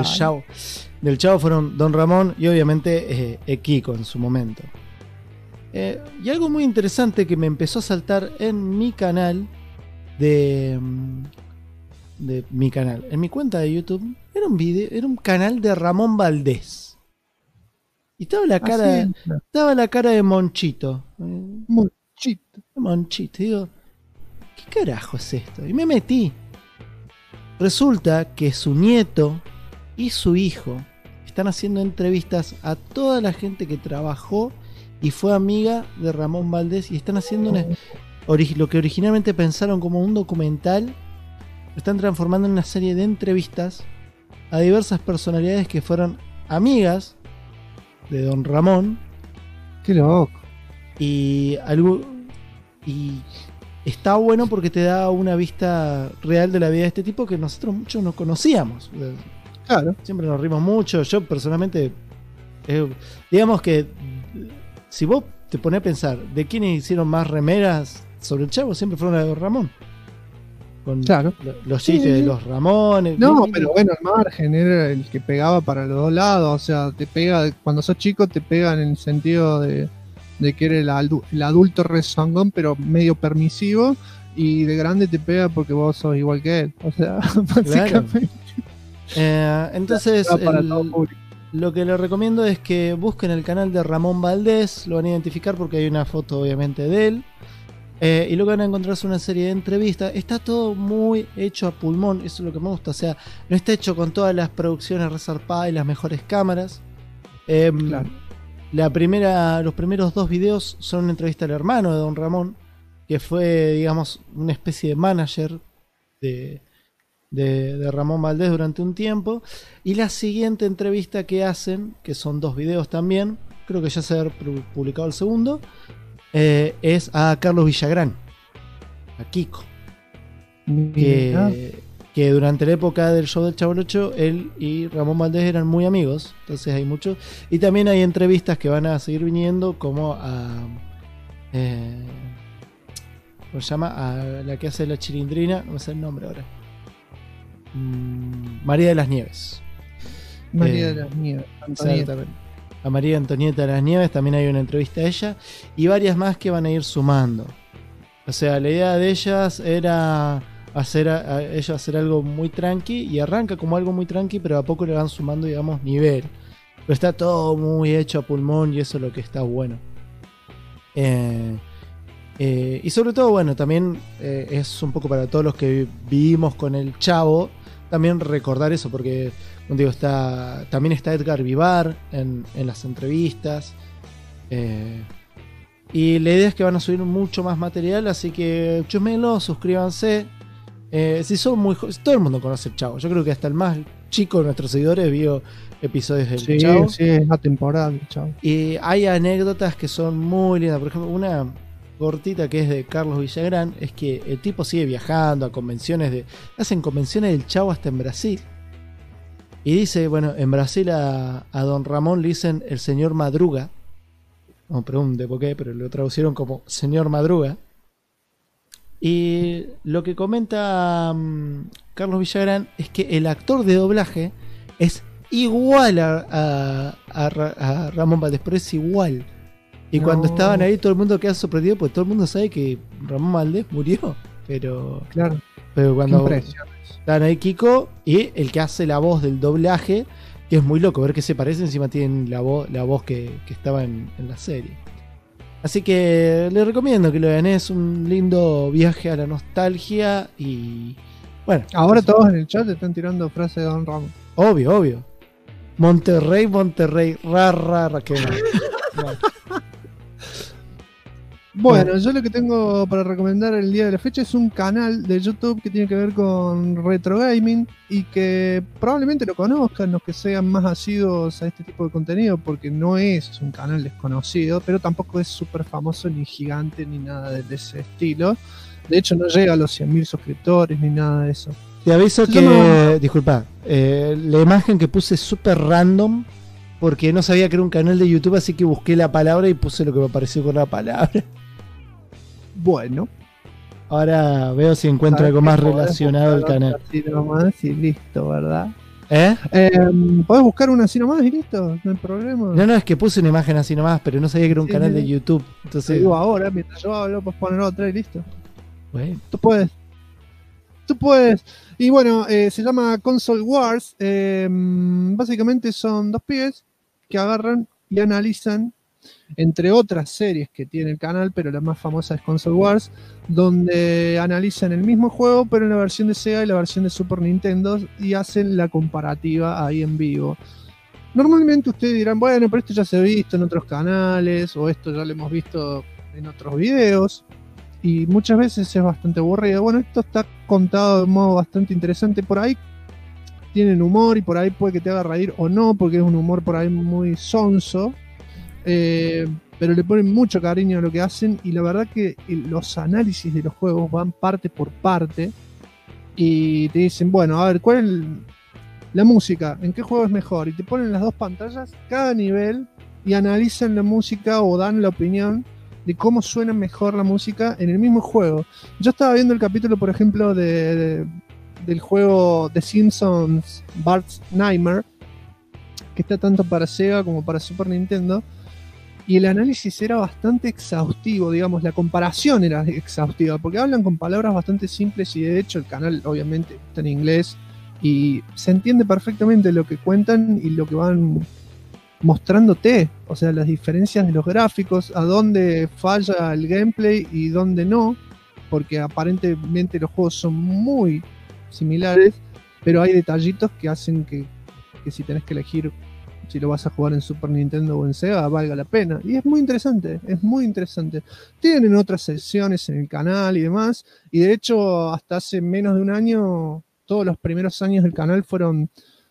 B: Del Chavo fueron Don Ramón y obviamente Kiko en su momento. Y algo muy interesante que me empezó a saltar en mi canal en mi cuenta de YouTube, era un canal de Ramón Valdés. Y estaba la cara de Monchito. Monchito. Digo, ¿qué carajo es esto? Y me metí. Resulta que su nieto y su hijo están haciendo entrevistas a toda la gente que trabajó y fue amiga de Ramón Valdés, y están haciendo lo que originalmente pensaron como un documental, lo están transformando en una serie de entrevistas a diversas personalidades que fueron amigas de Don Ramón.
A: Qué loco.
B: Y está bueno porque te da una vista real de la vida de este tipo que nosotros muchos no conocíamos.
A: Claro.
B: Siempre nos rimos mucho. Yo personalmente, digamos que si vos te ponés a pensar de quiénes hicieron más remeras sobre el Chavo, siempre fueron las de Don Ramón. Con los chistes de los Ramones.
A: No, pero bueno, al margen, era el que pegaba para los dos lados. O sea, te pega, cuando sos chico te pegan en el sentido de que eres el adulto rezongón, pero medio permisivo, y de grande te pega porque vos sos igual que él. O sea, básicamente.
B: Entonces, lo que les recomiendo es que busquen el canal de Ramón Valdés, lo van a identificar porque hay una foto obviamente de él. Y luego van a encontrarse una serie de entrevistas. Está todo muy hecho a pulmón, eso es lo que me gusta. O sea, no está hecho con todas las producciones resarpadas y las mejores cámaras. Claro. Los primeros 2 videos son una entrevista al hermano de Don Ramón, que fue, digamos, una especie de manager de Ramón Valdés durante un tiempo. Y la siguiente entrevista que hacen, que son 2 videos también, creo que ya se ha publicado el segundo, es a Carlos Villagrán, a Kiko, que durante la época del show del Chavo-Ocho él y Ramón Valdés eran muy amigos. Entonces hay mucho, y también hay entrevistas que van a seguir viniendo, como a ¿cómo se llama? A la que hace la Chilindrina, no me sé el nombre ahora, María de las Nieves.
A: María de las Nieves,
B: a María Antonieta de las Nieves también hay una entrevista a ella, y varias más que van a ir sumando. O sea, la idea de ellas era hacer algo muy tranqui, y arranca como algo muy tranqui, pero a poco le van sumando, digamos, nivel. Pero está todo muy hecho a pulmón, y eso es lo que está bueno. Y sobre todo, bueno, también es un poco para todos los que vivimos con el Chavo, también recordar eso, porque como digo, también está Edgar Vivar en las entrevistas, y la idea es que van a subir mucho más material, así que chusmenlo, suscríbanse. Si son muy todo el mundo conoce el Chavo, yo creo que hasta el más chico de nuestros seguidores vio episodios del Chavo.
A: Sí, es atemporal el Chavo.
B: Y hay anécdotas que son muy lindas. Por ejemplo, una cortita que es de Carlos Villagrán es que el tipo sigue viajando a convenciones hacen convenciones del Chavo hasta en Brasil. Y dice, bueno, en Brasil a Don Ramón le dicen el señor Madruga. No pregunte por qué, pero lo traducieron como señor Madruga. Y lo que comenta Carlos Villagrán es que el actor de doblaje es igual a Ramón Valdés, pero es igual. Y cuando estaban ahí todo el mundo queda sorprendido, porque todo el mundo sabe que Ramón Valdés murió. Pero cuando están ahí Kiko y el que hace la voz del doblaje, que es muy loco ver que se parece, encima tienen la voz que estaba en la serie. Así que les recomiendo que lo vean, es un lindo viaje a la nostalgia. Y bueno,
A: ahora todos en el chat están tirando frases de Don Ramón.
B: Obvio. Monterrey, que
A: Bueno, yo lo que tengo para recomendar el día de la fecha es un canal de YouTube que tiene que ver con retro gaming, y que probablemente lo conozcan los que sean más asiduos a este tipo de contenido, porque no es un canal desconocido, pero tampoco es súper famoso, ni gigante, ni nada de ese estilo. De hecho, no llega a los 100.000 suscriptores, ni nada de eso.
B: Te aviso que, disculpa, la imagen que puse es súper random, porque no sabía que era un canal de YouTube, así que busqué la palabra y puse lo que me apareció con la palabra.
A: Bueno,
B: ahora veo si encuentro algo más relacionado al canal.
A: Así nomás y listo, ¿verdad? Podés buscar una así nomás y listo, no hay problema.
B: No, es que puse una imagen así nomás, pero no sabía que era un canal de YouTube. Entonces...
A: Te digo ahora, mientras yo hablo, puedes poner otra y listo.
B: Bueno.
A: Tú puedes. Y bueno, se llama Console Wars. Básicamente son dos pibes que agarran y analizan, entre otras series que tiene el canal, pero la más famosa es Console Wars, donde analizan el mismo juego, pero en la versión de Sega y la versión de Super Nintendo, y hacen la comparativa ahí en vivo. Normalmente ustedes dirán, bueno, pero esto ya se ha visto en otros canales, o esto ya lo hemos visto en otros videos, y muchas veces es bastante aburrido. Bueno, esto está contado de un modo bastante interesante. Por ahí tienen humor y por ahí puede que te haga reír o no, porque es un humor por ahí muy sonso, pero le ponen mucho cariño a lo que hacen, y la verdad que los análisis de los juegos van parte por parte y te dicen, bueno, a ver, ¿cuál es la música? ¿En qué juego es mejor? Y te ponen las dos pantallas, cada nivel, y analizan la música o dan la opinión de cómo suena mejor la música en el mismo juego. Yo estaba viendo el capítulo, por ejemplo, del juego The Simpsons Bart's Nightmare, que está tanto para Sega como para Super Nintendo, y el análisis era bastante exhaustivo, digamos, la comparación era exhaustiva, porque hablan con palabras bastante simples, y de hecho el canal obviamente está en inglés y se entiende perfectamente lo que cuentan y lo que van mostrándote, o sea, las diferencias de los gráficos, a dónde falla el gameplay y dónde no, porque aparentemente los juegos son muy similares, pero hay detallitos que hacen que si tenés que elegir si lo vas a jugar en Super Nintendo o en Sega, valga la pena. Y es muy interesante, es muy interesante. Tienen otras secciones en el canal y demás, y de hecho hasta hace menos de un año, todos los primeros años del canal fueron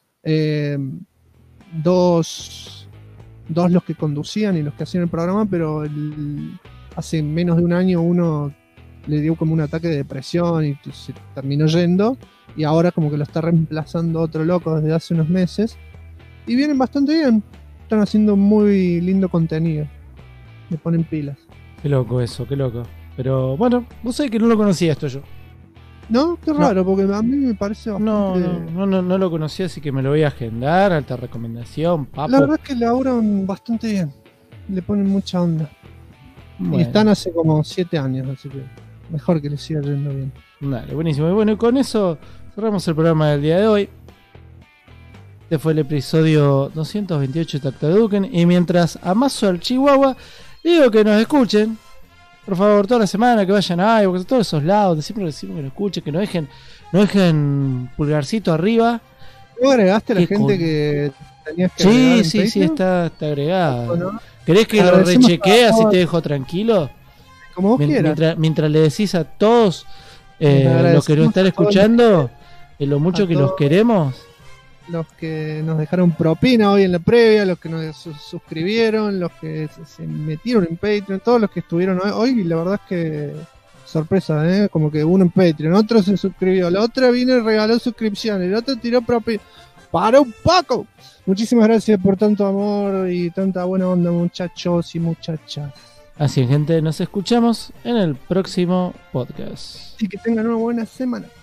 A: dos los que conducían y los que hacían el programa, pero hace menos de un año uno le dio como un ataque de depresión y se terminó yendo, y ahora como que lo está reemplazando otro loco desde hace unos meses, y vienen bastante bien, están haciendo muy lindo contenido, le ponen pilas.
B: Qué loco eso, qué loco. Pero bueno, vos sabés que no lo conocía esto yo.
A: No, qué raro, porque a mí me parece bastante...
B: No lo conocía, así que me lo voy a agendar, alta recomendación, papo.
A: La verdad es que laburan bastante bien, le ponen mucha onda. Bueno. Y están hace como 7 años, así que mejor que les siga yendo bien.
B: Dale, buenísimo. Y bueno, y con eso cerramos el programa del día de hoy. Este fue el episodio 228 de Tactaduken. Y mientras amaso al Chihuahua, digo que nos escuchen. Por favor, toda la semana que vayan a iVoox, a todos esos lados. Siempre decimos que nos escuchen, que nos dejen pulgarcito arriba.
A: ¿Tú agregaste a la gente que tenías que agregar?
B: Sí, está agregada. ¿No? ¿Querés que lo rechequee así te dejo tranquilo?
A: Como vos quieras.
B: Mientras le decís a todos los que nos están escuchando lo mucho que los queremos.
A: Los que nos dejaron propina hoy en la previa, los que nos suscribieron, los que se metieron en Patreon, todos los que estuvieron hoy, la verdad es que sorpresa, como que uno en Patreon, otro se suscribió, la otra vino y regaló suscripción, el otro tiró propina. ¡Para un poco! Muchísimas gracias por tanto amor y tanta buena onda, muchachos y muchachas.
B: Así es, gente, nos escuchamos en el próximo podcast.
A: Y que tengan una buena semana.